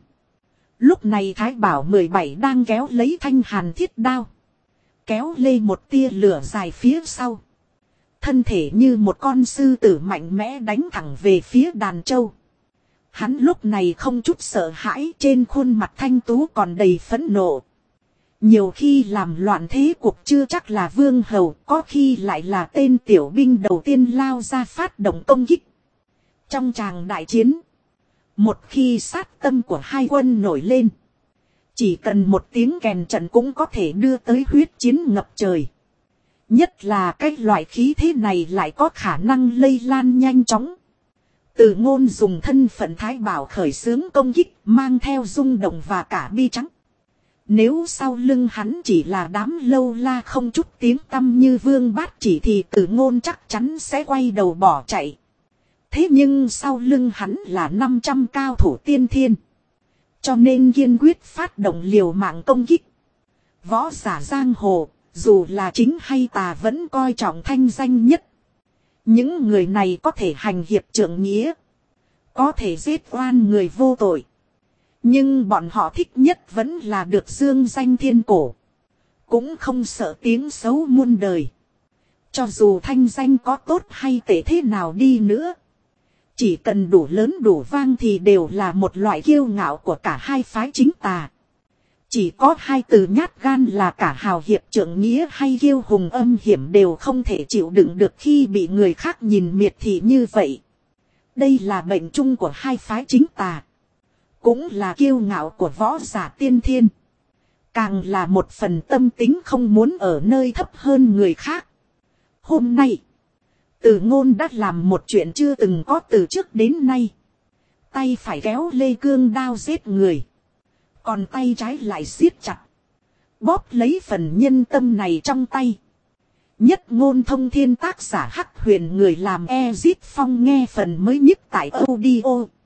Lúc này Thái Bảo mười bảy đang kéo lấy thanh hàn thiết đao. Kéo lê một tia lửa dài phía sau. Thân thể như một con sư tử mạnh mẽ đánh thẳng về phía đàn châu. Hắn lúc này không chút sợ hãi, trên khuôn mặt thanh tú còn đầy phẫn nộ. Nhiều khi làm loạn thế cuộc chưa chắc là vương hầu, có khi lại là tên tiểu binh đầu tiên lao ra phát động công kích. Trong tràng đại chiến, một khi sát tâm của hai quân nổi lên, chỉ cần một tiếng kèn trận cũng có thể đưa tới huyết chiến ngập trời. Nhất là cái loại khí thế này lại có khả năng lây lan nhanh chóng. Từ Ngôn dùng thân phận Thái Bảo khởi xướng công kích, mang theo rung động và cả bi trắng. Nếu sau lưng hắn chỉ là đám lâu la không chút tiếng tăm như Vương Bát Chỉ thì Từ Ngôn chắc chắn sẽ quay đầu bỏ chạy. Thế nhưng sau lưng hắn là năm trăm cao thủ tiên thiên. Cho nên kiên quyết phát động liều mạng công kích. Võ giả giang hồ, dù là chính hay tà vẫn coi trọng thanh danh nhất. Những người này có thể hành hiệp trượng nghĩa, có thể giết oan người vô tội. Nhưng bọn họ thích nhất vẫn là được dương danh thiên cổ. Cũng không sợ tiếng xấu muôn đời. Cho dù thanh danh có tốt hay tệ thế nào đi nữa, chỉ cần đủ lớn đủ vang thì đều là một loại kiêu ngạo của cả hai phái chính tà. Chỉ có hai từ nhát gan là cả hào hiệp trượng nghĩa hay kiêu hùng âm hiểm đều không thể chịu đựng được khi bị người khác nhìn miệt thị như vậy. Đây là bệnh chung của hai phái chính tà. Cũng là kiêu ngạo của võ giả tiên thiên. Càng là một phần tâm tính không muốn ở nơi thấp hơn người khác. Hôm nay, Từ Ngôn đã làm một chuyện chưa từng có từ trước đến nay. Tay phải kéo lê cương đao giết người. Còn tay trái lại siết chặt. Bóp lấy phần nhân tâm này trong tay. Nhất Ngôn Thông Thiên tác giả Hắc Huyền, người làm Ezit Phong, nghe phần mới nhất tại audio.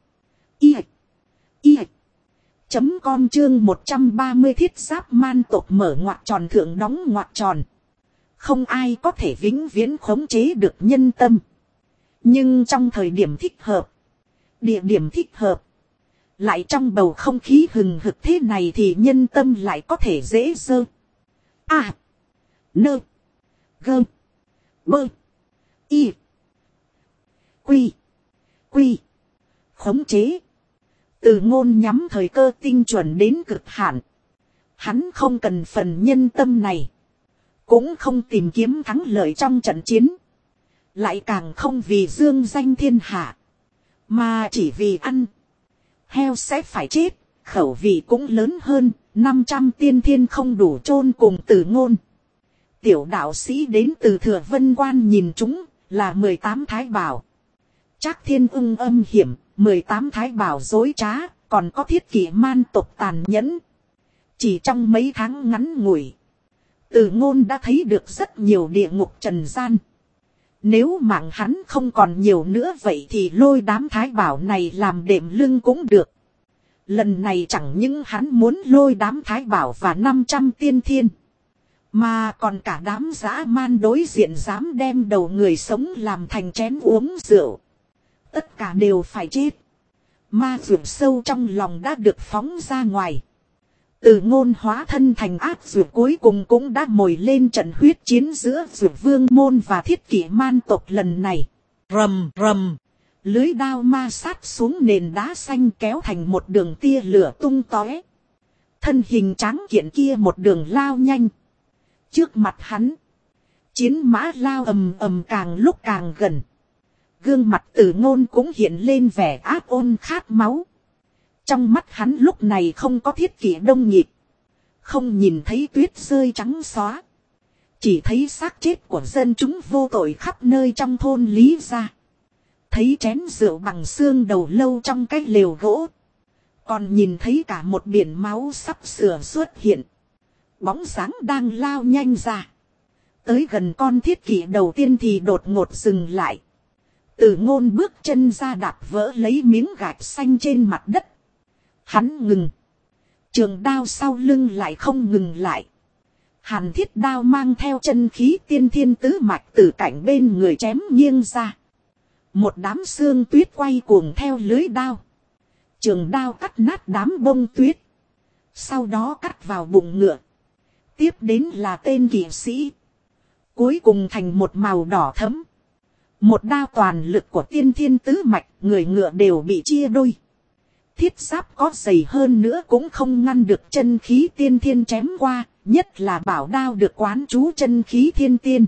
Y. Y. Chấm com chương một trăm ba mươi thiết giáp man tộc mở ngoặc tròn thượng đóng ngoặc tròn. Không ai có thể vĩnh viễn khống chế được nhân tâm. Nhưng trong thời điểm thích hợp, địa điểm thích hợp, lại trong bầu không khí hừng hực thế này thì nhân tâm lại có thể dễ dơ. À. Nơ. Gơ. Bơ. Y. Quy. Quy. Khống chế. Từ Ngôn nhắm thời cơ tinh chuẩn đến cực hạn. Hắn không cần phần nhân tâm này. Cũng không tìm kiếm thắng lợi trong trận chiến. Lại càng không vì dương danh thiên hạ. Mà chỉ vì ăn. Heo sẽ phải chết. Khẩu vị cũng lớn hơn. năm trăm tiên thiên không đủ chôn cùng Từ Ngôn. Tiểu đạo sĩ đến từ Thừa Vân Quan nhìn chúng là mười tám thái bảo. Trác Thiên Ưng âm hiểm, mười tám thái bảo dối trá, còn có thiết kỷ man tộc tàn nhẫn. Chỉ trong mấy tháng ngắn ngủi, Từ Ngôn đã thấy được rất nhiều địa ngục trần gian. Nếu mạng hắn không còn nhiều nữa vậy thì lôi đám thái bảo này làm đệm lưng cũng được. Lần này chẳng những hắn muốn lôi đám thái bảo và năm trăm tiên thiên, mà còn cả đám dã man đối diện dám đem đầu người sống làm thành chén uống rượu. Tất cả đều phải chết. Ma dược sâu trong lòng đã được phóng ra ngoài. Từ Ngôn hóa thân thành ác dược cuối cùng cũng đã mồi lên trận huyết chiến giữa dược vương môn và thiết kỷ man tộc lần này. Rầm rầm. Lưới đao ma sát xuống nền đá xanh kéo thành một đường tia lửa tung tóe. Thân hình tráng kiện kia một đường lao nhanh. Trước mặt hắn, chiến mã lao ầm ầm càng lúc càng gần. Gương mặt Từ Ngôn cũng hiện lên vẻ ác ôn khát máu. Trong mắt hắn lúc này không có thiết kỷ đông nhịp, Không nhìn thấy tuyết rơi trắng xóa. Chỉ thấy xác chết của dân chúng vô tội khắp nơi trong thôn Lý gia. Thấy chén rượu bằng xương đầu lâu trong cái lều gỗ. Còn nhìn thấy cả một biển máu sắp sửa xuất hiện. Bóng sáng đang lao nhanh ra. Tới gần con thiết kỷ đầu tiên thì đột ngột dừng lại. Từ Ngôn bước chân ra đạp vỡ lấy miếng gạch xanh trên mặt đất. Hắn ngừng. Trường đao sau lưng lại không ngừng lại. Hàn thiết đao mang theo chân khí tiên thiên tứ mạch từ cạnh bên người chém nghiêng ra. Một đám xương tuyết quay cuồng theo lưới đao. Trường đao cắt nát đám bông tuyết. Sau đó cắt vào bụng ngựa. Tiếp đến là tên kỵ sĩ. Cuối cùng thành một màu đỏ thẫm. Một đao toàn lực của tiên thiên tứ mạch, người ngựa đều bị chia đôi. Thiết giáp có dày hơn nữa cũng không ngăn được chân khí tiên thiên chém qua, nhất là bảo đao được quán chú chân khí thiên tiên.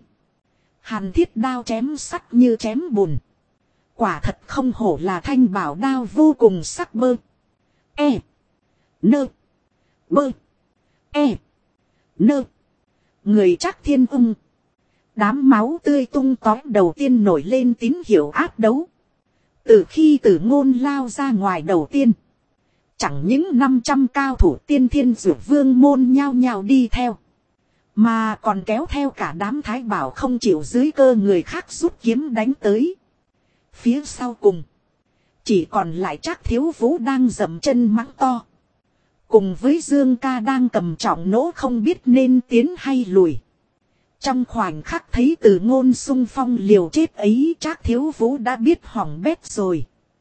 Hàn thiết đao chém sắc như chém bùn. Quả thật không hổ là thanh bảo đao vô cùng sắc bơ. E. Nơ. Bơ. E. Nơ. Người chắc thiên ung. Đám máu tươi tung tói đầu tiên nổi lên tín hiệu áp đấu. Từ khi Từ Ngôn lao ra ngoài đầu tiên. Chẳng những năm trăm cao thủ tiên thiên dụ vương môn nhao nhao đi theo. Mà còn kéo theo cả đám thái bảo không chịu dưới cơ người khác rút kiếm đánh tới. Phía sau cùng. Chỉ còn lại Trác Thiếu Vũ đang dậm chân mắng to. Cùng với Dương Ca đang cầm trọng nỗ không biết nên tiến hay lùi. Trong khoảnh khắc thấy Từ Ngôn xung phong liều chết ấy, Trác Thiếu Vũ đã biết hỏng bét rồi.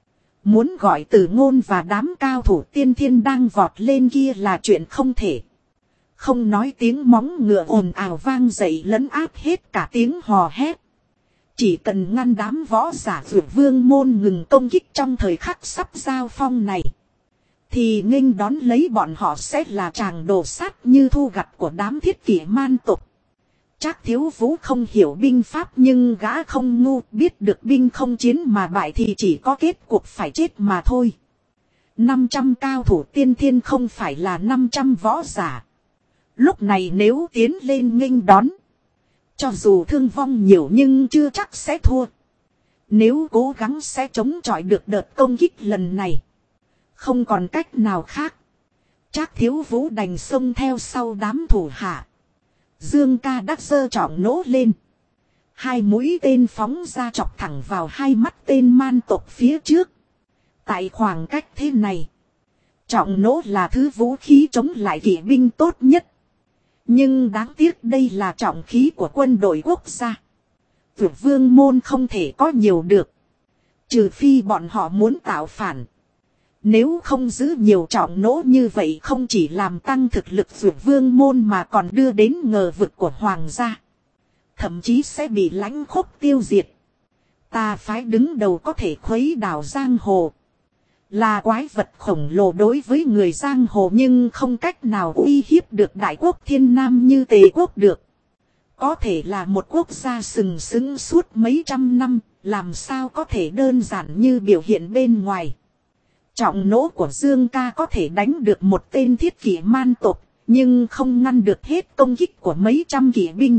Muốn gọi Từ Ngôn và đám cao thủ tiên thiên đang vọt lên kia là chuyện không thể. Không nói tiếng móng ngựa ồn ào vang dậy lấn áp hết cả tiếng hò hét. Chỉ cần ngăn đám võ giả Dược Vương môn ngừng công kích trong thời khắc sắp giao phong này. Thì nghênh đón lấy bọn họ sẽ là tràng đồ sát như thu gặt của đám thiết kỷ man tộc. Trác Thiếu Vũ không hiểu binh pháp nhưng gã không ngu, biết được binh không chiến mà bại thì chỉ có kết cuộc phải chết mà thôi. năm trăm cao thủ tiên thiên không phải là năm trăm võ giả. Lúc này nếu tiến lên nghênh đón, cho dù thương vong nhiều nhưng chưa chắc sẽ thua. Nếu cố gắng sẽ chống chọi được đợt công kích lần này. Không còn cách nào khác. Trác Thiếu Vũ đành xông theo sau đám thủ hạ. Dương Ca đắc giơ trọng nỗ lên. Hai mũi tên phóng ra chọc thẳng vào hai mắt tên man tộc phía trước. Tại khoảng cách thế này, trọng nỗ là thứ vũ khí chống lại kỵ binh tốt nhất. Nhưng đáng tiếc đây là trọng khí của quân đội quốc gia. Dược Vương môn không thể có nhiều được. Trừ phi bọn họ muốn tạo phản. Nếu không giữ nhiều trọng nỗ như vậy không chỉ làm tăng thực lực Dược Vương môn mà còn đưa đến ngờ vực của hoàng gia. Thậm chí sẽ bị lãnh khốc tiêu diệt. Tà phái đứng đầu có thể khuấy đảo giang hồ. Là quái vật khổng lồ đối với người giang hồ nhưng không cách nào uy hiếp được đại quốc thiên nam như Tề quốc được. Có thể là một quốc gia sừng sững suốt mấy trăm năm, làm sao có thể đơn giản như biểu hiện bên ngoài. Trọng nỗ của Dương Ca có thể đánh được một tên thiết kỷ man tộc, nhưng không ngăn được hết công kích của mấy trăm kỵ binh.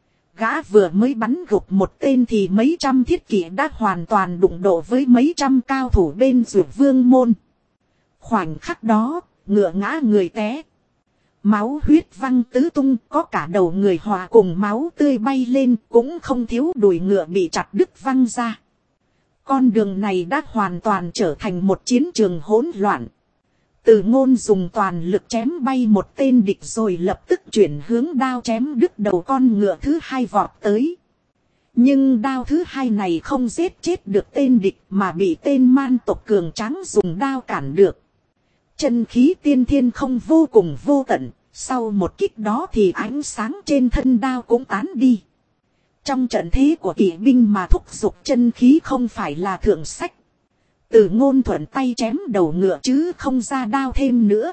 Gã vừa mới bắn gục một tên thì mấy trăm thiết kỷ đã hoàn toàn đụng độ với mấy trăm cao thủ bên Dược Vương môn. Khoảnh khắc đó, ngựa ngã người té. Máu huyết văng tứ tung, có cả đầu người hòa cùng máu tươi bay lên, cũng không thiếu đùi ngựa bị chặt đứt văng ra. Con đường này đã hoàn toàn trở thành một chiến trường hỗn loạn. Từ Ngôn dùng toàn lực chém bay một tên địch rồi lập tức chuyển hướng đao chém đứt đầu con ngựa thứ hai vọt tới. Nhưng đao thứ hai này không giết chết được tên địch mà bị tên man tộc cường tráng dùng đao cản được. Chân khí tiên thiên không vô cùng vô tận, sau một kích đó thì ánh sáng trên thân đao cũng tán đi. Trong trận thế của kỵ binh mà thúc giục chân khí không phải là thượng sách. Từ Ngôn thuận tay chém đầu ngựa chứ không ra đao thêm nữa.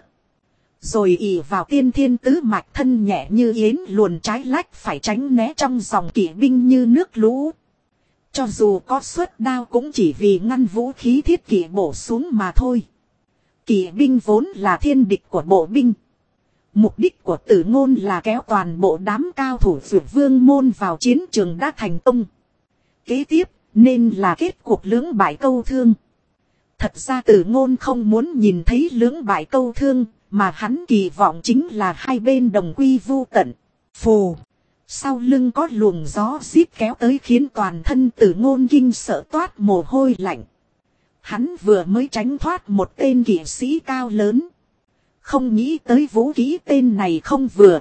Rồi ỷ vào tiên thiên tứ mạch thân nhẹ như yến luồn trái lách phải tránh né trong dòng kỵ binh như nước lũ. Cho dù có xuất đao cũng chỉ vì ngăn vũ khí thiết kỵ bổ xuống mà thôi. Kỵ binh vốn là thiên địch của bộ binh. Mục đích của Tử Ngôn là kéo toàn bộ đám cao thủ Dược Vương môn vào chiến trường đã thành công. Kế tiếp, nên là kết cuộc lưỡng bại câu thương. Thật ra Tử Ngôn không muốn nhìn thấy lưỡng bại câu thương, mà hắn kỳ vọng chính là hai bên đồng quy vu tận. Phù, sau lưng có luồng gió xít kéo tới khiến toàn thân Tử Ngôn kinh sợ toát mồ hôi lạnh. Hắn vừa mới tránh thoát một tên kỵ sĩ cao lớn. Không nghĩ tới vũ khí tên này không vừa.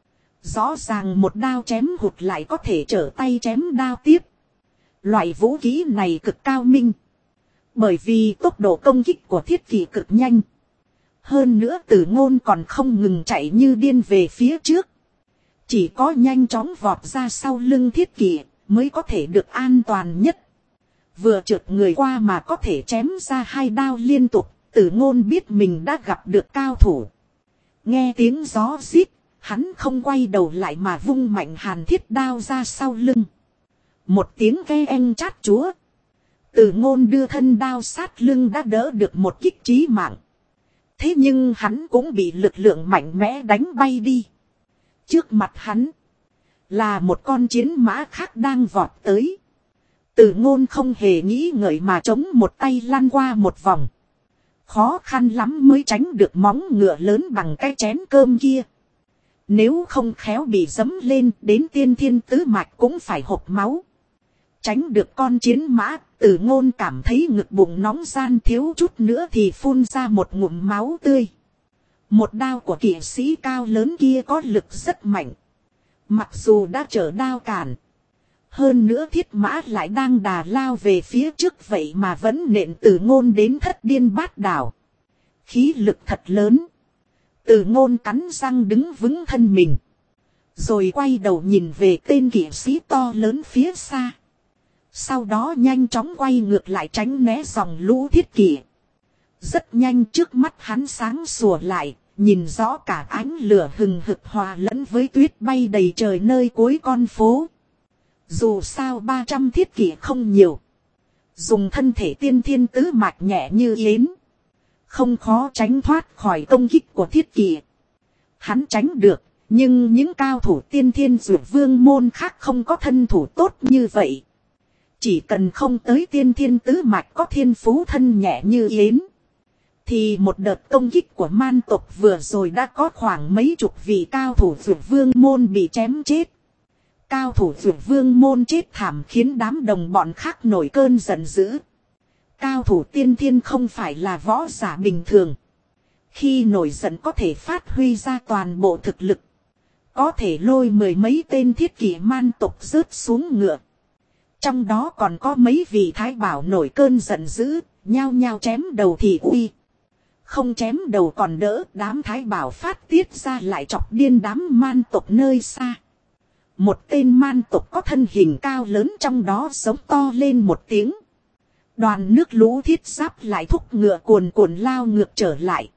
Rõ ràng một đao chém hụt lại có thể trở tay chém đao tiếp. Loại vũ khí này cực cao minh. Bởi vì tốc độ công kích của thiết kỵ cực nhanh. Hơn nữa Tử Ngôn còn không ngừng chạy như điên về phía trước. Chỉ có nhanh chóng vọt ra sau lưng thiết kỵ mới có thể được an toàn nhất. Vừa trượt người qua mà có thể chém ra hai đao liên tục. Tử Ngôn biết mình đã gặp được cao thủ. Nghe tiếng gió rít, hắn không quay đầu lại mà vung mạnh hàn thiết đao ra sau lưng. Một tiếng ve eng chát chúa. Tử Ngôn đưa thân đao sát lưng đã đỡ được một kích chí mạng. Thế nhưng hắn cũng bị lực lượng mạnh mẽ đánh bay đi. Trước mặt hắn là một con chiến mã khác đang vọt tới. Tử Ngôn không hề nghĩ ngợi mà chống một tay lăn qua một vòng. Khó khăn lắm mới tránh được móng ngựa lớn bằng cái chén cơm kia. Nếu không khéo bị giẫm lên đến tiên thiên tứ mạch cũng phải hộc máu. Tránh được con chiến mã, Tử Ngôn cảm thấy ngực bụng nóng gian thiếu chút nữa thì phun ra một ngụm máu tươi. Một đao của kỵ sĩ cao lớn kia có lực rất mạnh. Mặc dù đã trở đao cản. Hơn nữa thiết mã lại đang đà lao về phía trước vậy mà vẫn nện Tử Ngôn đến thất điên bát đảo. Khí lực thật lớn. Tử Ngôn cắn răng đứng vững thân mình. Rồi quay đầu nhìn về tên kỵ sĩ to lớn phía xa. Sau đó nhanh chóng quay ngược lại tránh né dòng lũ thiết kỵ. Rất nhanh trước mắt hắn sáng sủa lại, nhìn rõ cả ánh lửa hừng hực hòa lẫn với tuyết bay đầy trời nơi cuối con phố. Dù sao ba trăm thiết kỵ không nhiều. Dùng thân thể tiên thiên tứ mạch nhẹ như yến. Không khó tránh thoát khỏi công kích của thiết kỵ. Hắn tránh được, nhưng những cao thủ tiên thiên Dược Vương môn khác không có thân thủ tốt như vậy. Chỉ cần không tới tiên thiên tứ mạch có thiên phú thân nhẹ như yến. Thì một đợt công kích của man tộc vừa rồi đã có khoảng mấy chục vị cao thủ Dược Vương môn bị chém chết. Cao thủ Dược Vương môn chết thảm khiến đám đồng bọn khác nổi cơn giận dữ. Cao thủ tiên thiên không phải là võ giả bình thường. Khi nổi giận có thể phát huy ra toàn bộ thực lực. Có thể lôi mười mấy tên thiết kỷ man tộc rớt xuống ngựa. Trong đó còn có mấy vị thái bảo nổi cơn giận dữ, nhao nhao chém đầu thì uy. Không chém đầu còn đỡ, đám thái bảo phát tiết ra lại chọc điên đám man tộc nơi xa. Một tên man tộc có thân hình cao lớn trong đó sống to lên một tiếng. Đoàn nước lũ thiết giáp lại thúc ngựa cuồn cuộn lao ngược trở lại.